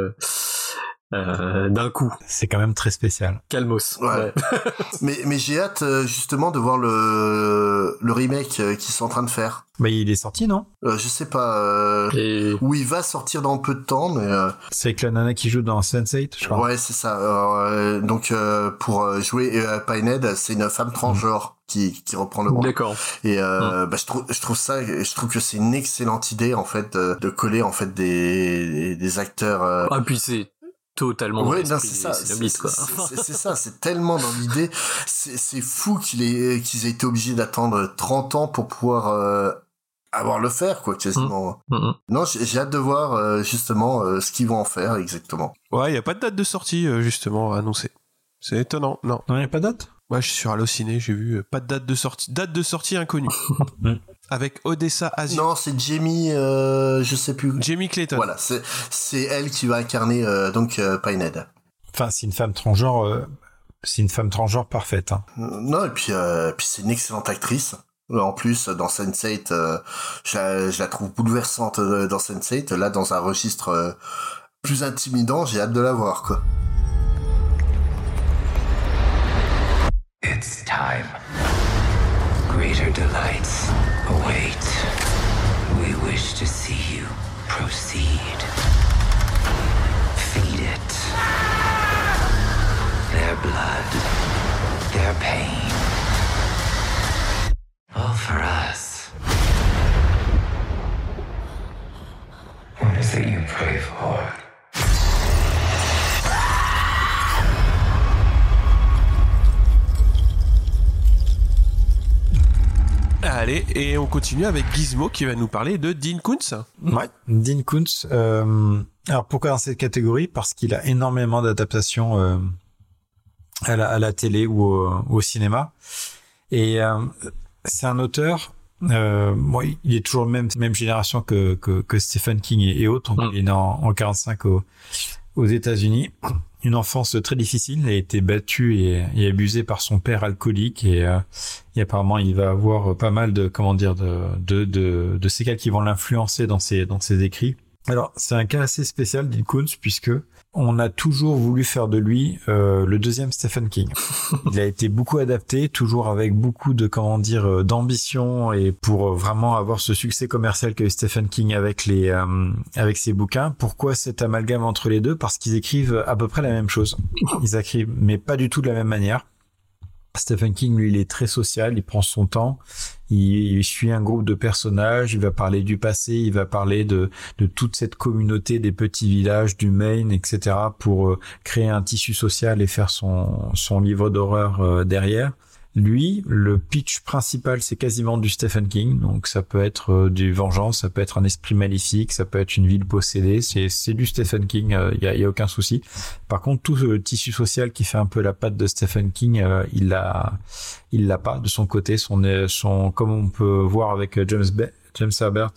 d'un coup. C'est quand même très spécial. Calmos. Ouais. mais j'ai hâte justement de voir le remake qu'ils sont en train de faire. Bah il est sorti, non? Je sais pas. Où il va sortir dans peu de temps, mais. C'est avec la nana qui joue dans Sense8, je crois. Ouais, c'est ça. Donc pour jouer Pinhead, c'est une femme transgenre qui reprend le rôle. D'accord. Et je trouve que c'est une excellente idée en fait de coller en fait des acteurs. Ah puis c'est totalement ouais, non, c'est ça, c'est ça, c'est tellement dans l'idée, c'est fou qu'ils aient été obligés d'attendre 30 ans pour pouvoir avoir le faire, quoi, quasiment. Non, j'ai hâte de voir justement ce qu'ils vont en faire exactement. Ouais, il y a pas de date de sortie justement annoncée. C'est étonnant, non. Non, il y a pas de date. Ouais, je suis sur Allociné, j'ai vu pas de date de sortie inconnue. Avec Odessa Asio. Non, c'est Jamie, je sais plus. Jamie Clayton. Voilà, c'est elle qui va incarner Pinhead. Enfin, c'est une femme transgenre parfaite. Hein. Non, et puis c'est une excellente actrice. En plus, dans Sense8, je la trouve bouleversante dans Sense8. Là, dans un registre plus intimidant, j'ai hâte de la voir, quoi. It's time. Greater delights await. We wish to see you proceed. Feed it. Their blood, their pain. All for us. What is it you pray for? Allez, et on continue avec Gizmo qui va nous parler de Dean Koontz. Ouais, Dean Koontz. Alors pourquoi dans cette catégorie? Parce qu'il a énormément d'adaptations à la télé ou au cinéma. Et c'est un auteur. Il est toujours même génération que Stephen King et autres. Donc, il est né en 45 aux États-Unis. Une enfance très difficile. Il a été battu et abusé par son père alcoolique et apparemment il va avoir pas mal de séquelles qui vont l'influencer dans ses écrits. Alors c'est un cas assez spécial, Dean Koontz, puisque on a toujours voulu faire de lui le deuxième Stephen King. Il a été beaucoup adapté, toujours avec beaucoup d'ambition et pour vraiment avoir ce succès commercial qu'a eu Stephen King avec ses bouquins. Pourquoi cet amalgame entre les deux? Parce qu'ils écrivent à peu près la même chose. Ils écrivent, mais pas du tout de la même manière. Stephen King, lui, il est très social, il prend son temps, il suit un groupe de personnages, il va parler du passé, il va parler de toute cette communauté des petits villages du Maine, etc., pour créer un tissu social et faire son livre d'horreur derrière. Lui, le pitch principal, c'est quasiment du Stephen King, donc ça peut être du vengeance, ça peut être un esprit maléfique, ça peut être une ville possédée, c'est du Stephen King, y a aucun souci. Par contre, tout le tissu social qui fait un peu la patte de Stephen King, il l'a pas de son côté. Son comme on peut voir avec James Herbert,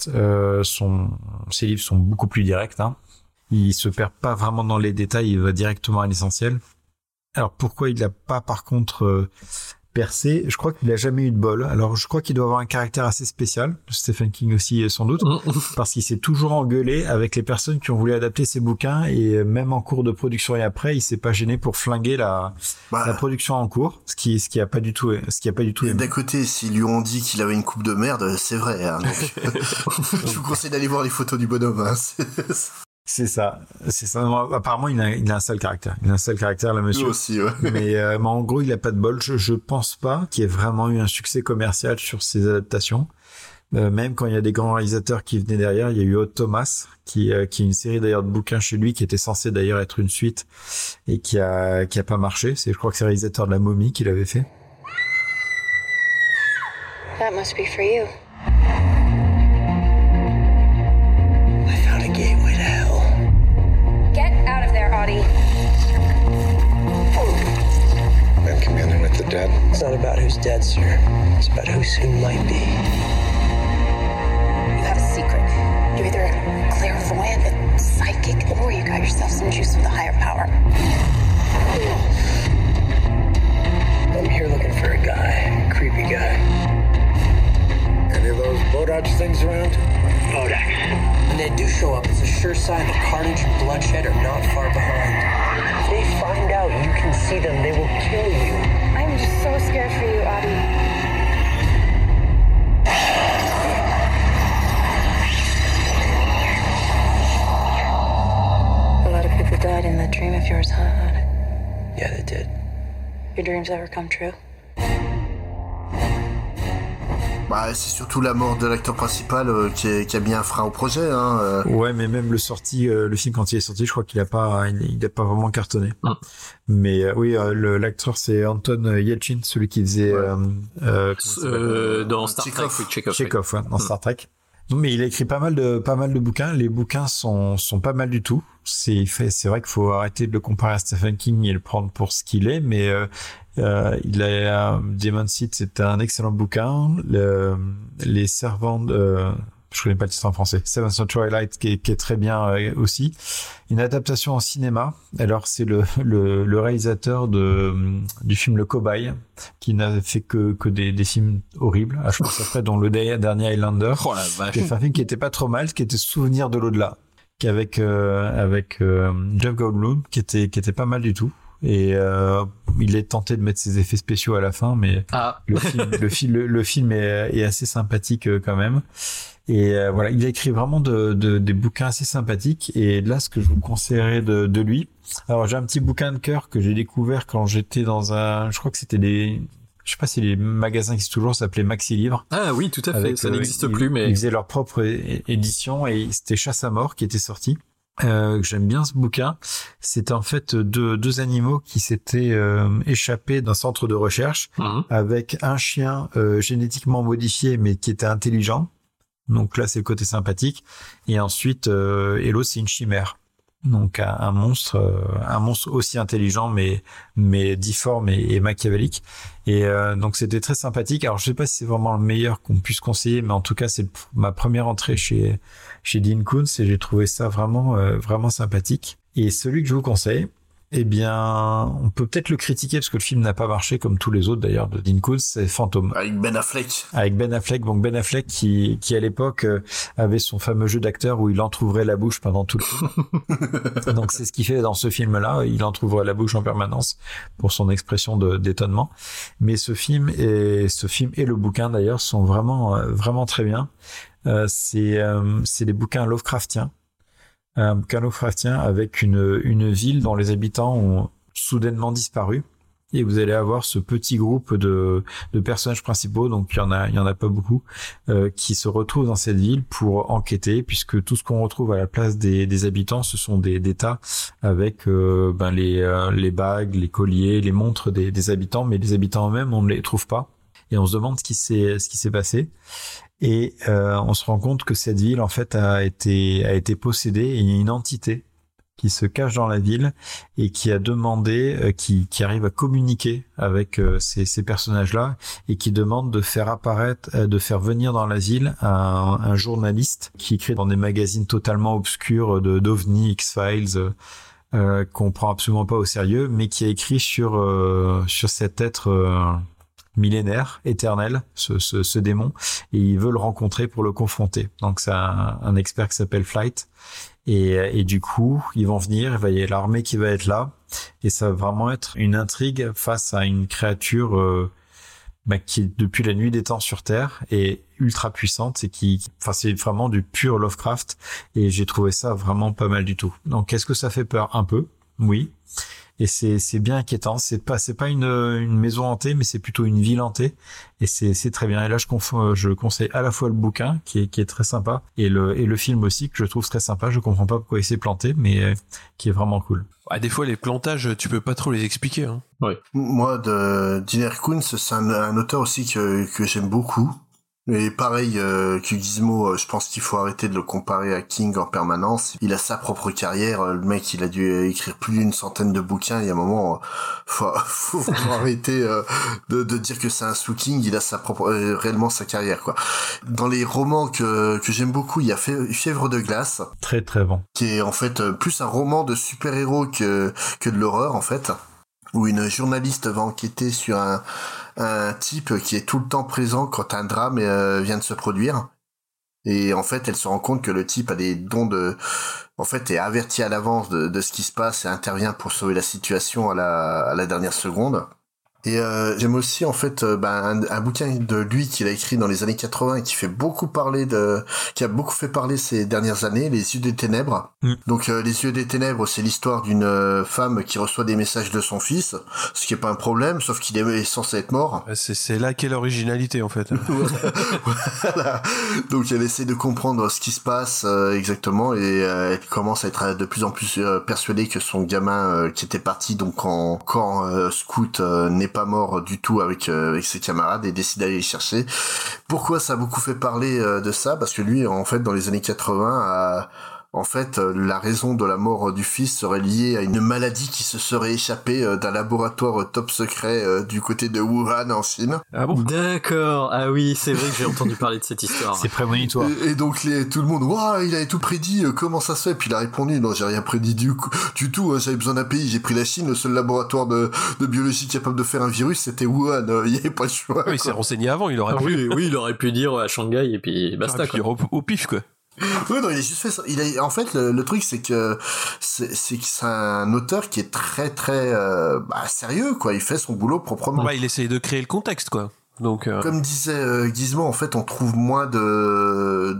ses livres sont beaucoup plus directs. Hein. Il se perd pas vraiment dans les détails, il va directement à l'essentiel. Alors pourquoi il a pas par contre percé? Je crois qu'il a jamais eu de bol. Alors je crois qu'il doit avoir un caractère assez spécial, Stephen King aussi sans doute, parce qu'il s'est toujours engueulé avec les personnes qui ont voulu adapter ses bouquins, et même en cours de production et après, il s'est pas gêné pour flinguer la production en cours, ce qui a pas du tout aimé. D'un côté, s'ils lui ont dit qu'il avait une coupe de merde, c'est vrai, hein, donc je vous conseille d'aller voir les photos du bonhomme, hein. C'est ça. Apparemment, il a un sale caractère. Il a un sale caractère, le monsieur. Lui aussi, ouais. Mais en gros, il a pas de bol. Je pense pas qu'il y ait vraiment eu un succès commercial sur ses adaptations. Même quand il y a des grands réalisateurs qui venaient derrière, il y a eu Odd Thomas, qui est une série d'ailleurs de bouquins chez lui, qui était censé d'ailleurs être une suite, et qui a pas marché. Je crois que c'est le réalisateur de La Momie qui l'avait fait. That must be for you. Gateway to hell. Get out of there, Audie. I'm communing with the dead. It's not about who's dead, sir. It's about who soon might be. You have a secret. Do you either clairvoyant, a psychic, or you got yourself some juice with a higher power. I'm here looking for a guy, a creepy guy. Any of those Bodax things around? Bodax. When they do show up, it's a sure sign that carnage and bloodshed are not far behind. If they find out you can see them, they will kill you. I'm just so scared for you, Abby. A lot of people died in that dream of yours, huh? Yeah, they did. Your dreams ever come true? Bah, c'est surtout la mort de l'acteur principal qui a mis un frein au projet. Hein. Ouais, mais même le film quand il est sorti, je crois qu'il a pas vraiment cartonné. Mais oui, l'acteur c'est Anton Yelchin, celui qui faisait dans Star Trek, Chekhov, ouais, dans Star Trek. Non, mais il a écrit pas mal de bouquins. Les bouquins sont pas mal du tout. C'est vrai qu'il faut arrêter de le comparer à Stephen King et le prendre pour ce qu'il est, mais il a Demon Seed, c'est un excellent bouquin. Les servants je connais pas le titre en français. Seven of Twilight qui est très bien aussi. Une adaptation en cinéma. Alors c'est le réalisateur du film Le Cobaye qui n'a fait que des films horribles. Je pense après dont le dernier Highlander. Oh la vache. C'est un film qui était pas trop mal, qui était Souvenir de l'au-delà, avec Jeff Goldblum qui était pas mal du tout. Et il est tenté de mettre ses effets spéciaux à la fin, mais le film est assez sympathique quand même. Et voilà, il a écrit vraiment des bouquins assez sympathiques. Et là, ce que je vous conseillerais de lui, alors j'ai un petit bouquin de cœur que j'ai découvert quand j'étais je crois que c'était je sais pas si les magasins qui existent toujours, ça s'appelait Maxi Livre. Ah oui, tout à fait, ça n'existe plus, mais ils faisaient leur propre édition et c'était Chasse à mort qui était sorti. J'aime bien ce bouquin. C'était en fait deux animaux qui s'étaient échappés d'un centre de recherche avec un chien génétiquement modifié mais qui était intelligent. Donc là, c'est le côté sympathique. Et ensuite, Hello, c'est une chimère. Donc un monstre aussi intelligent mais difforme et machiavélique. Et donc c'était très sympathique. Alors je sais pas si c'est vraiment le meilleur qu'on puisse conseiller, mais en tout cas c'est ma première entrée chez Dean Koontz et j'ai trouvé ça vraiment sympathique. Et celui que je vous conseille, eh bien, on peut peut-être le critiquer parce que le film n'a pas marché comme tous les autres d'ailleurs de Dean Koontz, c'est Phantom. Avec Ben Affleck. Donc Ben Affleck qui à l'époque avait son fameux jeu d'acteur où il entrouvrait la bouche pendant tout le film. Donc c'est ce qu'il fait dans ce film-là, il entrouvrait la bouche en permanence pour son expression d'étonnement. Mais ce film et le bouquin d'ailleurs sont vraiment très bien. C'est des bouquins Lovecraftiens. Un bouquin Lovecraftien avec une ville dont les habitants ont soudainement disparu et vous allez avoir ce petit groupe de personnages principaux, donc il y en a pas beaucoup, qui se retrouvent dans cette ville pour enquêter, puisque tout ce qu'on retrouve à la place des habitants, ce sont des tas avec les bagues, les colliers, les montres des habitants, mais les habitants eux-mêmes on ne les trouve pas et on se demande ce qui s'est passé. Et on se rend compte que cette ville en fait a été possédée et il y a une entité qui se cache dans la ville et qui a demandé, qui arrive à communiquer avec ces personnages-là et qui demande de faire venir dans la ville un journaliste qui écrit dans des magazines totalement obscurs d'OVNI, X-Files, qu'on prend absolument pas au sérieux, mais qui a écrit sur cet être millénaire, éternel, ce démon, et il veut le rencontrer pour le confronter. Donc c'est un expert qui s'appelle Flight, et du coup ils vont venir, il y a l'armée qui va être là, et ça va vraiment être une intrigue face à une créature qui depuis la nuit des temps sur Terre est ultra puissante et c'est vraiment du pur Lovecraft, et j'ai trouvé ça vraiment pas mal du tout. Donc est-ce que ça fait peur? Un peu, oui. Et c'est bien inquiétant. C'est pas une maison hantée, mais c'est plutôt une ville hantée. Et c'est très bien. Et là, je conseille à la fois le bouquin, qui est très sympa, et le film aussi, que je trouve très sympa. Je comprends pas pourquoi il s'est planté, mais qui est vraiment cool. Des fois, les plantages, tu peux pas trop les expliquer, hein. Ouais. Moi, Dean Koontz, c'est un auteur aussi que j'aime beaucoup. Et pareil que Gizmo, je pense qu'il faut arrêter de le comparer à King en permanence. Il a sa propre carrière, le mec il a dû écrire plus d'une centaine de bouquins, il y a un moment, faut vraiment arrêter de dire que c'est un sous-King, il a sa propre, réellement sa carrière, quoi. Dans les romans que j'aime beaucoup, il y a Fièvre de glace. Très très bon. Qui est en fait plus un roman de super-héros que de l'horreur, en fait. Où une journaliste va enquêter sur un type qui est tout le temps présent quand un drame vient de se produire. Et en fait, elle se rend compte que le type a des dons en fait, est averti à l'avance de ce qui se passe et intervient pour sauver la situation à la dernière seconde. Et j'aime aussi en fait un bouquin de lui qu'il a écrit dans les années 80 et qui a beaucoup fait parler ces dernières années, Les Yeux des Ténèbres. Donc Les Yeux des Ténèbres, c'est l'histoire d'une femme qui reçoit des messages de son fils, ce qui est pas un problème, sauf qu'il est censé être mort. C'est là qu'est l'originalité en fait. Voilà. Donc elle essaie de comprendre ce qui se passe exactement et elle commence à être de plus en plus persuadée que son gamin qui était parti donc en camp scout n'est pas mort du tout avec ses camarades et décide d'aller les chercher. Pourquoi ça a beaucoup fait parler de ça? Parce que lui, en fait, dans les années 80, en fait, la raison de la mort du fils serait liée à une maladie qui se serait échappée d'un laboratoire top secret du côté de Wuhan en Chine. Ah bon? D'accord. Ah oui, c'est vrai que j'ai entendu parler de cette histoire. C'est prémonitoire. Et donc tout le monde, waouh, il avait tout prédit, comment ça se fait? Puis il a répondu, non, j'ai rien prédit du tout, j'avais besoin d'un pays, j'ai pris la Chine, le seul laboratoire de biologie capable de faire un virus, c'était Wuhan, il n'y avait pas le choix. Oui, il s'est renseigné avant, il aurait pu. Oui, il aurait pu dire à Shanghai et puis basta, quoi. Au pif, quoi. Oui, non, il a juste fait ça. En fait, le truc, c'est que c'est un auteur qui est très, très sérieux, quoi. Il fait son boulot proprement. Il essaye de créer le contexte, quoi. Donc, comme disait Gizmo, en fait, on trouve moins de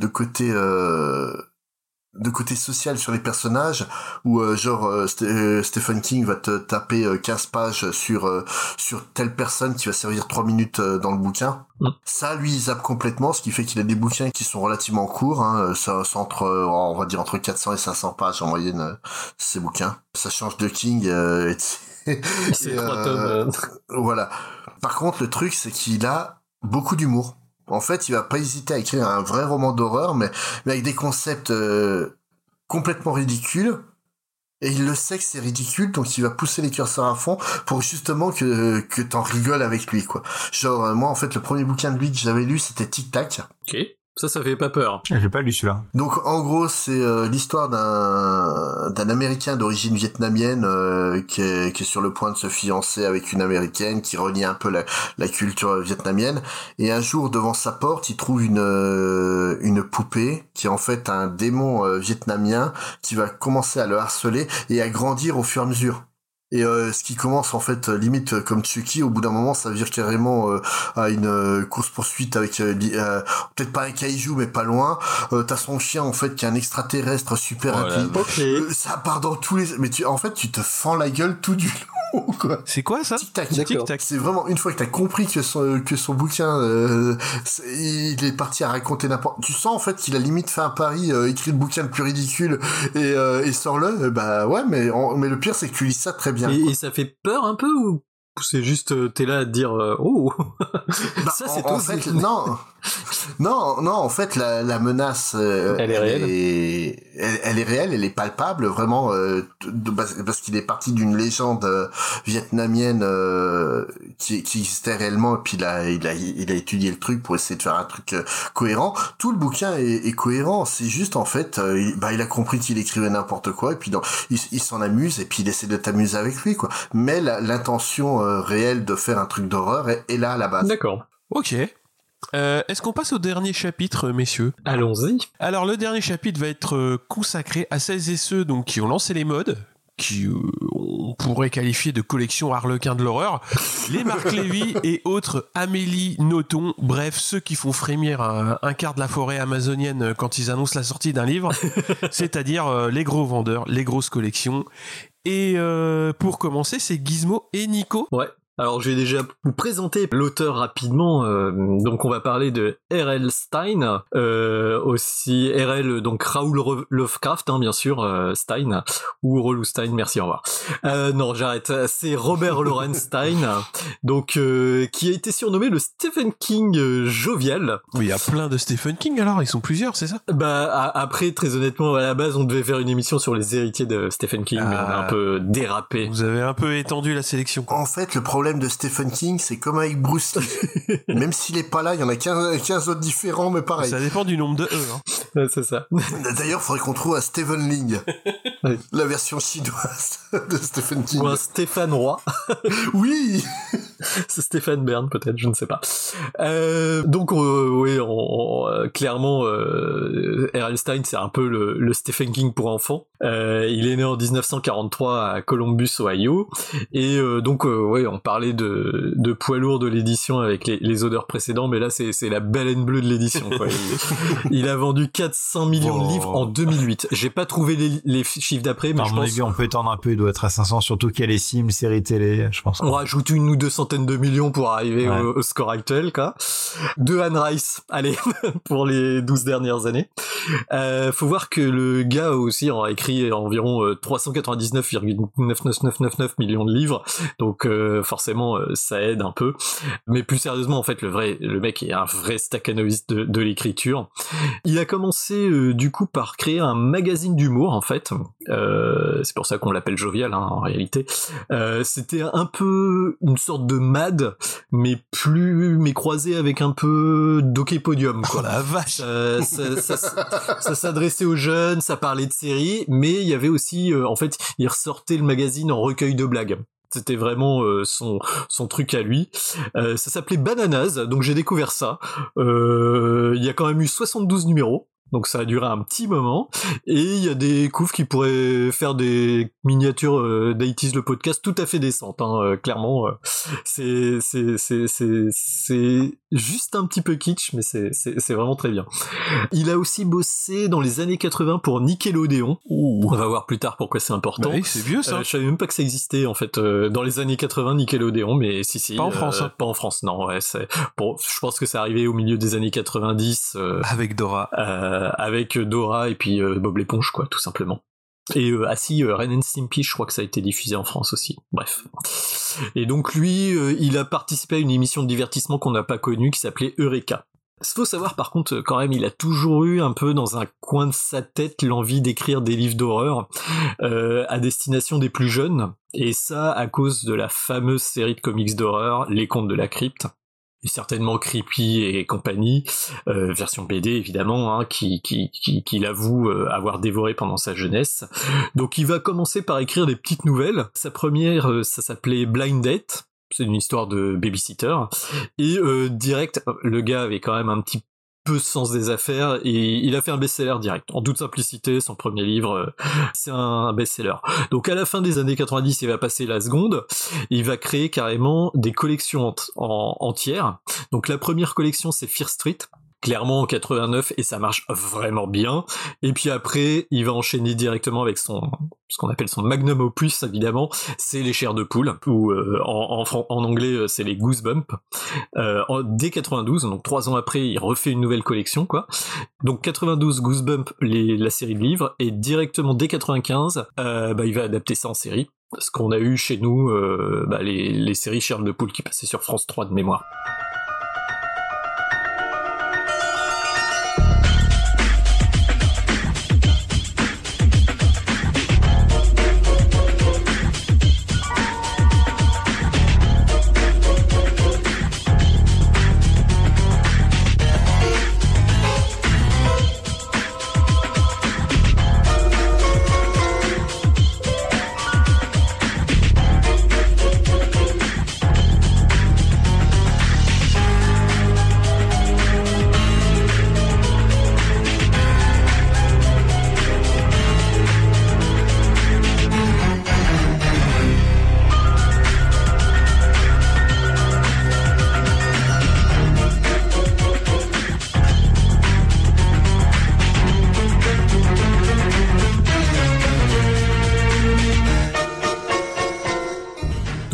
côté social sur les personnages où Stephen King va te taper 15 pages sur telle personne qui va servir 3 minutes dans le bouquin. Ça, lui, il zappe complètement, ce qui fait qu'il a des bouquins qui sont relativement courts, hein. Ça on va dire entre 400 et 500 pages en moyenne, ces bouquins. Ça change de King, c'est 3 tomes. Voilà. Par contre, le truc, c'est qu'il a beaucoup d'humour. En fait, il va pas hésiter à écrire un vrai roman d'horreur, mais avec des concepts complètement ridicules. Et il le sait que c'est ridicule, donc il va pousser les curseurs à fond pour justement que t'en rigoles avec lui, quoi. Genre, moi, en fait, le premier bouquin de lui que j'avais lu, c'était Tic Tac. Ok. Ça fait pas peur. J'ai pas lu celui-là. Donc en gros, c'est l'histoire d'un Américain d'origine vietnamienne qui est sur le point de se fiancer avec une Américaine qui renie un peu la culture vietnamienne. Et un jour, devant sa porte, il trouve une poupée qui est en fait un démon vietnamien qui va commencer à le harceler et à grandir au fur et à mesure. Et ce qui commence en fait limite comme Chucky, au bout d'un moment ça vire carrément à une course-poursuite avec peut-être pas un kaiju mais pas loin. T'as son chien en fait qui est un extraterrestre super rapide. Ça part dans tous les... Mais tu te fends la gueule tout du long, quoi. C'est quoi ça? Tic Tac. C'est vraiment une fois que t'as compris que son bouquin il est parti à raconter n'importe... Tu sens en fait qu'il a limite fait un pari, écrit le bouquin le plus ridicule et sort-le. Bah ouais, mais le pire c'est que tu lis ça très bien. Et ça fait peur un peu ou c'est juste t'es là à te dire oh ça c'est en fait non en fait la menace elle est réelle. Elle est réelle, elle est palpable vraiment parce qu'il est parti d'une légende vietnamienne qui existait réellement et puis il a étudié le truc pour essayer de faire un truc cohérent. Tout le bouquin est cohérent, c'est juste en fait il a compris qu'il écrivait n'importe quoi et puis il s'en amuse et puis il essaie de t'amuser avec lui, quoi. Mais l'intention réelle de faire un truc d'horreur est là à la base. D'accord. Ok. Est-ce qu'on passe au dernier chapitre, messieurs? Allons-y. Alors, le dernier chapitre va être consacré à celles et ceux donc, qui ont lancé les mods, qui on pourrait qualifier de collection harlequin de l'horreur, les Marc Lévy et autres Amélie Nothomb, bref, ceux qui font frémir un quart de la forêt amazonienne quand ils annoncent la sortie d'un livre, c'est-à-dire les gros vendeurs, les grosses collections. Et pour commencer, c'est Gizmo et Nico. Ouais. Alors, je vais déjà vous présenter l'auteur rapidement. Donc, on va parler de R.L. Stein, aussi R.L. donc Raoul Lovecraft, hein, bien sûr, Stein ou Rolou Stein. Merci, au revoir. Non, j'arrête. C'est Robert Lawrence Stein, donc qui a été surnommé le Stephen King jovial. Oui, il y a plein de Stephen King. Alors, ils sont plusieurs, c'est ça? Bah après, très honnêtement, à la base, on devait faire une émission sur les héritiers de Stephen King, mais on a un peu dérapé. Vous avez un peu étendu la sélection. En fait, le problème de Stephen King, c'est comme avec Bruce Lee. Même s'il est pas là, il y en a 15 autres différents, mais pareil. Ça dépend du nombre de E. Hein. Ouais, c'est ça. D'ailleurs, il faudrait qu'on trouve un Stephen Ling. Oui. La version chinoise de Stephen King. Ou un Stéphane Roy. Oui. C'est Stéphane Bern, peut-être, je ne sais pas. Donc, oui, clairement, R.L. Stein, c'est un peu le Stephen King pour enfants. Il est né en 1943 à Columbus, Ohio. Et donc, ouais, on parlait de poids lourd de l'édition avec les odeurs précédents, mais là, c'est la baleine bleue de l'édition. Quoi. Il a vendu 400 millions de livres en 2008. J'ai pas trouvé les chiffres d'après, mais je pense... on peut étendre un peu, il doit être à 500, surtout qu'il y a les Sims, séries télé, je pense. On rajoute 1 ou 2 centaines de millions pour arriver au score actuel, quoi. De Anne Rice, allez, pour les 12 dernières années. Faut voir que le gars aussi a écrit environ 399,99999 millions de livres, donc forcément ça aide un peu. Mais plus sérieusement, en fait, le mec est un vrai staccanoviste de l'écriture. Il a commencé du coup par créer un magazine d'humour, en fait. C'est pour ça qu'on l'appelle jovial, hein, en réalité. C'était un peu une sorte de Mad, mais croisé avec un peu d'Hockey Podium, quoi. Oh la vache. Ça s'adressait aux jeunes, ça parlait de séries, mais il y avait aussi, en fait, il ressortait le magazine en recueil de blagues. C'était vraiment son truc à lui. Ça s'appelait Bananas, donc j'ai découvert ça. Il y a quand même eu 72 numéros. Donc ça a duré un petit moment, et il y a des couves qui pourraient faire des miniatures d'A.T.'s le podcast tout à fait décentes, hein, clairement. C'est juste un petit peu kitsch, mais c'est vraiment très bien. Il a aussi bossé dans les années 80 pour Nickelodeon. On va voir plus tard pourquoi c'est important. Bah oui, c'est vieux ça. Je savais même pas que ça existait en fait dans les années 80 Nickelodeon, mais si. Pas en France. Hein. Pas en France, non. Ouais, je pense que c'est arrivé au milieu des années 90. Avec Dora. Avec Dora et puis Bob l'éponge, quoi, tout simplement. Et Ren and Stimpy, je crois que ça a été diffusé en France aussi. Bref. Et donc lui, il a participé à une émission de divertissement qu'on n'a pas connue qui s'appelait Eureka. Il faut savoir par contre, quand même, il a toujours eu un peu dans un coin de sa tête l'envie d'écrire des livres d'horreur à destination des plus jeunes. Et ça à cause de la fameuse série de comics d'horreur, Les Contes de la Crypte. Et certainement Creepy et compagnie, version BD évidemment, hein, qu'il avoue avoir dévoré pendant sa jeunesse. Donc il va commencer par écrire des petites nouvelles. Sa première, ça s'appelait Blind Date, c'est une histoire de babysitter. Et direct, le gars avait quand même un petit peu sens des affaires et il a fait un best-seller direct. En toute simplicité, son premier livre, c'est un best-seller. Donc à la fin des années 90, il va passer la seconde. Il va créer carrément des collections entières. Donc la première collection, c'est Fear Street. Clairement en 89, et ça marche vraiment bien. Et puis après, il va enchaîner directement avec ce qu'on appelle son magnum opus, évidemment, c'est les chairs de poule, ou en anglais, c'est les Goosebumps. Dès 92, donc 3 ans après, il refait une nouvelle collection, quoi. Donc 92 Goosebumps, la série de livres, et directement dès 95, il va adapter ça en série. Ce qu'on a eu chez nous, les séries chairs de poule qui passaient sur France 3 de mémoire.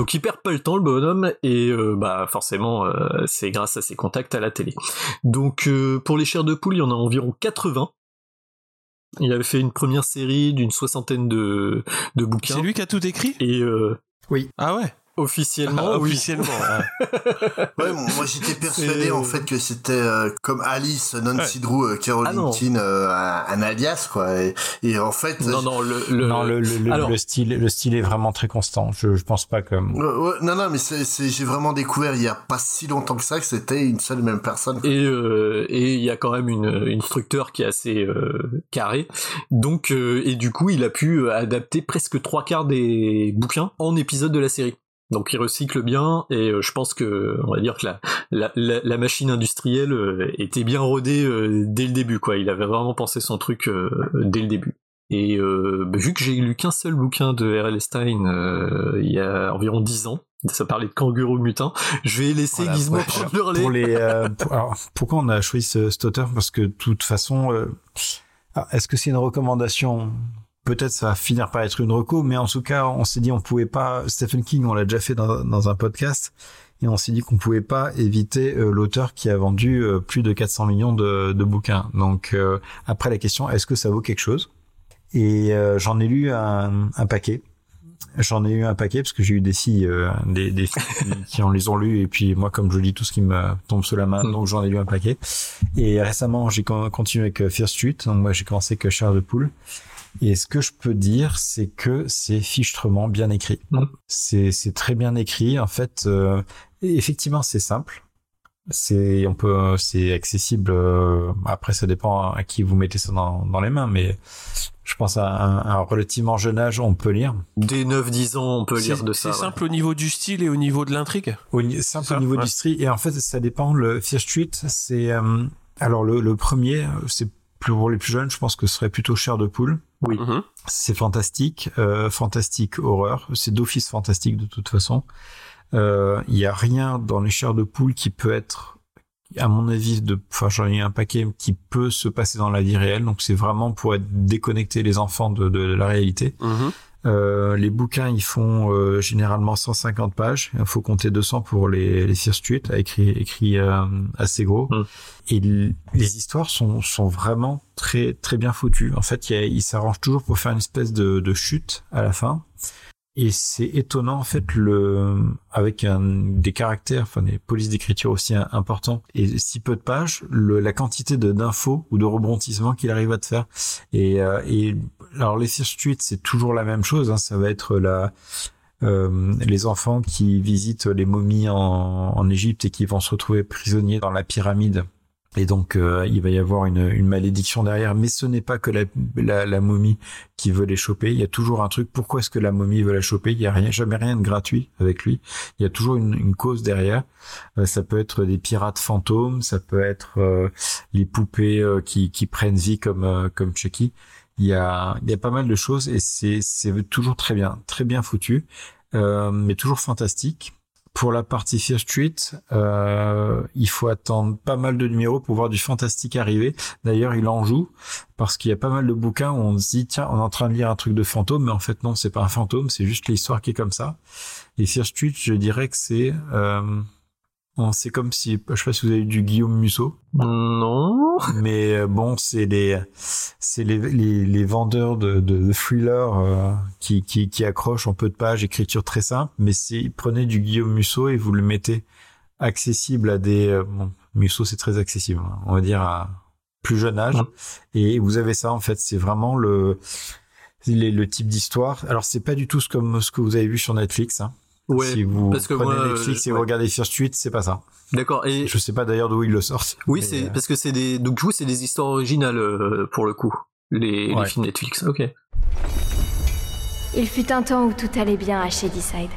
Donc il perd pas le temps le bonhomme et forcément c'est grâce à ses contacts à la télé. Donc pour les chairs de poule, il y en a environ 80. Il avait fait une première série d'une 60aine de bouquins. C'est lui qui a tout écrit ? Et oui. Ah ouais. Officiellement, oui. Officiellement. Ouais, moi j'étais persuadé en fait que c'était comme Alice, Nancy Drew, Caroline Keane, un alias quoi. Et en fait. Le style est vraiment très constant. Je pense pas que. Non, mais j'ai vraiment découvert il y a pas si longtemps que ça que c'était une seule et même personne. Et il y a quand même une structure qui est assez carrée. Donc et du coup il a pu adapter presque 3/4 des bouquins en épisodes de la série. Donc il recycle bien et je pense que on va dire que la machine industrielle était bien rodée dès le début quoi. Il avait vraiment pensé son truc dès le début. Et vu que j'ai lu qu'un seul bouquin de R.L. Stine il y a environ 10 ans, ça parlait de kangourous mutins, je vais laisser Gizmo prendre le relais. Alors, pourquoi on a choisi cet auteur ? Parce que de toute façon, est-ce que c'est une recommandation ? Peut-être ça va finir par être une reco, mais en tout cas, on s'est dit on pouvait pas. Stephen King, on l'a déjà fait dans un podcast, et on s'est dit qu'on pouvait pas éviter l'auteur qui a vendu plus de 400 millions de bouquins. Donc après la question, est-ce que ça vaut quelque chose ? Et j'en ai lu un paquet. J'en ai eu un paquet parce que j'ai eu des filles, des filles qui en les ont lus, et puis moi, comme je lis tout ce qui me tombe sous la main, donc j'en ai lu un paquet. Et récemment, j'ai continué avec Fear Street. Donc moi, j'ai commencé avec Chair de poule. Et ce que je peux dire, c'est que c'est fichtrement bien écrit. C'est très bien écrit. En fait, effectivement, c'est simple. C'est accessible. Après, ça dépend à qui vous mettez ça dans les mains, mais je pense à un relativement jeune âge, on peut lire. Dès 9-10 ans, on peut lire de ça. C'est simple au niveau du style et au niveau de l'intrigue. Simple au niveau du style. Et en fait, ça dépend. Le Fear Street, c'est alors le premier, c'est pour les plus jeunes, je pense que ce serait plutôt Chair de poule. Oui. C'est fantastique, fantastique horreur. C'est d'office fantastique de toute façon. Il y a rien dans les chairs de poule qui peut être, à mon avis, j'en ai un paquet qui peut se passer dans la vie réelle. Donc c'est vraiment pour déconnecter les enfants de la réalité. Les bouquins, ils font généralement 150 pages. Il faut compter 200 pour les Fear Street, écrit assez gros. Et les histoires sont vraiment très très bien foutues. En fait, ils s'arrangent toujours pour faire une espèce de chute à la fin. Et c'est étonnant, en fait, avec des caractères, des polices d'écriture aussi importants et si peu de pages, la quantité d'infos ou de rebondissements qu'il arrive à te faire. Et alors, les Fear Street, c'est toujours la même chose, hein, ça va être les enfants qui visitent les momies en Égypte et qui vont se retrouver prisonniers dans la pyramide. Et donc, il va y avoir une malédiction derrière, mais ce n'est pas que la momie qui veut les choper. Il y a toujours un truc. Pourquoi est-ce que la momie veut la choper ? Il y a jamais rien de gratuit avec lui. Il y a toujours une cause derrière. Ça peut être des pirates fantômes, ça peut être les poupées qui prennent vie comme Chucky. Il y a pas mal de choses et c'est toujours très bien foutu, mais toujours fantastique. Pour la partie Fear Street, il faut attendre pas mal de numéros pour voir du fantastique arriver. D'ailleurs, il en joue parce qu'il y a pas mal de bouquins où on se dit tiens, on est en train de lire un truc de fantôme, mais en fait non, c'est pas un fantôme, c'est juste l'histoire qui est comme ça. Et Fear Street, je dirais que c'est comme si, je sais pas si vous avez du Guillaume Musso. Non. Mais bon, c'est les vendeurs de thrillers qui accrochent en peu de pages, écriture très simple. Mais prenez du Guillaume Musso et vous le mettez accessible à des. Musso c'est très accessible, on va dire à plus jeune âge. Et vous avez ça en fait, c'est vraiment le type d'histoire. Alors c'est pas du tout comme ce que vous avez vu sur Netflix. Hein. Ouais, si vous parce que prenez Netflix et vous regardez Fear Street, c'est pas ça. D'accord. Et je sais pas d'ailleurs d'où ils le sortent. Oui, c'est parce que c'est des histoires originales pour le coup. Les films Netflix. Ok. Il fut un temps où tout allait bien à Shadyside.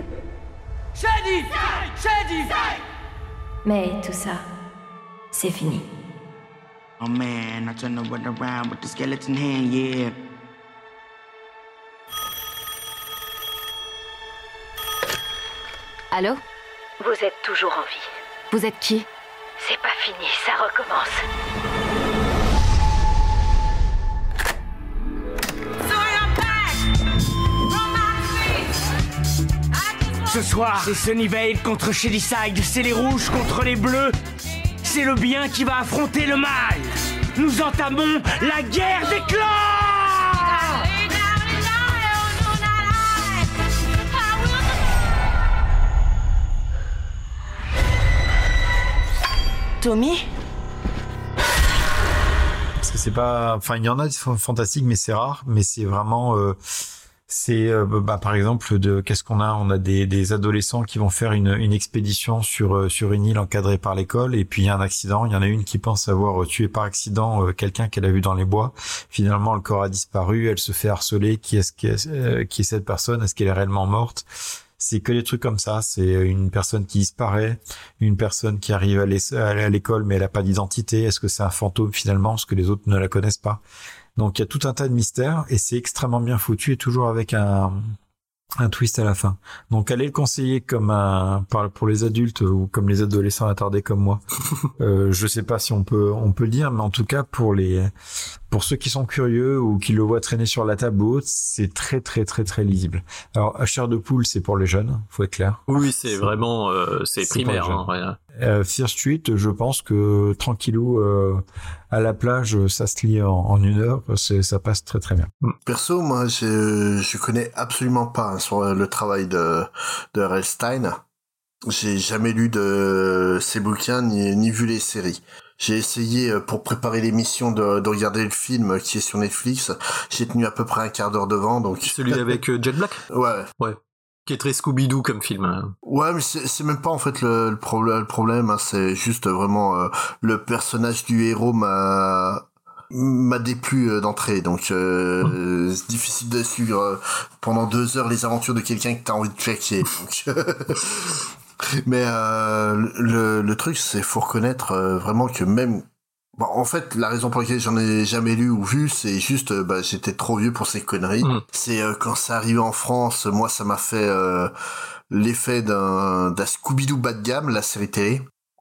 Shadyside! Mais tout ça, c'est fini. Oh man, I turn the world around with the skeleton hand, yeah. Allô ? Vous êtes toujours en vie. Vous êtes qui ? C'est pas fini, ça recommence. Ce soir, c'est Sunnyvale contre Shadyside, c'est les rouges contre les bleus. C'est le bien qui va affronter le mal. Nous entamons la guerre des clans. Tommy ? Parce que c'est pas, enfin, il y en a qui sont fantastiques, mais c'est rare. Mais c'est vraiment, par exemple, qu'est-ce qu'on a? On a des adolescents qui vont faire une expédition sur une île encadrée par l'école, et puis il y a un accident. Il y en a une qui pense avoir tué par accident quelqu'un qu'elle a vu dans les bois. Finalement, le corps a disparu. Elle se fait harceler. Qui est cette personne? Est-ce qu'elle est réellement morte? C'est que des trucs comme ça. C'est une personne qui disparaît, une personne qui arrive à l'école mais elle a pas d'identité. Est-ce que c'est un fantôme finalement parce que les autres ne la connaissent pas? Donc il y a tout un tas de mystères et c'est extrêmement bien foutu et toujours avec un twist à la fin. Donc allez le conseiller pour les adultes ou comme les adolescents attardés comme moi. Je sais pas si on peut le dire, mais en tout cas pour ceux qui sont curieux ou qui le voient traîner sur la table ou autre, c'est très très très très lisible. Alors à chair de poule, c'est pour les jeunes, faut être clair. Oui, c'est vraiment c'est primaire. Fear Street, je pense que tranquillou à la plage, ça se lit en 1 heure, ça passe très très bien. Perso, moi, je connais absolument pas sur le travail de R.L. Stine. J'ai jamais lu de ses bouquins ni vu les séries. J'ai essayé pour préparer l'émission de regarder le film qui est sur Netflix. J'ai tenu à peu près un quart d'heure devant, donc. Celui avec Jet Black. Ouais. Qui est très Scooby-Doo comme film. Ouais, mais c'est même pas en fait le problème, hein, c'est juste vraiment le personnage du héros m'a déplu d'entrée, donc c'est difficile de suivre pendant 2 heures les aventures de quelqu'un que t'as envie de checker. Donc mais le truc, c'est faut reconnaître vraiment que même bon, en fait, la raison pour laquelle j'en ai jamais lu ou vu, c'est juste, j'étais trop vieux pour ces conneries. C'est quand ça arrivé en France, moi, ça m'a fait l'effet d'un Scooby-Doo bas de gamme, la série télé.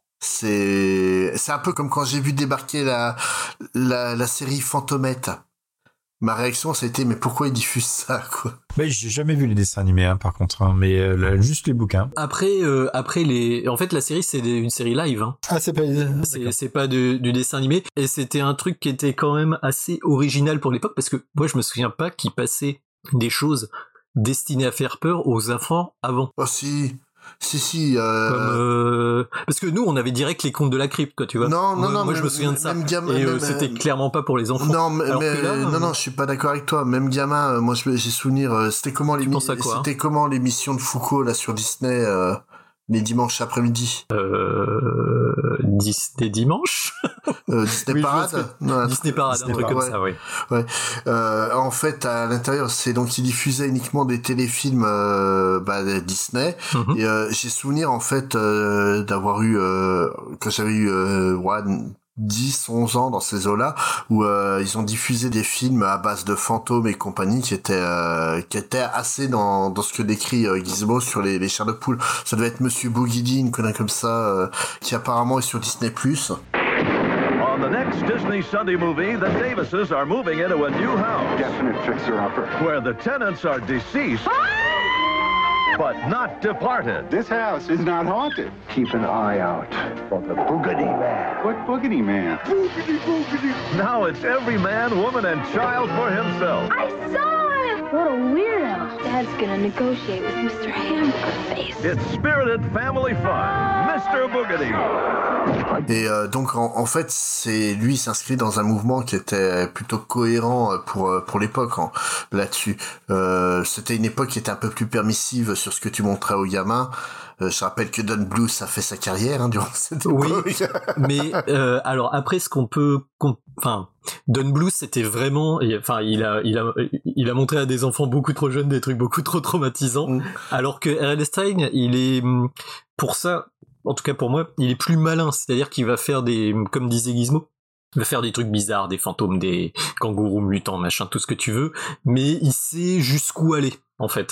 C'est un peu comme quand j'ai vu débarquer la série Fantomette. Ma réaction, c'était mais pourquoi ils diffusent ça, quoi? Mais j'ai jamais vu les dessins animés, par contre, hein, mais juste les bouquins. Après en fait, la série c'est une série live. Hein. Ah, c'est pas du dessin animé, et c'était un truc qui était quand même assez original pour l'époque parce que moi je me souviens pas qu'ils passaient des choses destinées à faire peur aux enfants avant. Oh si. Parce que nous on avait direct les contes de la crypte, quoi, tu vois. Moi je me souviens de ça. C'était clairement pas pour les enfants. Non, je suis pas d'accord avec toi. Même gamin, moi j'ai souvenir. C'était comment l'émission de Foucault là sur Disney les dimanches après-midi. Disney dimanche. Disney Parade. Disney Parade, un truc comme ça, oui. Ouais. En fait, à l'intérieur, c'est donc ils diffusaient uniquement des téléfilms Disney. Et j'ai souvenir en fait d'avoir eu quand j'avais eu 10, 11 ans dans ces eaux-là, où ils ont diffusé des films à base de fantômes et compagnie qui étaient assez dans ce que décrit Gizmo sur les chairs de poule. Ça devait être Monsieur Boogedy, une connerie comme ça, qui apparemment est sur Disney+. On the next Disney Sunday movie, the Davises are moving into a new house. Definite fixer-upper. Where the tenants are deceased, but not departed. This house is not haunted. Keep an eye out for the Boogedy Man. What Boogedy Man? Boogedy. Now it's every man, woman, and child for himself. I saw him! What a weirdo. Dad's gonna negotiate with Mr. Hamburger Face. It's spirited family fun. Mr. Boogedy. Et donc en fait, lui s'inscrit dans un mouvement qui était plutôt cohérent pour l'époque là-dessus. C'était une époque qui était un peu plus permissive sur ce que tu montrais aux gamins. Je rappelle que Don Bluth a fait sa carrière durant cette époque. Oui, mais alors après ce qu'on peut, Don Bluth c'était vraiment, il a montré à des enfants beaucoup trop jeunes des trucs beaucoup trop traumatisants, alors que R.L. Stine il est pour ça, en tout cas pour moi, il est plus malin, c'est-à-dire qu'il va faire comme disait Gizmo, il va faire des trucs bizarres, des fantômes, des kangourous mutants, machin, tout ce que tu veux, mais il sait jusqu'où aller en fait.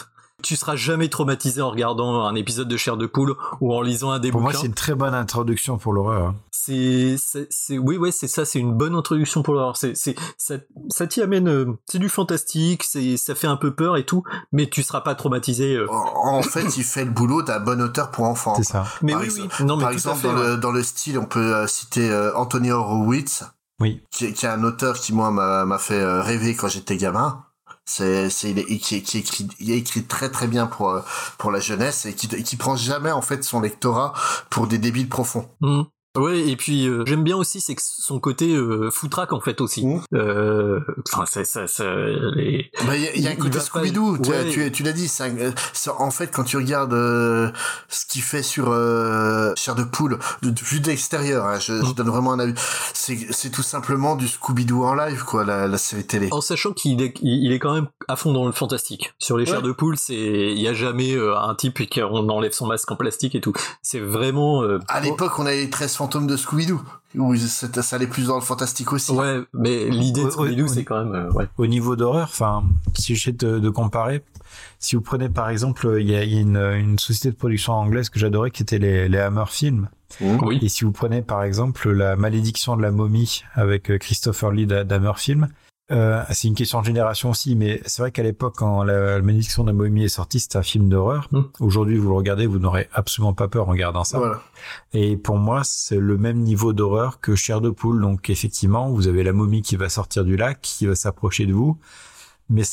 tu seras jamais traumatisé en regardant un épisode de Chair de poule ou en lisant un des bouquins. Pour moi, c'est une très bonne introduction pour l'horreur. Hein. Oui, c'est ça, c'est une bonne introduction pour l'horreur. Ça t'y amène, c'est du fantastique, ça fait un peu peur et tout, mais tu seras pas traumatisé. En fait, il fait le boulot d'un bon auteur pour enfants. C'est ça. Mais par exemple, dans le style, on peut citer Anthony Horowitz, qui est un auteur qui moi m'a fait rêver quand j'étais gamin. Il a écrit très très bien pour la jeunesse et qui prend jamais en fait son lectorat pour des débiles profonds. Ouais, et puis j'aime bien aussi c'est que son côté foutraque en fait aussi. Enfin il y a un côté Scooby-Doo, tu l'as dit, en fait quand tu regardes ce qu'il fait sur Chair de poule vue d'extérieur, hein, je donne vraiment un avis, c'est tout simplement du Scooby-Doo en live quoi, la série télé. En sachant qu'il est quand même à fond dans le fantastique. Sur les Chairs de poule, il y a jamais un type qui on enlève son masque en plastique et tout. C'est vraiment à l'époque on avait les 13 fantômes de Scooby-Doo où ça allait plus dans le fantastique aussi. Ouais, mais l'idée de Scooby-Doo c'est quand même Au niveau d'horreur, enfin si j'essaie de comparer, si vous prenez par exemple il y a une société de production anglaise que j'adorais qui était les Hammer Films. Oui. Et si vous prenez par exemple La Malédiction de la momie avec Christopher Lee d'Hammer Film, c'est une question de génération aussi, mais c'est vrai qu'à l'époque, quand la Malédiction de la momie est sortie, c'était un film d'horreur. Aujourd'hui, vous le regardez, vous n'aurez absolument pas peur en regardant ça. Voilà. Et pour moi, c'est le même niveau d'horreur que Chair de poule. Donc, effectivement, vous avez la momie qui va sortir du lac, qui va s'approcher de vous, mais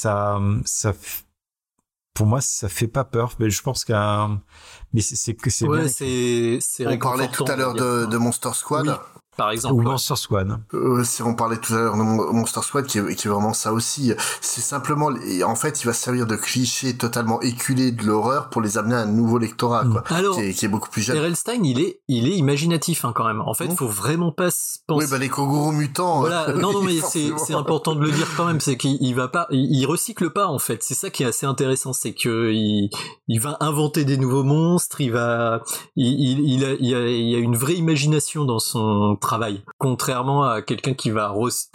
pour moi, ça fait pas peur. Mais je pense mais c'est ouais, bien. c'est on parlait tout à l'heure de Monster Squad. Oui. Par exemple. Ou Monster Squad. On parlait tout à l'heure de Monster Squad qui est vraiment ça aussi. C'est simplement, en fait, il va servir de cliché totalement éculé de l'horreur pour les amener à un nouveau lectorat, quoi. Alors, qui est beaucoup plus jeune. R.L. Stein, il est imaginatif, hein, quand même. En fait, faut vraiment pas se penser. Oui, les kangourous mutants. Voilà. Non, mais c'est important de le dire quand même. C'est qu'il va pas, il recycle pas, en fait. C'est ça qui est assez intéressant. C'est que il va inventer des nouveaux monstres. Il a une vraie imagination dans son travail, contrairement à quelqu'un qui va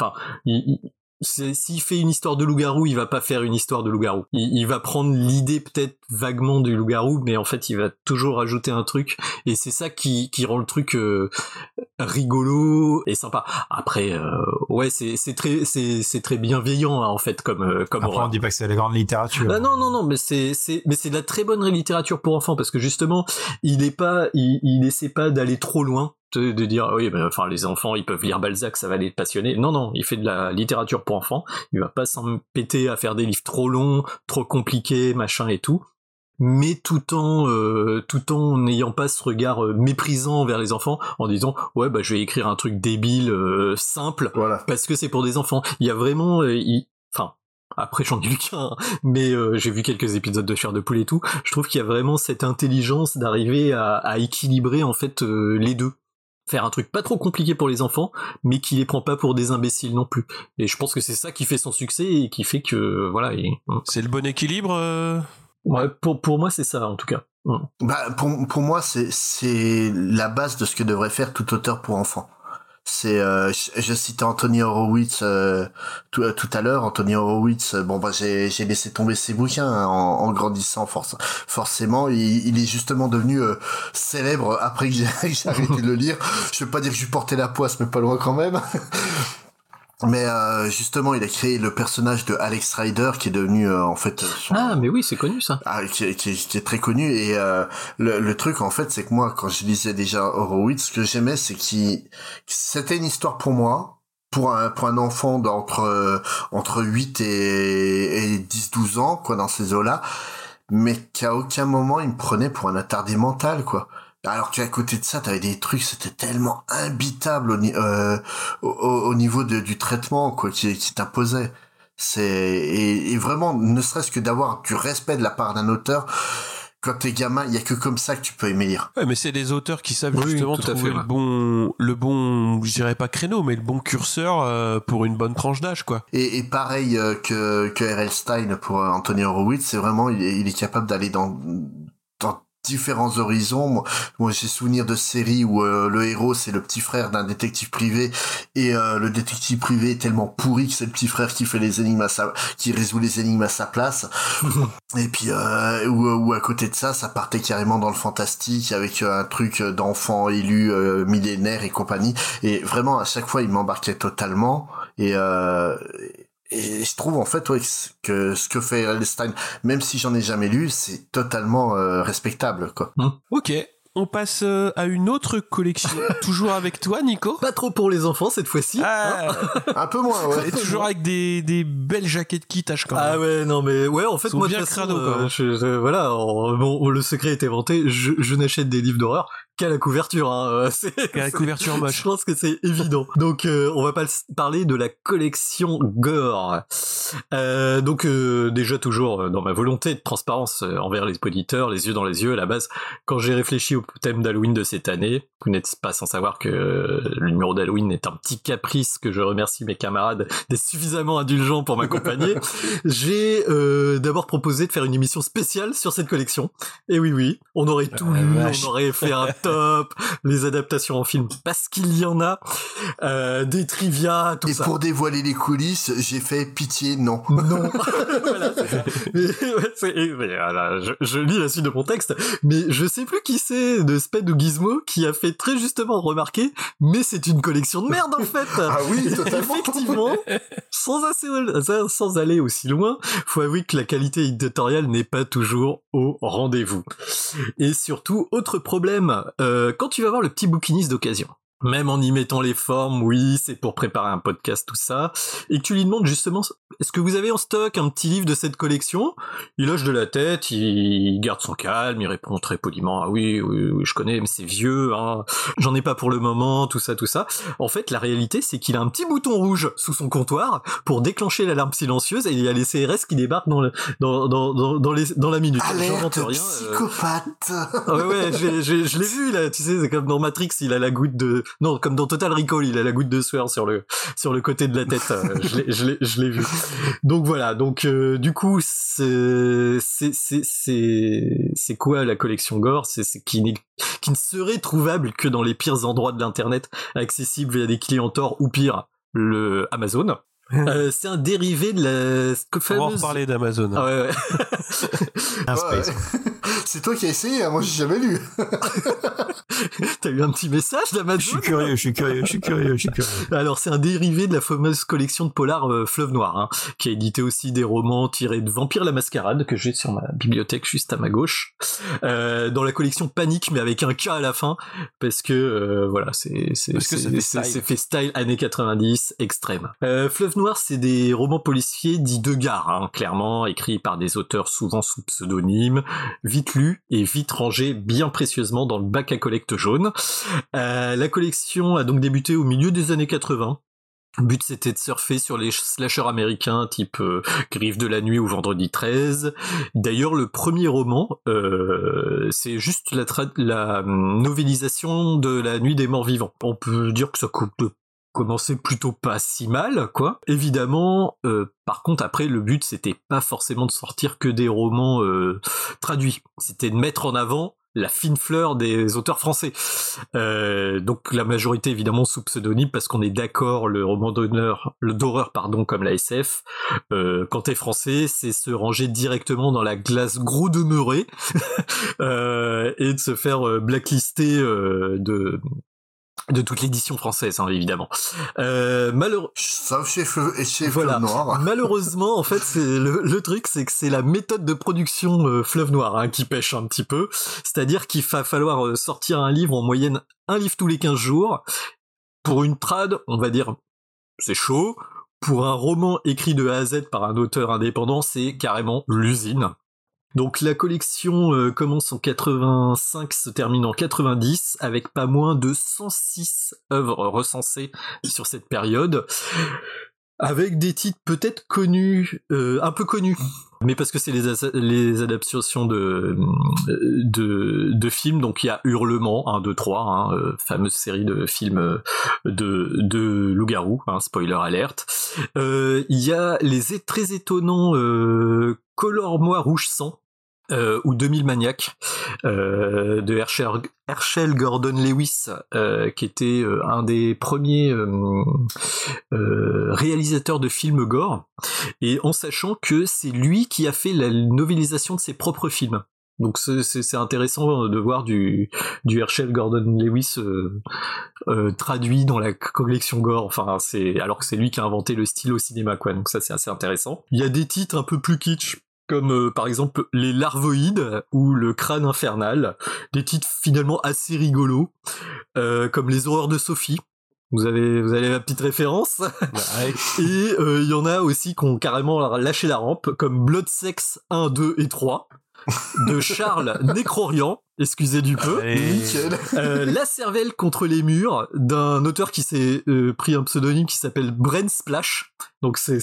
s'il fait une histoire de loup-garou, il va pas faire une histoire de loup-garou. Il va prendre l'idée peut-être vaguement du loup-garou, mais en fait il va toujours ajouter un truc, et c'est ça qui rend le truc rigolo et sympa. Après c'est très bienveillant, hein, en fait comme Après, horreur. on dit pas que c'est la grande littérature. Bah non, mais c'est de la très bonne littérature pour enfants, parce que justement il essaie pas d'aller trop loin, de dire oui, enfin les enfants ils peuvent lire Balzac, ça va les passionner. Non, il fait de la littérature pour enfants. Il va pas s'empêter à faire des livres trop longs, trop compliqués, machin et tout, mais tout en n'ayant pas ce regard méprisant vers les enfants, en disant je vais écrire un truc débile, simple, parce que c'est pour des enfants. Il y a vraiment après j'en ai lu qu'un, mais j'ai vu quelques épisodes de Chair de poule et tout. Je trouve qu'il y a vraiment cette intelligence d'arriver à équilibrer en fait les deux. Faire un truc pas trop compliqué pour les enfants, mais qui les prend pas pour des imbéciles non plus. Et je pense que c'est ça qui fait son succès et qui fait que c'est le bon équilibre. Ouais, pour moi c'est ça en tout cas. Bah pour moi c'est la base de ce que devrait faire tout auteur pour enfants. C'est je citais Anthony Horowitz tout à l'heure. Anthony Horowitz, j'ai laissé tomber ses bouquins, hein, en grandissant forcément. Il est justement devenu célèbre après que j'ai arrêté de le lire. Je veux pas dire que je lui portais la poisse, mais pas loin quand même. Mais justement, il a créé le personnage de Alex Rider qui est devenu en fait mais oui, c'est connu ça. Qui est très connu, et le truc en fait, c'est que moi quand je lisais déjà Horowitz, ce que j'aimais, c'est c'était une histoire pour moi, pour un enfant entre 8 et 10-12 ans quoi, dans ces eaux-là, mais qu'à aucun moment il me prenait pour un attardé mental quoi. Alors qu'à côté de ça, t'avais des trucs, c'était tellement imbitable au niveau du traitement quoi, qui t'imposait. Et vraiment, ne serait-ce que d'avoir du respect de la part d'un auteur. Quand t'es gamin, il y a que comme ça que tu peux aimer lire. Ouais, mais c'est des auteurs qui savent justement trouver le bon, je dirais pas créneau, mais le bon curseur pour une bonne tranche d'âge, quoi. Et pareil que R.L. Stein pour Anthony Horowitz, c'est vraiment, il est capable d'aller dans différents horizons. Moi j'ai souvenir de séries où le héros c'est le petit frère d'un détective privé et le détective privé est tellement pourri que c'est le petit frère qui fait les énigmes qui résout les énigmes à sa place. Et puis ou à côté de ça partait carrément dans le fantastique avec un truc d'enfant élu millénaire et compagnie. Et vraiment à chaque fois il m'embarquait totalement et je trouve en fait que ce que fait L. Stein, même si j'en ai jamais lu, c'est totalement respectable quoi. Ok, on passe à une autre collection. Toujours avec toi, Nico. Pas trop pour les enfants cette fois-ci. Un peu moins, ouais. Et toujours avec des belles jaquettes qui tâchent quand même. Ah ouais, non mais ouais, en fait moi de toute façon, voilà, bon, le secret est inventé. Je n'achète des livres d'horreur qu'à la couverture, hein. Qu'à la couverture moche. Je pense que c'est évident. Donc on va pas parler de la collection Gore. Donc déjà toujours dans ma volonté de transparence envers les auditeurs, les yeux dans les yeux à la base, quand j'ai réfléchi au thème d'Halloween de cette année, vous n'êtes pas sans savoir que le numéro d'Halloween est un petit caprice que je remercie mes camarades d'être suffisamment indulgents pour m'accompagner. J'ai d'abord proposé de faire une émission spéciale sur cette collection. Et oui, on aurait tout lu, on aurait fait un top, les adaptations en film parce qu'il y en a, des trivia, tout ça. Et pour dévoiler les coulisses, j'ai fait pitié, non. Voilà, voilà, je lis la suite de mon texte, mais je sais plus qui c'est de Sped ou Gizmo qui a fait très justement remarquer, mais c'est une collection de merde en fait. Ah oui, totalement. Effectivement, sans aller aussi loin, faut avouer que la qualité éditoriale n'est pas toujours au rendez-vous. Et surtout, autre problème, quand tu vas voir le petit bouquiniste d'occasion, même en y mettant les formes, oui, c'est pour préparer un podcast, tout ça, et que tu lui demandes justement, est-ce que vous avez en stock un petit livre de cette collection? Il hoche de la tête, il garde son calme, il répond très poliment, ah oui, je connais, mais c'est vieux, hein, j'en ai pas pour le moment, tout ça. En fait, la réalité, c'est qu'il a un petit bouton rouge sous son comptoir pour déclencher l'alarme silencieuse, et il y a les CRS qui débarquent dans la minute. Alerte psychopathe. Ouais, je l'ai vu, là, tu sais, c'est comme dans Matrix, il a la goutte de... Non, comme dans Total Recall, il a la goutte de sueur sur le côté de la tête. Je l'ai vu. Donc voilà. Donc du coup, c'est quoi la collection Gore? C'est qui ne serait trouvable que dans les pires endroits de l'internet, accessible via des clients Tor ou pire, le Amazon. C'est un dérivé de la fameuse... On va en reparler d'Amazon. Ah ouais. C'est toi qui as essayé, hein, moi j'ai jamais lu. T'as eu un petit message d'Amazon? Je suis curieux. Alors c'est un dérivé de la fameuse collection de polar Fleuve Noir, hein, qui a édité aussi des romans tirés de Vampire la Mascarade, que j'ai sur ma bibliothèque juste à ma gauche, dans la collection Panique, mais avec un K à la fin, parce que voilà, c'est fait style années 90 extrême. Fleuve Noir, c'est des romans policiers dits de gare, hein, clairement, écrits par des auteurs souvent sous pseudonyme, vite lus et vite rangés bien précieusement dans le bac à collecte jaune. La collection a donc débuté au milieu des années 80. Le but, c'était de surfer sur les slashers américains type Griffes de la nuit ou Vendredi 13. D'ailleurs, le premier roman, c'est juste la novélisation de La Nuit des Morts Vivants. On peut dire que ça commençait plutôt pas si mal, quoi. Évidemment, par contre, après, le but, c'était pas forcément de sortir que des romans traduits. C'était de mettre en avant la fine fleur des auteurs français. Donc la majorité évidemment sous pseudonyme, parce qu'on est d'accord, le roman d'horreur, comme la SF, quand t'es français, c'est se ranger directement dans la glace gros demeuré et de se faire blacklister de toute l'édition française, hein, évidemment. Sauf chez Fleuve Noir. Malheureusement, en fait, c'est le truc, c'est que c'est la méthode de production Fleuve Noir, hein, qui pêche un petit peu. C'est-à-dire qu'il va falloir sortir un livre, en moyenne, un livre tous les 15 jours. Pour une trad, on va dire, c'est chaud. Pour un roman écrit de A à Z par un auteur indépendant, c'est carrément l'usine. Donc la collection commence en 85, se termine en 90, avec pas moins de 106 œuvres recensées sur cette période, avec des titres peut-être connus, un peu connus, mais parce que c'est les adaptations de films. Donc il y a Hurlement 1, 2, 3, fameuse série de films de loup-garou, spoiler alerte. Il y a les très étonnants Colore-moi rouge sang, ou 2000 maniaques de Herschel Gordon Lewis, qui était un des premiers réalisateurs de films gore, et en sachant que c'est lui qui a fait la novélisation de ses propres films. Donc c'est intéressant de voir du Herschel Gordon Lewis traduit dans la collection gore, enfin alors que c'est lui qui a inventé le style au cinéma, quoi. Donc ça c'est assez intéressant. Il y a des titres un peu plus kitsch, comme par exemple Les Larvoïdes ou Le Crâne Infernal, des titres finalement assez rigolos, comme Les Horreurs de Sophie. Vous avez la petite référence. Et il y en a aussi qui ont carrément lâché la rampe, comme Blood Sex 1, 2 et 3 de Charles Nécrorian, excusez du peu. La cervelle contre les murs, d'un auteur qui s'est pris un pseudonyme qui s'appelle Brain Splash. Donc c'est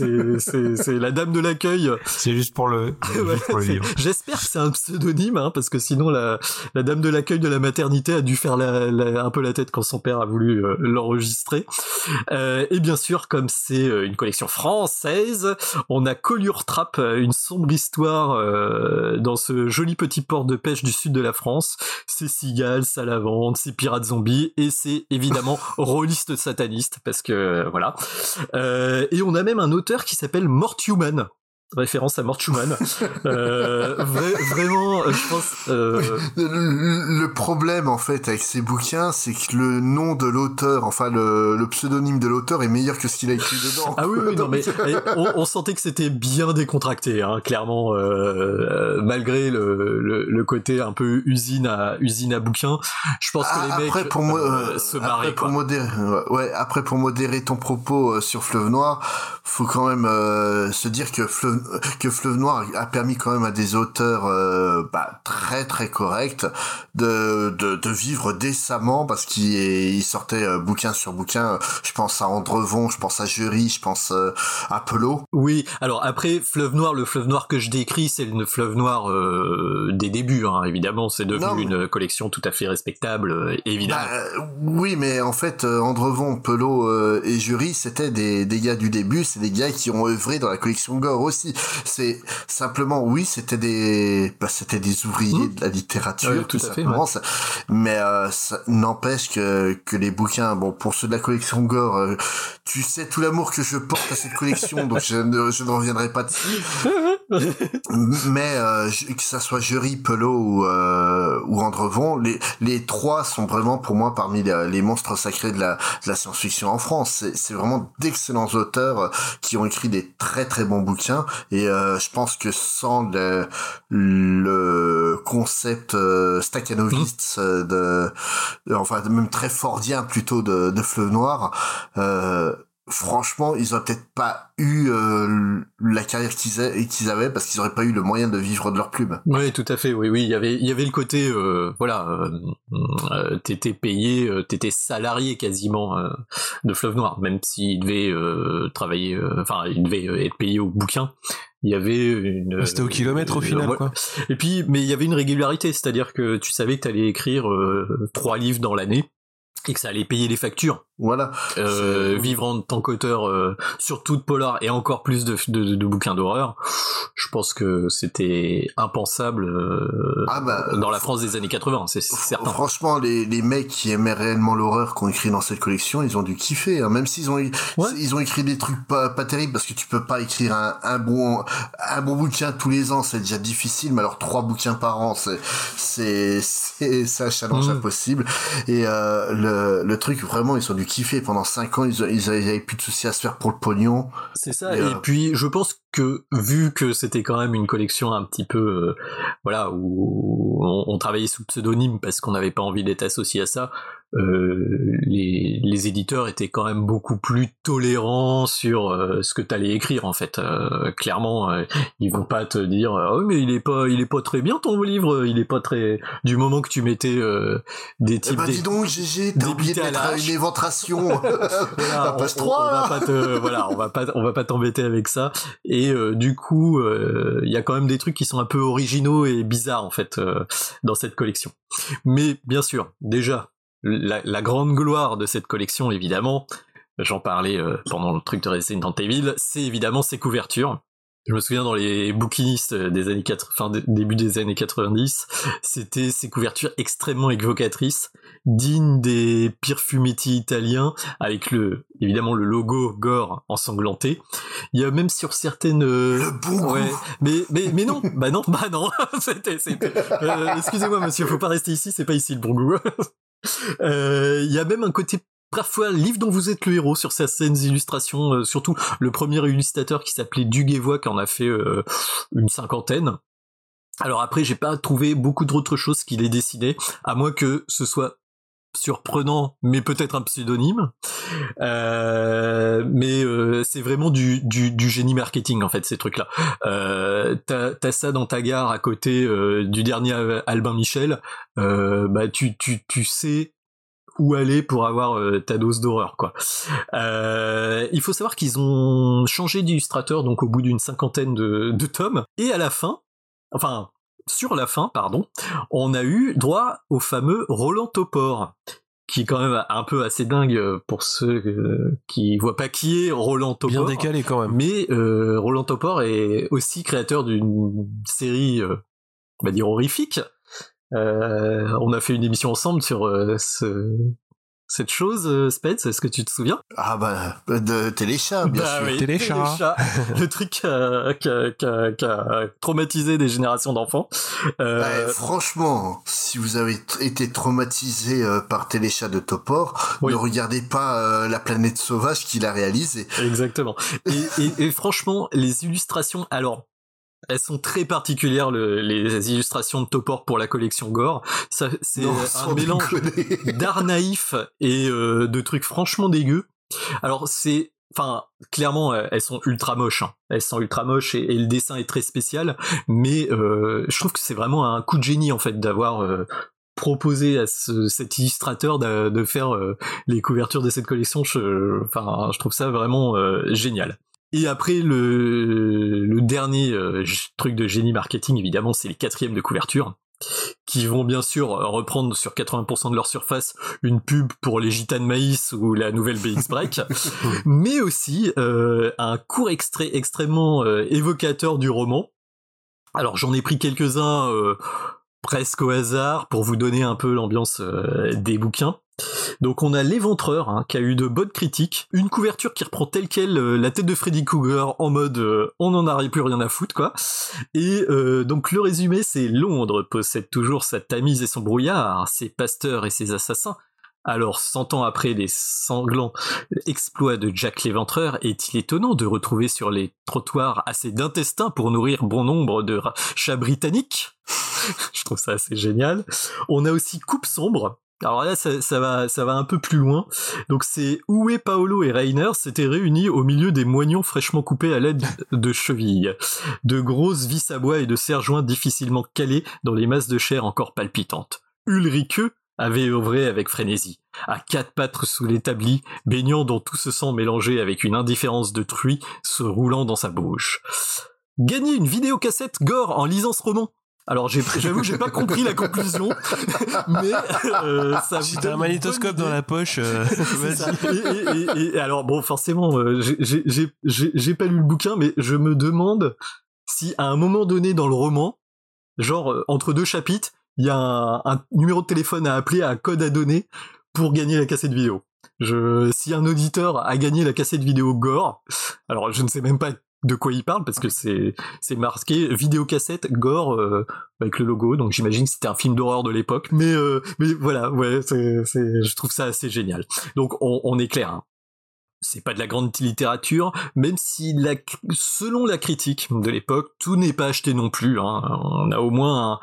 la dame de l'accueil. C'est juste pour le livre. J'espère que c'est un pseudonyme, hein, parce que sinon la dame de l'accueil de la maternité a dû faire un peu la tête quand son père a voulu l'enregistrer. Et bien sûr, comme c'est une collection française, on a Collioure Trap, une sombre histoire dans ce joli petit port de pêche du sud de la France. C'est cigales, ça la vente, c'est pirates zombies, et c'est évidemment rôliste sataniste, parce que voilà. Et on a même un auteur qui s'appelle Mort Human. Référence à Mort Human. Vraiment, je pense... Le problème, en fait, avec ces bouquins, c'est que le nom de l'auteur, enfin, le pseudonyme de l'auteur est meilleur que ce qu'il a écrit dedans. Ah oui, non, mais on sentait que c'était bien décontracté, hein, clairement, malgré le côté un peu usine à bouquins. Je pense que les mecs se marraient, après, pour modérer ton propos sur Fleuve Noir, faut quand même se dire que Fleuve Noir a permis quand même à des auteurs très très corrects de vivre décemment, parce qu'ils sortaient bouquin sur bouquin. Je pense à Andrevon, je pense à Jury, je pense à Pelot. Oui, alors après Fleuve Noir, le Fleuve Noir que je décris, c'est le Fleuve Noir des débuts, hein, évidemment. C'est devenu une collection tout à fait respectable, évidemment. Oui, mais en fait, Andrevon, Pelot et Jury, c'était des gars du début, c'est des gars qui ont œuvré dans la collection gore aussi. C'est simplement, oui, c'était des ouvriers de la littérature, tout simplement. Ça, mais ça n'empêche que les bouquins, bon, pour ceux de la collection gore, tu sais tout l'amour que je porte à cette collection, donc je ne reviendrai pas dessus. Mais que ça soit Jury, Pelot ou Andrevon, les trois sont vraiment pour moi parmi les monstres sacrés de la science-fiction en France. C'est vraiment d'excellents auteurs qui ont écrit des très très bons bouquins, et je pense que sans le concept stakhanoviste enfin même très fordien plutôt de Fleuve Noir, franchement, ils auraient peut-être pas eu la carrière qu'ils avaient, parce qu'ils auraient pas eu le moyen de vivre de leur plume. Oui, tout à fait. Oui, il y avait le côté, t'étais payé, t'étais salarié quasiment de Fleuve Noir, même s'il devait travailler, il devait être payé au bouquin. Il y avait une... C'était au kilomètre au final, quoi. Et puis, mais il y avait une régularité, c'est-à-dire que tu savais que t'allais écrire 3 livres dans l'année, et que ça allait payer les factures. Voilà. Vivre en tant qu'auteur, surtout de polar et encore plus de bouquins d'horreur, je pense que c'était impensable dans la France des années 80, c'est certain. Franchement, les mecs qui aimaient réellement l'horreur, qui ont écrit dans cette collection, ils ont dû kiffer, hein, même s'ils ont ils ont écrit des trucs pas terribles, parce que tu peux pas écrire un bon bouquin tous les ans, c'est déjà difficile, mais alors 3 bouquins par an, c'est un challenge impossible. Et le truc, vraiment, ils ont dû kiffer. Pendant 5 ans, ils avaient plus de soucis à se faire pour le pognon. C'est ça. Et puis, je pense que, vu que c'était quand même une collection un petit peu, où on travaillait sous pseudonyme parce qu'on n'avait pas envie d'être associé à ça, les éditeurs étaient quand même beaucoup plus tolérants sur ce que t'allais écrire, en fait. Clairement, ils vont pas te dire oh mais il est pas très bien ton livre, il est pas très, du moment que tu mettais des types dis donc GG, t'as oublié de mettre une éventration. Voilà, page 3. On va pas t'embêter avec ça. Et du coup, il y a quand même des trucs qui sont un peu originaux et bizarres, en fait, dans cette collection. Mais bien sûr, déjà, la grande gloire de cette collection, évidemment, j'en parlais pendant le truc de Resident Evil, c'est évidemment ses couvertures. Je me souviens dans les bouquinistes des années début des années 90, c'était ces couvertures extrêmement évocatrices, dignes des pires fumetti italiens, avec évidemment le logo Gore ensanglanté. Il y a même sur certaines le bon goût. Mais non, bah non. Excusez-moi monsieur, faut pas rester ici, c'est pas ici le bon goût. Il y a même un côté parfois livre dont vous êtes le héros sur certaines illustrations, surtout le premier illustrateur qui s'appelait Duguay-Voix qui en a fait une 50aine. Alors après j'ai pas trouvé beaucoup d'autres choses qu'il ait dessiné, à moins que ce soit surprenant mais peut-être un pseudonyme, mais c'est vraiment du génie marketing en fait ces trucs là. T'as ça dans ta gare à côté du dernier Albin Michel, bah tu sais où aller pour avoir ta dose d'horreur quoi. Il faut savoir qu'ils ont changé d'illustrateur donc au bout d'une 50aine de tomes, et à la fin, sur la fin, on a eu droit au fameux Roland Topor, qui est quand même un peu assez dingue pour ceux qui voient pas qui est Roland Topor. Bien décalé quand même. Mais Roland Topor est aussi créateur d'une série, on va dire horrifique. On a fait une émission ensemble sur cette chose, Spence, est-ce que tu te souviens? Ah bah, de Téléchat, bien sûr. Oui, Téléchat. Le truc qui a traumatisé des générations d'enfants. Franchement, si vous avez été traumatisé par Téléchat de Topor, ne regardez pas La Planète Sauvage qu'il a réalisé. Exactement. Et franchement, les illustrations, alors, elles sont très particulières, les illustrations de Topor pour la collection Gore. Ça, c'est un mélange d'art naïf et de trucs franchement dégueux. Alors clairement, elles sont ultra moches. Hein. Elles sont ultra moches et le dessin est très spécial. Mais je trouve que c'est vraiment un coup de génie en fait d'avoir proposé à cet illustrateur de faire les couvertures de cette collection. Je trouve ça vraiment génial. Et après, le dernier truc de génie marketing, évidemment, c'est les 4e de couverture, qui vont bien sûr reprendre sur 80% de leur surface une pub pour les Gitanes Maïs ou la nouvelle BX Break, mais aussi un court extrait extrêmement évocateur du roman. Alors j'en ai pris quelques-uns presque au hasard pour vous donner un peu l'ambiance des bouquins. Donc on a L'Éventreur qui a eu de bonnes critiques, une couverture qui reprend telle quelle la tête de Freddy Krueger en mode on n'en a plus rien à foutre quoi. Et donc le résumé c'est: Londres possède toujours sa Tamise et son brouillard, ses pasteurs et ses assassins. Alors 100 ans après les sanglants exploits de Jack l'Éventreur, est-il étonnant de retrouver sur les trottoirs assez d'intestins pour nourrir bon nombre de chats britanniques? Je trouve ça assez génial. On a aussi Coupe sombre. Alors là, ça va un peu plus loin. Donc c'est Uwe, Paolo et Rainer s'étaient réunis au milieu des moignons fraîchement coupés à l'aide de chevilles, de grosses vis à bois et de serre-joints difficilement calés dans les masses de chair encore palpitantes. Ulrike avait œuvré avec frénésie, à 4 pattes sous l'établi, baignant dans tout ce sang mélangé avec une indifférence de truie se roulant dans sa bouche. Gagner une vidéocassette Gore en lisant ce roman. Alors j'avoue que j'ai pas compris la conclusion, mais ça. Si t'as un magnétoscope dans la poche, vas-y. Et alors bon, forcément, j'ai pas lu le bouquin, mais je me demande si à un moment donné dans le roman, genre entre 2 chapitres, il y a un numéro de téléphone à appeler, un code à donner pour gagner la cassette vidéo. Si un auditeur a gagné la cassette vidéo Gore, alors je ne sais même pas de quoi il parle parce que c'est marqué vidéocassette Gore avec le logo, donc j'imagine que c'était un film d'horreur de l'époque, mais voilà, ouais, je trouve ça assez génial. Donc on est clair, c'est pas de la grande littérature, même si selon la critique de l'époque, tout n'est pas acheté non plus. On a au moins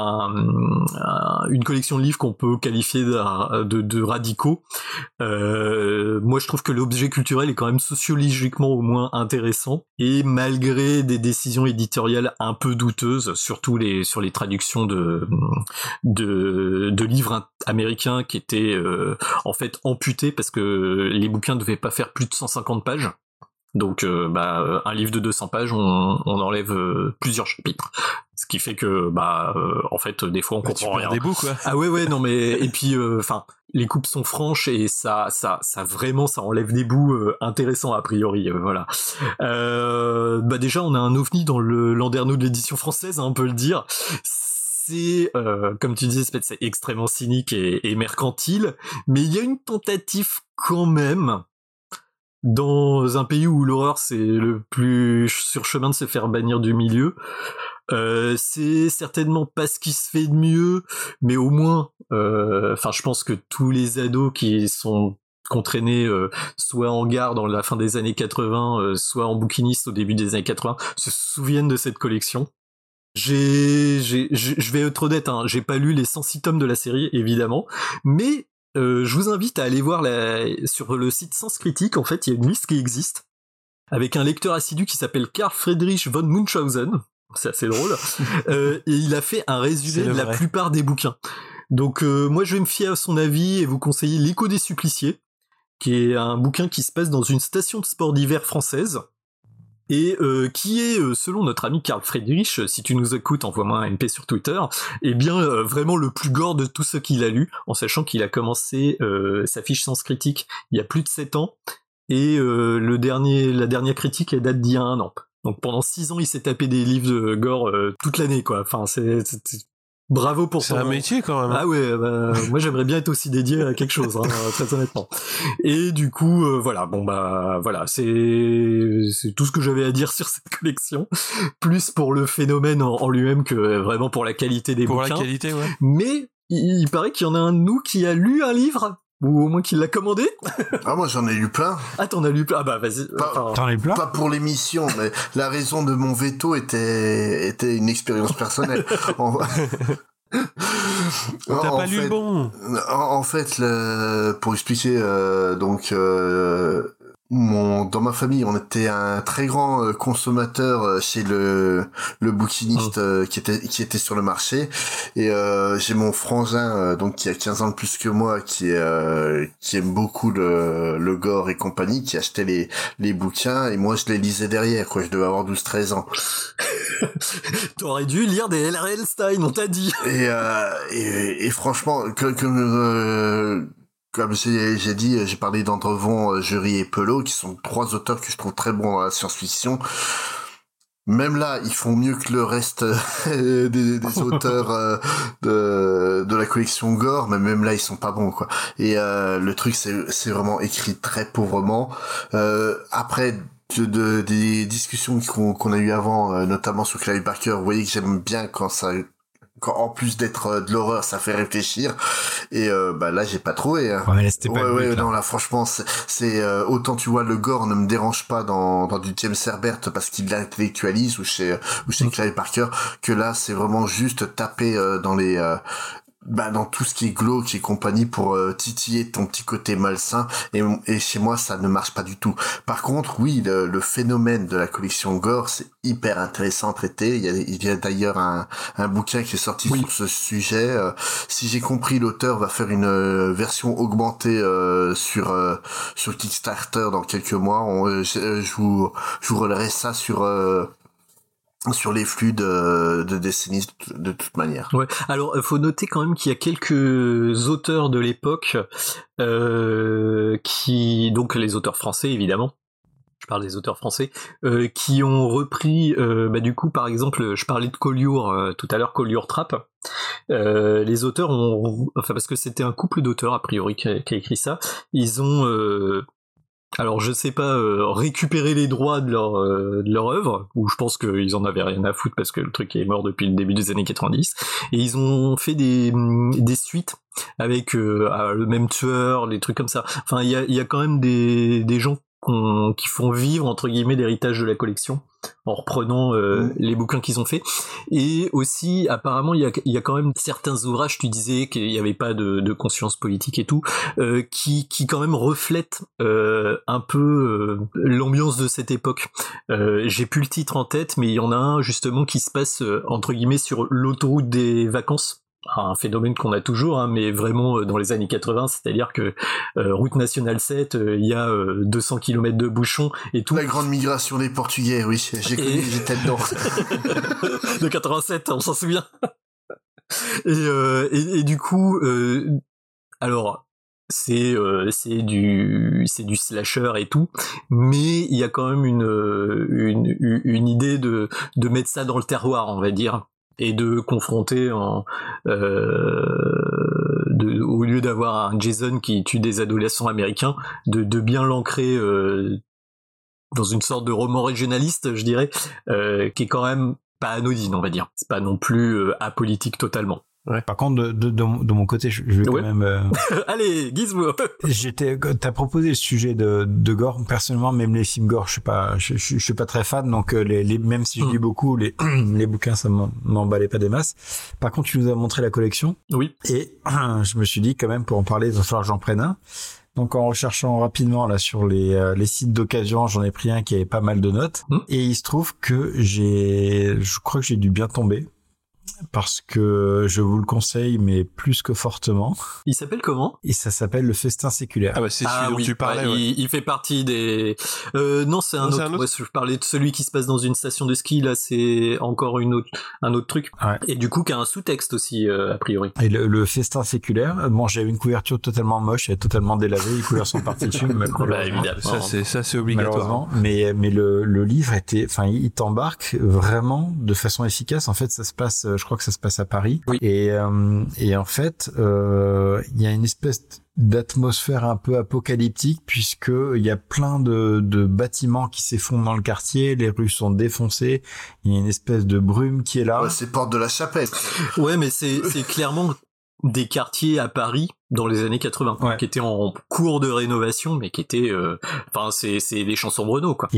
une collection de livres qu'on peut qualifier de radicaux. Moi, je trouve que l'objet culturel est quand même sociologiquement au moins intéressant, et malgré des décisions éditoriales un peu douteuses, surtout sur les traductions de livres américains qui étaient en fait amputés parce que les bouquins devaient pas faire plus de 150 pages. Donc un livre de 200 pages, on enlève plusieurs chapitres. Ce qui fait que en fait des fois on comprend rien. Des bouts, quoi. Ah ouais non mais et puis les coupes sont franches et ça vraiment ça enlève des bouts intéressants a priori. Voilà. Déjà on a un ovni dans le Landerneau de l'édition française, hein, on peut le dire. C'est comme tu disais, c'est extrêmement cynique et mercantile, mais il y a une tentative quand même. Dans un pays où l'horreur c'est le plus sur chemin de se faire bannir du milieu, c'est certainement pas ce qui se fait de mieux, mais au moins, je pense que tous les ados qui sont traînés soit en gare dans la fin des années 80, soit en bouquiniste au début des années 80, se souviennent de cette collection. Je vais être honnête, hein, j'ai pas lu les 106 tomes de la série, évidemment, mais je vous invite à aller voir sur le site Sens Critique, en fait, il y a une liste qui existe, avec un lecteur assidu qui s'appelle Karl Friedrich von Munchausen, c'est assez drôle, et il a fait un résumé de la plupart des bouquins. Donc moi je vais me fier à son avis et vous conseiller L'Écho des Suppliciés, qui est un bouquin qui se passe dans une station de sport d'hiver française, et qui est, selon notre ami Karl Friedrich, si tu nous écoutes, envoie-moi un MP sur Twitter, vraiment le plus gore de tout ce qu'il a lu, en sachant qu'il a commencé sa fiche Sens Critique il y a plus de 7 ans, et la dernière critique elle date d'il y a 1 an. Donc pendant 6 ans, il s'est tapé des livres de gore toute l'année, quoi. Enfin, c'est bravo pour ça. C'est un métier quand même. Ah ouais, moi j'aimerais bien être aussi dédié à quelque chose, hein, très honnêtement. Et du coup, voilà, c'est tout ce que j'avais à dire sur cette collection. Plus pour le phénomène en lui-même que vraiment pour la qualité des bouquins. Pour la qualité, ouais. Mais il paraît qu'il y en a un de nous qui a lu un livre. Ou au moins qu'il l'a commandé. Ah, moi j'en ai lu plein. Ah, t'en as lu plein. Ah bah vas-y. T'en as lu plein. Pas pour l'émission, mais la raison de mon veto était une expérience personnelle. T'as pas lu le bon. En fait, pour expliquer, dans ma famille, on était un très grand consommateur chez le bouquiniste qui était sur le marché, et j'ai mon frangin qui a 15 ans de plus que moi, qui aime beaucoup le gore et compagnie, qui achetait les bouquins, et moi je les lisais derrière, quoi. Je devais avoir 12-13 ans. T'aurais dû lire des L.R.L. Stein, on t'a dit. Et franchement, comme j'ai dit, j'ai parlé d'Andrevon, Jury et Pelot, qui sont 3 auteurs que je trouve très bons dans la science-fiction. Même là, ils font mieux que le reste des auteurs de la collection Gore, mais même là, ils sont pas bons, quoi. Et le truc, c'est vraiment écrit très pauvrement. Après des discussions qu'on a eues avant, notamment sur Clive Barker, vous voyez que j'aime bien quand en plus d'être de l'horreur, ça fait réfléchir. Et là, j'ai pas trouvé. Hein. Ouais, c'était pas ouais, non, là, franchement, c'est autant, tu vois, le gore ne me dérange pas dans du James Herbert parce qu'il l'intellectualise, ou chez Clive Barker, que là, c'est vraiment juste taper dans tout ce qui est glauque et compagnie pour titiller ton petit côté malsain, et chez moi ça ne marche pas du tout. Par contre, oui, le phénomène de la collection Gore, c'est hyper intéressant à traiter. Il y a d'ailleurs un bouquin qui est sorti sur ce sujet. Si j'ai compris, l'auteur va faire une version augmentée sur Kickstarter dans quelques mois. Je vous relayerai ça sur les flux de décennies de toute manière. Ouais. Alors, faut noter quand même qu'il y a quelques auteurs de l'époque donc les auteurs français évidemment. Je parle des auteurs français qui ont repris du coup, par exemple, je parlais de Collioure tout à l'heure, Collioure Trap. Les auteurs parce que c'était un couple d'auteurs a priori qui a écrit ça. Ils ont alors je sais pas, récupérer les droits de leur œuvre, ou je pense qu'ils en avaient rien à foutre parce que le truc est mort depuis le début des années 90, et ils ont fait des suites avec le même tueur, les trucs comme ça. Enfin, il y a quand même des gens qui font vivre entre guillemets l'héritage de la collection en reprenant les bouquins qu'ils ont fait. Et aussi apparemment il y a quand même certains ouvrages, tu disais qu'il n'y avait pas de conscience politique et tout, qui quand même reflètent un peu l'ambiance de cette époque. J'ai plus le titre en tête, mais il y en a un justement qui se passe entre guillemets sur l'autoroute des vacances. Un phénomène qu'on a toujours, hein, mais vraiment dans les années 80, c'est-à-dire que route nationale 7, il y a 200 km de bouchons et tout. La grande migration des Portugais, oui, j'étais dedans. De 87, on s'en souvient. Et du coup, alors c'est du slasher et tout, mais il y a quand même une idée de mettre ça dans le terroir, on va dire, et de confronter au lieu d'avoir un Jason qui tue des adolescents américains, de bien l'ancrer dans une sorte de roman régionaliste, je dirais, qui est quand même pas anodine, on va dire. C'est pas non plus apolitique totalement. Ouais. Par contre, de mon côté, je vais quand même. Allez, Gizmo. T'as proposé le sujet de gore. Personnellement, même les films gore, je suis pas très fan. Donc même si je lis beaucoup, les bouquins, ça m'emballait pas des masses. Par contre, tu nous as montré la collection. Oui. Et je me suis dit quand même, pour en parler, il va falloir que j'en prenne un. Donc en recherchant rapidement là sur les sites d'occasion, j'en ai pris un qui avait pas mal de notes. Et il se trouve que je crois que j'ai dû bien tomber. Parce que je vous le conseille, mais plus que fortement. Il s'appelle comment ? Et ça s'appelle Le Festin séculaire. Ah bah c'est celui dont tu parlais. Ouais. Il fait partie des... non, c'est un autre. Ouais, je parlais de celui qui se passe dans une station de ski, là c'est encore un autre truc. Ouais. Et du coup qui a un sous-texte aussi, a priori. Et le Festin séculaire, bon, j'avais une couverture totalement moche, elle est totalement délavée, les couleurs sont parties dessus. Bah, évidemment. Ça c'est obligatoire. Mais le livre il t'embarque vraiment de façon efficace. En fait, ça se passe, je crois que ça se passe à Paris. Oui. Et en fait, il y a une espèce d'atmosphère un peu apocalyptique puisque il y a plein de bâtiments qui s'effondrent dans le quartier, les rues sont défoncées, il y a une espèce de brume qui est là. Ouais, c'est Porte de la Chapelle. Ouais, mais c'est clairement des quartiers à Paris dans les années 80 qui étaient en cours de rénovation, mais qui étaient c'est des chansons Renaud, quoi.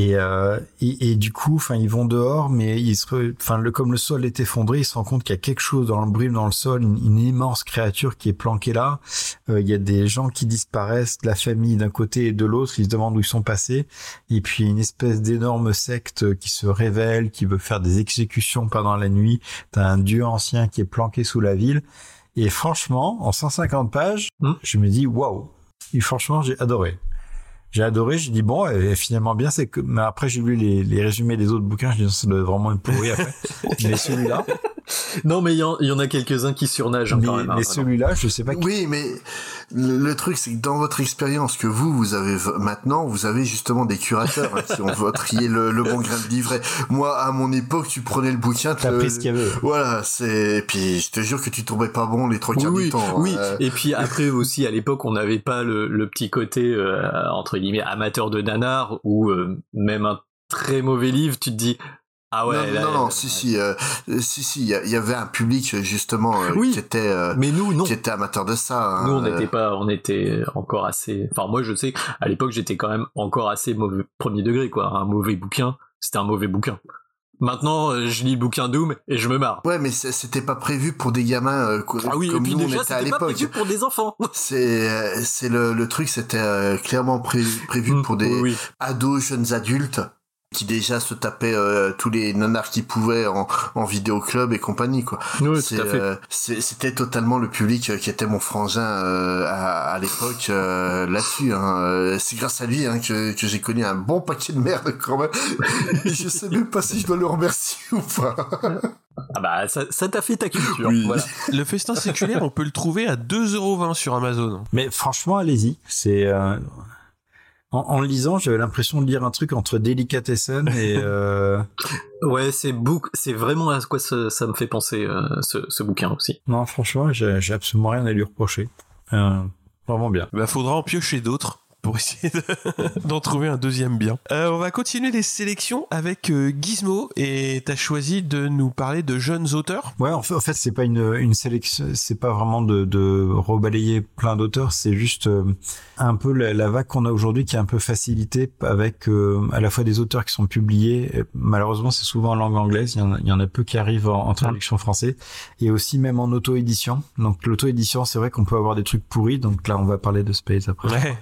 Et du coup ils vont dehors, mais comme le sol est effondré, ils se rendent compte qu'il y a quelque chose dans le brume, dans le sol, une immense créature qui est planquée là. Il y a des gens qui disparaissent, de la famille d'un côté et de l'autre, ils se demandent où ils sont passés, et puis une espèce d'énorme secte qui se révèle, qui veut faire des exécutions pendant la nuit. T'as un dieu ancien qui est planqué sous la ville. Et franchement, en 150 pages, je me dis waouh. Et franchement, j'ai adoré. J'ai dit bon, finalement bien, c'est que. Mais après, j'ai lu les résumés des autres bouquins, je dis ça doit vraiment être pourri après. Mais celui-là. Non, mais il y en a quelques-uns qui surnagent quand même. Mais celui-là, je sais pas. Oui, mais le truc, c'est que dans votre expérience que vous avez maintenant, vous avez justement des curateurs qui ont trié le bon grain de livret. Moi, à mon époque, tu prenais le bouquin, t'as pris ce qu'il y avait. Voilà, et puis je te jure que tu tombais pas bon les 3 quarts du temps. Oui. Et puis après aussi, à l'époque, on n'avait pas le petit côté entre guillemets amateur de nanar ou même un très mauvais livre. Tu te dis. Ah ouais, si, il y avait un public justement qui était mais nous non, qui était amateur de ça. Nous on était encore assez. Enfin moi je sais, à l'époque j'étais quand même encore assez mauvais premier degré quoi. Un mauvais bouquin, c'était un mauvais bouquin. Maintenant, je lis le bouquin Doom et je me marre. Ouais, mais c'était pas prévu pour des gamins comme et puis nous déjà, on était à l'époque. Pas prévu pour des enfants. C'est le truc, c'était clairement prévu pour des ados, jeunes adultes qui déjà se tapaient tous les nanars qu'ils pouvaient en vidéoclub et compagnie, quoi. Oui, tout à fait. C'était totalement le public qui était mon frangin à l'époque là-dessus. C'est grâce à lui que j'ai connu un bon paquet de merde quand même. Et je sais même pas si je dois le remercier ou pas. Ah bah ça t'a fait ta culture. Oui. Voilà. Le Festin séculaire, on peut le trouver à 2,20€ sur Amazon. Mais franchement, allez-y. C'est en le lisant, j'avais l'impression de lire un truc entre Delicatessen et Ouais, c'est vraiment à quoi ça me fait penser ce bouquin aussi. Non, franchement, j'ai absolument rien à lui reprocher. Vraiment bien. Bah faudra en piocher d'autres pour essayer d'en trouver un deuxième bien. On va continuer les sélections avec Gizmo, et t'as choisi de nous parler de jeunes auteurs. Ouais, en fait c'est pas une sélection, c'est pas vraiment de rebalayer plein d'auteurs, c'est juste un peu la vague qu'on a aujourd'hui qui est un peu facilitée avec à la fois des auteurs qui sont publiés, malheureusement c'est souvent en langue anglaise, il y en a peu qui arrivent en traduction française, et aussi même en auto-édition. Donc l'auto-édition, c'est vrai qu'on peut avoir des trucs pourris, donc là on va parler de Space après. Ouais.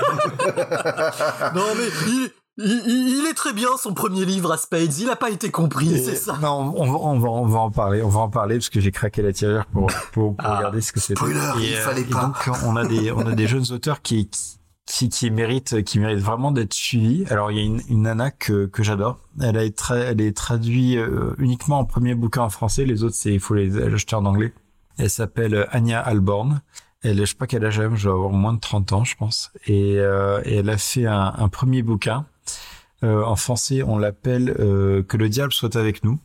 Non mais il est très bien son premier livre à Spades, il a pas été compris, c'est ça. Non, on va en parler parce que j'ai craqué la tirure pour regarder ce que c'est. Il fallait pas. Donc on a des jeunes auteurs qui méritent vraiment d'être suivis. Alors il y a une nana que j'adore. Elle est traduite uniquement en premier bouquin en français, les autres il faut les acheter en anglais. Elle s'appelle Anya Alborn. Je sais pas quel âge elle a, je dois avoir moins de 30 ans, je pense. Et elle a fait un premier bouquin. En français, on l'appelle Que le diable soit avec nous.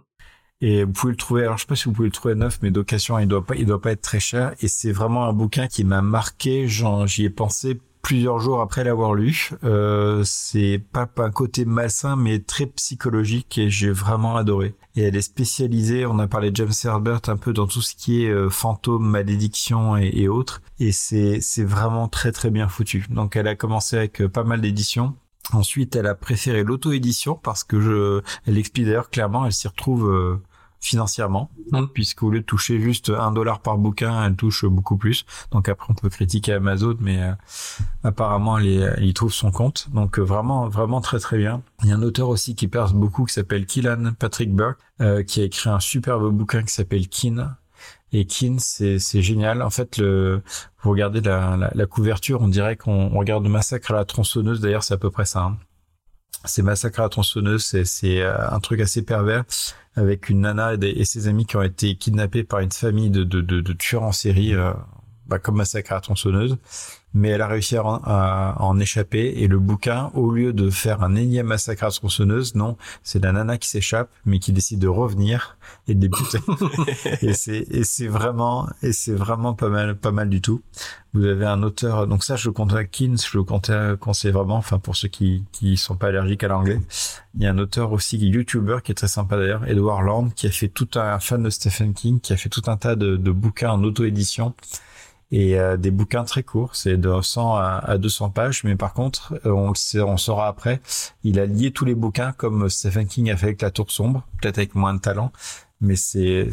Et vous pouvez le trouver, alors je sais pas si vous pouvez le trouver neuf, mais d'occasion, il doit pas être très cher. Et c'est vraiment un bouquin qui m'a marqué. J'y ai pensé plusieurs jours après l'avoir lu. C'est pas un côté malsain, mais très psychologique, et j'ai vraiment adoré. Et elle est spécialisée, on a parlé de James Herbert un peu dans tout ce qui est fantôme, malédiction et autres. Et c'est vraiment très très bien foutu. Donc elle a commencé avec pas mal d'éditions. Ensuite, elle a préféré l'auto-édition parce que elle explique d'ailleurs clairement, elle s'y retrouve financièrement, puisqu'au lieu de toucher juste $1 par bouquin, elle touche beaucoup plus. Donc après, on peut critiquer Amazon, mais apparemment, elle y trouve son compte. Donc vraiment, vraiment très très bien. Il y a un auteur aussi qui perce beaucoup, qui s'appelle Keelan Patrick Burke, qui a écrit un superbe bouquin qui s'appelle Kin. Et Kin, c'est génial. En fait, vous regardez la couverture, on dirait qu'on regarde Massacre à la tronçonneuse. D'ailleurs, c'est à peu près ça. Hein. C'est Massacre à la tronçonneuse, c'est un truc assez pervers avec une nana et ses amis qui ont été kidnappés par une famille de tueurs en série, comme Massacre à la tronçonneuse. Mais elle a réussi à en échapper, et le bouquin, au lieu de faire un énième Massacre à la tronçonneuse, non, c'est la nana qui s'échappe, mais qui décide de revenir et de débuter. et c'est vraiment pas mal du tout. Vous avez un auteur, donc ça, je le compte à Keynes, je le compte à conseiller vraiment, enfin, pour ceux qui sont pas allergiques à l'anglais. Il y a un auteur aussi, YouTuber, qui est très sympa d'ailleurs, Edward Land, qui a fait un fan de Stephen King, qui a fait tout un tas de bouquins en auto-édition. Et des bouquins très courts, c'est de 100 à 200 pages, mais par contre, on saura après, il a lié tous les bouquins comme Stephen King a fait avec La Tour Sombre, peut-être avec moins de talent, mais c'est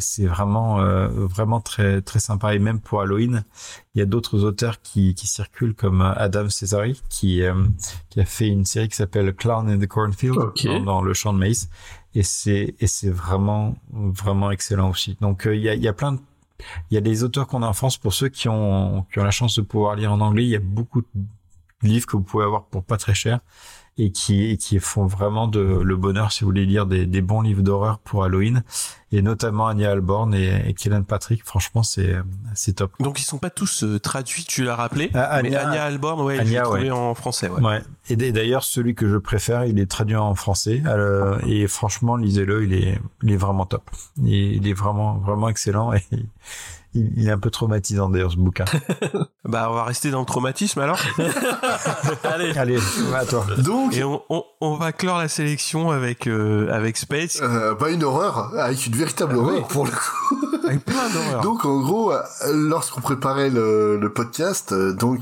vraiment très très sympa. Et même pour Halloween, il y a d'autres auteurs qui circulent comme Adam Cesari, qui a fait une série qui s'appelle Clown in the Cornfield, dans le champ de maïs, et c'est vraiment vraiment excellent aussi. Donc il y a des auteurs qu'on a en France, pour ceux qui ont la chance de pouvoir lire en anglais. Il y a beaucoup de livres que vous pouvez avoir pour pas très cher, et qui font vraiment le bonheur si vous voulez lire des bons livres d'horreur pour Halloween, et notamment Anya Alborn et Keelan Patrick. Franchement, c'est top. Donc ils sont pas tous traduits, tu l'as rappelé, mais Anya Alborn, ouais, je l'ai trouvé en français. Ouais. Et d'ailleurs, celui que je préfère, il est traduit en français, et franchement, lisez-le, il est vraiment top. Il est vraiment vraiment excellent, et il est un peu traumatisant d'ailleurs, ce bouquin. On va rester dans le traumatisme alors. Allez, à toi. Donc, et on va clore la sélection avec Space. Une horreur, avec une véritable horreur pour le coup. Avec plein d'horreurs. Donc en gros, lorsqu'on préparait le podcast,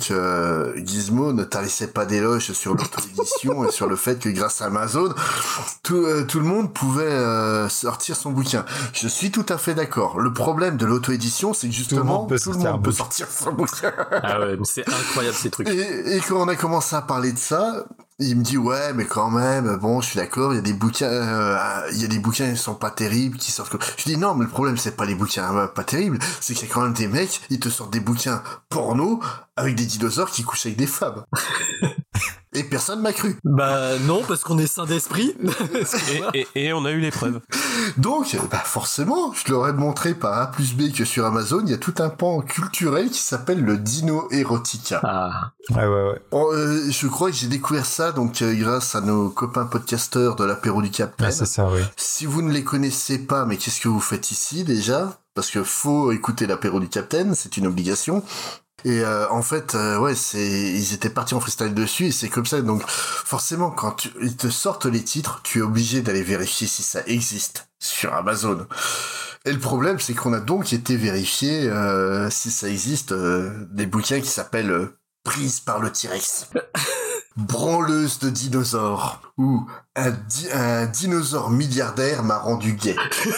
Gizmo ne tarissait pas d'éloges sur l'auto-édition et sur le fait que grâce à Amazon, tout le monde pouvait sortir son bouquin. Je suis tout à fait d'accord. Le problème de l'auto-édition, c'est que justement, tout le monde peut sortir son bouquin. Ah ouais, mais c'est incroyable ces trucs. Et quand on a commencé à parler de ça, il me dit ouais, mais quand même, bon, je suis d'accord, il y a des bouquins qui sont pas terribles, qui sortent. Je dis non, mais le problème c'est pas les bouquins pas terribles, c'est qu'il y a quand même des mecs, ils te sortent des bouquins porno avec des dinosaures qui couchent avec des femmes. Et personne m'a cru. Bah non, parce qu'on est sain d'esprit. et on a eu les preuves. Donc, forcément, je leur ai montré par A plus B que sur Amazon, il y a tout un pan culturel qui s'appelle le Dino Erotica. Ah ouais. Je crois que j'ai découvert ça grâce à nos copains podcasteurs de l'apéro du Capitaine. Ah, c'est ça, oui. Si vous ne les connaissez pas, mais qu'est-ce que vous faites ici déjà ? Parce que faut écouter l'apéro du Capitaine, c'est une obligation. Et en fait, ils étaient partis en freestyle dessus, et c'est comme ça. Donc forcément, quand ils te sortent les titres, tu es obligé d'aller vérifier si ça existe sur Amazon. Et le problème, c'est qu'on a donc été vérifier si ça existe des bouquins qui s'appellent Prise par le T-Rex, Branleuse de dinosaures, ou un dinosaure milliardaire m'a rendu gay.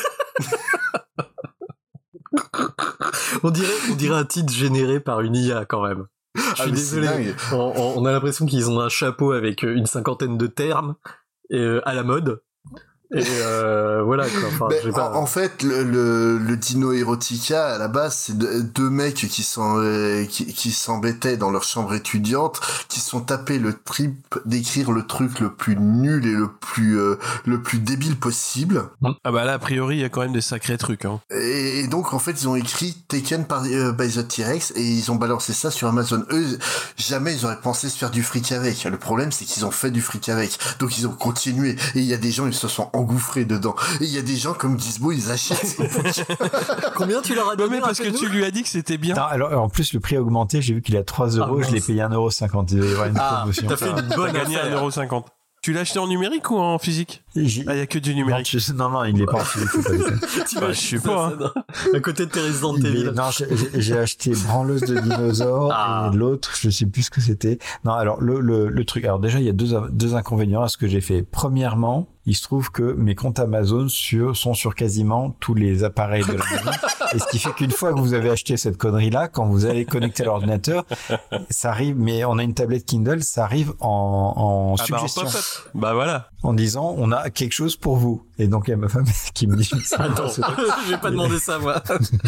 On dirait un titre généré par une IA quand même. Je suis désolé. On a l'impression qu'ils ont un chapeau avec une 50aine de termes à la mode. Et voilà quoi. Enfin, en fait, le Dino Erotica à la base, c'est deux mecs qui s'embêtaient dans leur chambre étudiante, qui sont tapés le trip d'écrire le truc le plus nul et le plus débile possible. Ah bah là, a priori, il y a quand même des sacrés trucs. Hein. Et donc en fait, ils ont écrit Taken by the T-Rex et ils ont balancé ça sur Amazon. Eux, jamais ils auraient pensé se faire du fric avec. Le problème, c'est qu'ils ont fait du fric avec. Donc ils ont continué. Et il y a des gens, ils se sont engouffrés dedans. Et il y a des gens comme Gizmo, ils achètent. Combien tu leur as donné? Mais parce que tu lui as dit que c'était bien. Non, alors en plus le prix a augmenté, j'ai vu qu'il est à 3€, je l'ai payé 1,50€. Il va y avoir une promotion. T'as fait une bonne gagné 1,50€. Tu l'as acheté en numérique ou en physique? Il y a que du numérique. Non, il est pas en physique. Je sais pas. Hein. À côté de tes Resident Evil. Non, j'ai acheté Branleuse de dinosaures et l'autre, je sais plus ce que c'était. Non, alors le truc. Alors déjà, il y a deux inconvénients à ce que j'ai fait. Premièrement, il se trouve que mes comptes Amazon sont sur quasiment tous les appareils de la maison. Et ce qui fait qu'une fois que vous avez acheté cette connerie-là, quand vous allez connecter à l'ordinateur, ça arrive, mais on a une tablette Kindle, ça arrive en suggestion. Bah voilà. En disant, on a quelque chose pour vous. Et donc, il y a ma femme qui me dit, attends, je vais pas demander ça, moi.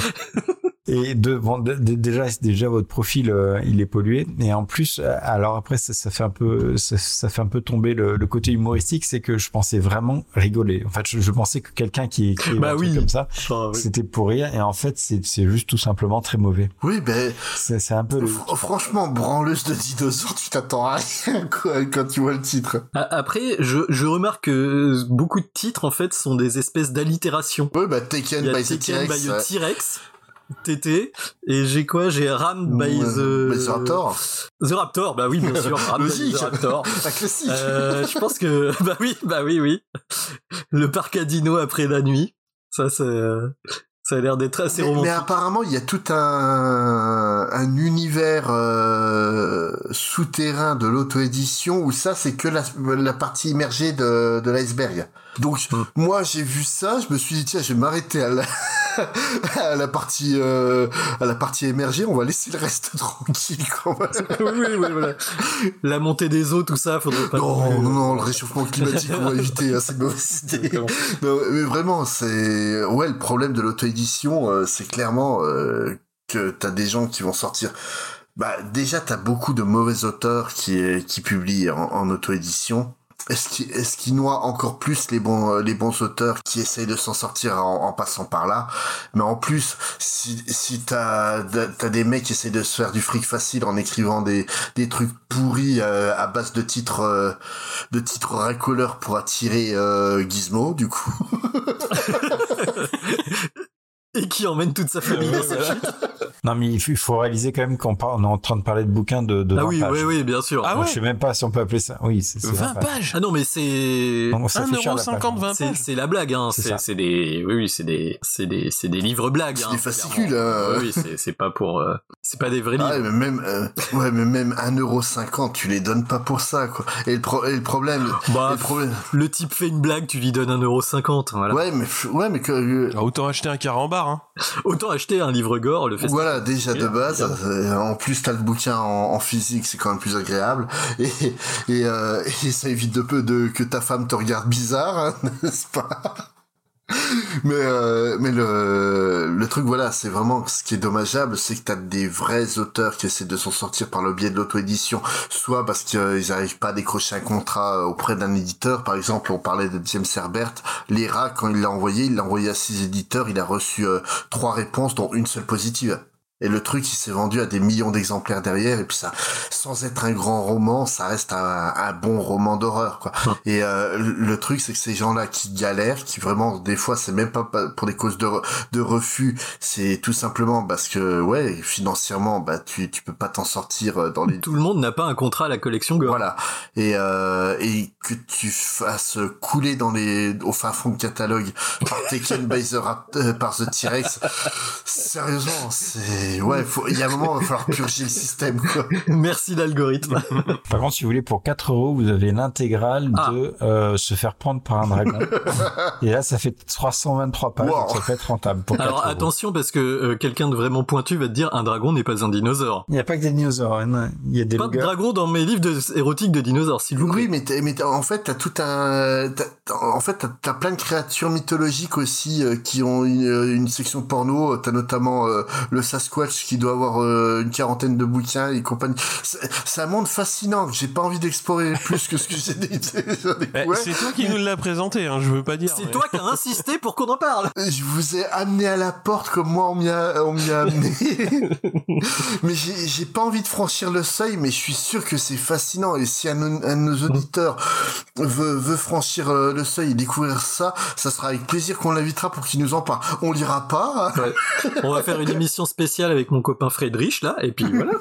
Et déjà votre profil il est pollué, et en plus alors après ça fait un peu tomber le côté humoristique, c'est que je pensais vraiment rigoler. En fait je pensais que quelqu'un qui écrit un truc comme ça, c'était pour rire, et en fait c'est juste tout simplement très mauvais. Oui, ben c'est un peu franchement, Branleuse de dinosaures, tu t'attends à rien quand tu vois le titre. Après je remarque que beaucoup de titres en fait sont des espèces d'allitérations. Oui, bah Taken by the T-Rex. TT, et j'ai Ram by the Raptor. The Raptor, bah oui, bien sûr. Ram by the Raptor. Un classique. Je pense que, bah oui. Le parc à dino après la nuit. Ça a l'air d'être assez romantique. Mais apparemment, il y a tout un univers souterrain de l'auto-édition où ça, c'est que la partie immergée de l'iceberg. Donc, moi, j'ai vu ça, je me suis dit, tiens, je vais m'arrêter à la partie émergée, on va laisser le reste tranquille, quand même. oui, voilà. La montée des eaux, tout ça, faudrait pas... Non, le réchauffement climatique, on va éviter, c'est une mauvaise idée. Non, mais vraiment, le problème de l'auto-édition, c'est clairement que t'as des gens qui vont sortir... Bah, déjà, t'as beaucoup de mauvais auteurs qui publient en auto-édition. Est-ce qu'il noie encore plus les bons auteurs qui essayent de s'en sortir en passant par là? Mais en plus, si t'as des mecs qui essayent de se faire du fric facile en écrivant des trucs pourris à base de titres racoleurs pour attirer Gizmo, du coup. Et qui emmène toute sa famille dans sa chute. Non, mais il faut réaliser quand même qu'on est en train de parler de bouquins de 20 pages. Oui, bien sûr. Ah ouais. Je sais même pas si on peut appeler ça. Oui, c'est 20 pages. Ah non, mais c'est 1,50€, 20 pages. C'est la blague, hein. C'est des livres blagues. C'est des fascicules. Oui, c'est pas pour, c'est pas des vrais livres. Mais même 1,50€, tu les donnes pas pour ça, quoi. Et le problème, le type fait une blague, tu lui donnes 1,50€, voilà. Ouais, mais que, autant acheter un carambar, hein. Autant acheter un livre gore, le festival. Voilà, déjà de base. En plus, t'as le bouquin en physique, c'est quand même plus agréable. Et ça évite que ta femme te regarde bizarre, hein, n'est-ce pas? Mais le truc, voilà, c'est vraiment ce qui est dommageable, c'est que t'as des vrais auteurs qui essaient de s'en sortir par le biais de l'auto-édition, soit parce qu'ils arrivent pas à décrocher un contrat auprès d'un éditeur. Par exemple, on parlait de James Herbert, l'ERA, quand il l'a envoyé à 6 éditeurs, il a reçu 3 réponses, dont une seule positive. Et le truc, il s'est vendu à des millions d'exemplaires derrière, et puis ça, sans être un grand roman, ça reste un bon roman d'horreur, quoi. Et le truc, c'est que ces gens-là qui galèrent, qui vraiment, des fois, c'est même pas pour des causes de refus, c'est tout simplement parce que, financièrement, bah tu peux pas t'en sortir dans les... Tout le monde n'a pas un contrat à la collection Gore. Voilà. Et que tu fasses couler au fin fond de catalogue par Taken by par the T-Rex, sérieusement, il y a un moment, il va falloir purger le système, quoi. Merci l'algorithme. Par contre, si vous voulez, pour 4€, vous avez l'intégrale de se faire prendre par un dragon. Et là, ça fait 323 pages, donc ça peut être rentable. Alors attention, parce que quelqu'un de vraiment pointu va te dire un dragon n'est pas un dinosaure. Il n'y a pas que des dinosaures, hein. Il y a des pas de dragon dans mes livres érotiques de dinosaures, s'il vous plaît. Oui, mais en fait, t'as tout un... en fait, t'as plein de créatures mythologiques aussi qui ont une section porno. T'as notamment le Sasquatch qui doit avoir une quarantaine de bouquins et compagnie. C'est un monde fascinant que j'ai pas envie d'explorer plus que ce que j'ai dit. C'est toi qui nous l'as présenté, hein, je veux pas dire. C'est toi qui as insisté pour qu'on en parle. Je vous ai amené à la porte comme moi on m'y a amené. Mais j'ai pas envie de franchir le seuil, mais je suis sûr que c'est fascinant. Et si un de nos auditeurs veut franchir le seuil et découvrir ça sera avec plaisir qu'on l'invitera pour qu'il nous en parle. On lira pas. Ouais. On va faire une émission spéciale avec mon copain Friedrich là, et puis voilà.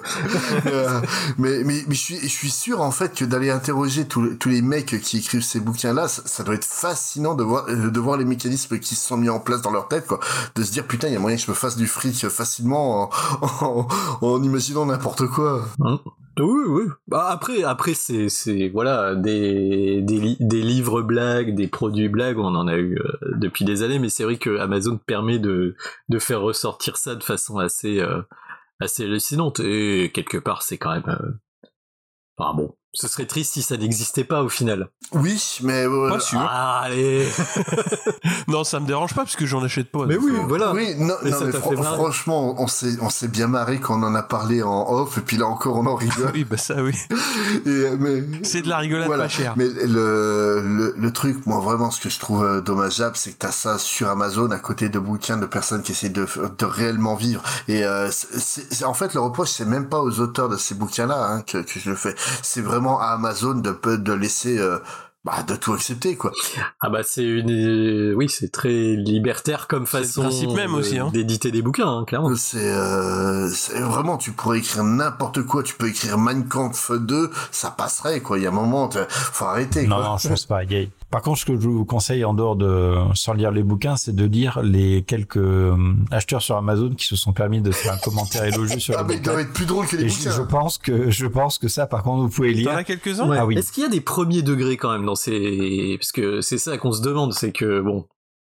mais je suis sûr en fait que d'aller interroger tous les mecs qui écrivent ces bouquins là, ça doit être fascinant de voir les mécanismes qui se sont mis en place dans leur tête, quoi. De se dire putain, il y a moyen que je me fasse du fric facilement en imaginant n'importe quoi. Oui. Bah après c'est voilà des livres blagues, des produits blagues, on en a eu depuis des années, mais c'est vrai que Amazon permet de faire ressortir ça de façon assez hallucinante, et quelque part c'est quand même enfin bon, ce serait triste si ça n'existait pas au final. Oui, mais pas sûr. Allez. Non, ça me dérange pas parce que j'en achète pas. Mais oui, voilà. Oui, non, mais franchement, on s'est bien marré quand on en a parlé en off, et puis là encore on en rigole. Oui, bah ça oui. Mais c'est de la rigolade pas chère. Mais le truc, moi vraiment, ce que je trouve dommageable, c'est que t'as ça sur Amazon à côté de bouquins de personnes qui essaient de réellement vivre. Et c'est en fait le reproche, c'est même pas aux auteurs de ces bouquins-là hein, que je le fais. C'est vraiment à Amazon de laisser de tout accepter, quoi. Ah bah c'est c'est très libertaire comme façon même aussi, hein, d'éditer des bouquins, hein, clairement. C'est vraiment, tu pourrais écrire n'importe quoi, tu peux écrire Mein Kampf 2, ça passerait, quoi. Il y a un moment, faut arrêter, quoi. Non, je pense pas, gay. Par contre, ce que je vous conseille en dehors sans lire les bouquins, c'est de lire les quelques acheteurs sur Amazon qui se sont permis de faire un commentaire élogieux sur les bouquins. Mais il doit être plus drôle que les bouquins. Je pense que ça, par contre, vous pouvez lire. T'en as quelques-uns? Ouais. Ah oui. Est-ce qu'il y a des premiers degrés quand même dans ces, parce que c'est ça qu'on se demande, c'est que bon,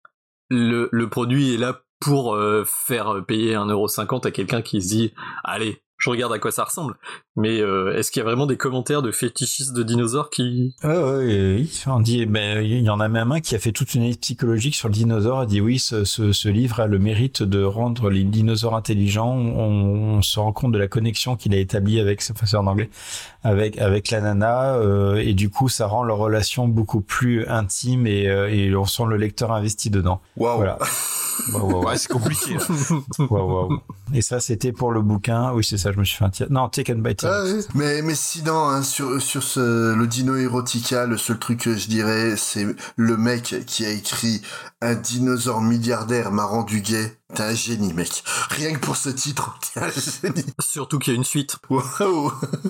le produit est là pour faire payer 1,50€ à quelqu'un qui se dit, allez, je regarde à quoi ça ressemble. Mais est-ce qu'il y a vraiment des commentaires de fétichistes de dinosaures qui... on dit, il y en a même un qui a fait toute une analyse psychologique sur le dinosaure, a dit oui, ce livre a le mérite de rendre les dinosaures intelligents. On se rend compte de la connexion qu'il a établie avec, c'est en anglais, avec la nana, et du coup ça rend leur relation beaucoup plus intime, et on sent le lecteur investi dedans. Waouh. Voilà. Wow. Ouais, c'est compliqué. Wow. Et ça, c'était pour le bouquin. Oui, c'est ça, je me suis fait un tir. Non, Taken by T-Rex. Mais sinon, hein, sur le Dino Erotica, le seul truc que je dirais, c'est le mec qui a écrit Un dinosaure milliardaire m'a rendu gay. T'es un génie, mec. Rien que pour ce titre, t'es un génie. Surtout qu'il y a une suite. Waouh.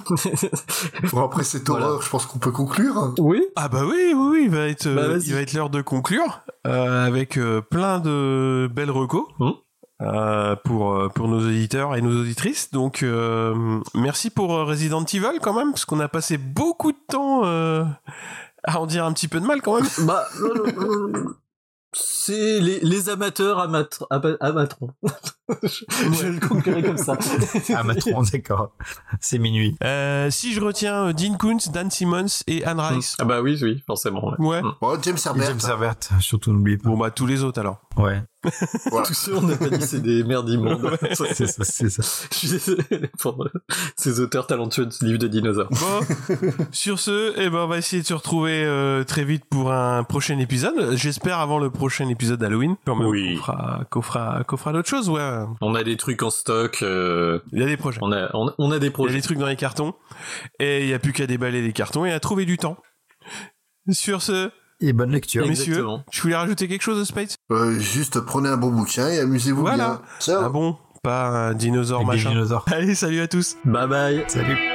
Bon, après cette horreur, je pense qu'on peut conclure. Oui. Ah bah oui, il va être l'heure de conclure avec plein de belles recos pour nos auditeurs et nos auditrices. Donc merci pour Resident Evil quand même, parce qu'on a passé beaucoup de temps à en dire un petit peu de mal quand même. Bah c'est les amateurs amatrons. Je le conclurai comme ça. Amatron, d'accord. C'est minuit. Si je retiens Dean Koontz, Dan Simmons et Anne Rice. Ah bah oui, forcément. Ouais. Oh, James Herbert. Surtout n'oublie pas. Bon bah tous les autres alors. Ouais. Voilà. Tous ceux on n'a pas dit, c'est des merdes immondes. Ouais, c'est ça. Je suis désolé pour ces auteurs talentueux de ce livre de dinosaures. Bon, sur ce, on va essayer de se retrouver très vite pour un prochain épisode. J'espère avant le prochain épisode d'Halloween. Quand même, oui. Qu'on fera d'autres choses, ouais. On a des trucs en stock. Il y a des projets. On a des projets. Il y a des trucs dans les cartons. Et il n'y a plus qu'à déballer les cartons et à trouver du temps. Sur ce... Et bonne lecture. Messieurs, tu voulais rajouter quelque chose, Spade ? Juste prenez un bon bouquin et amusez-vous bien. Ciao. Ah bon, pas un dinosaure avec machin. Des dinosaures. Allez, salut à tous. Bye bye. Salut.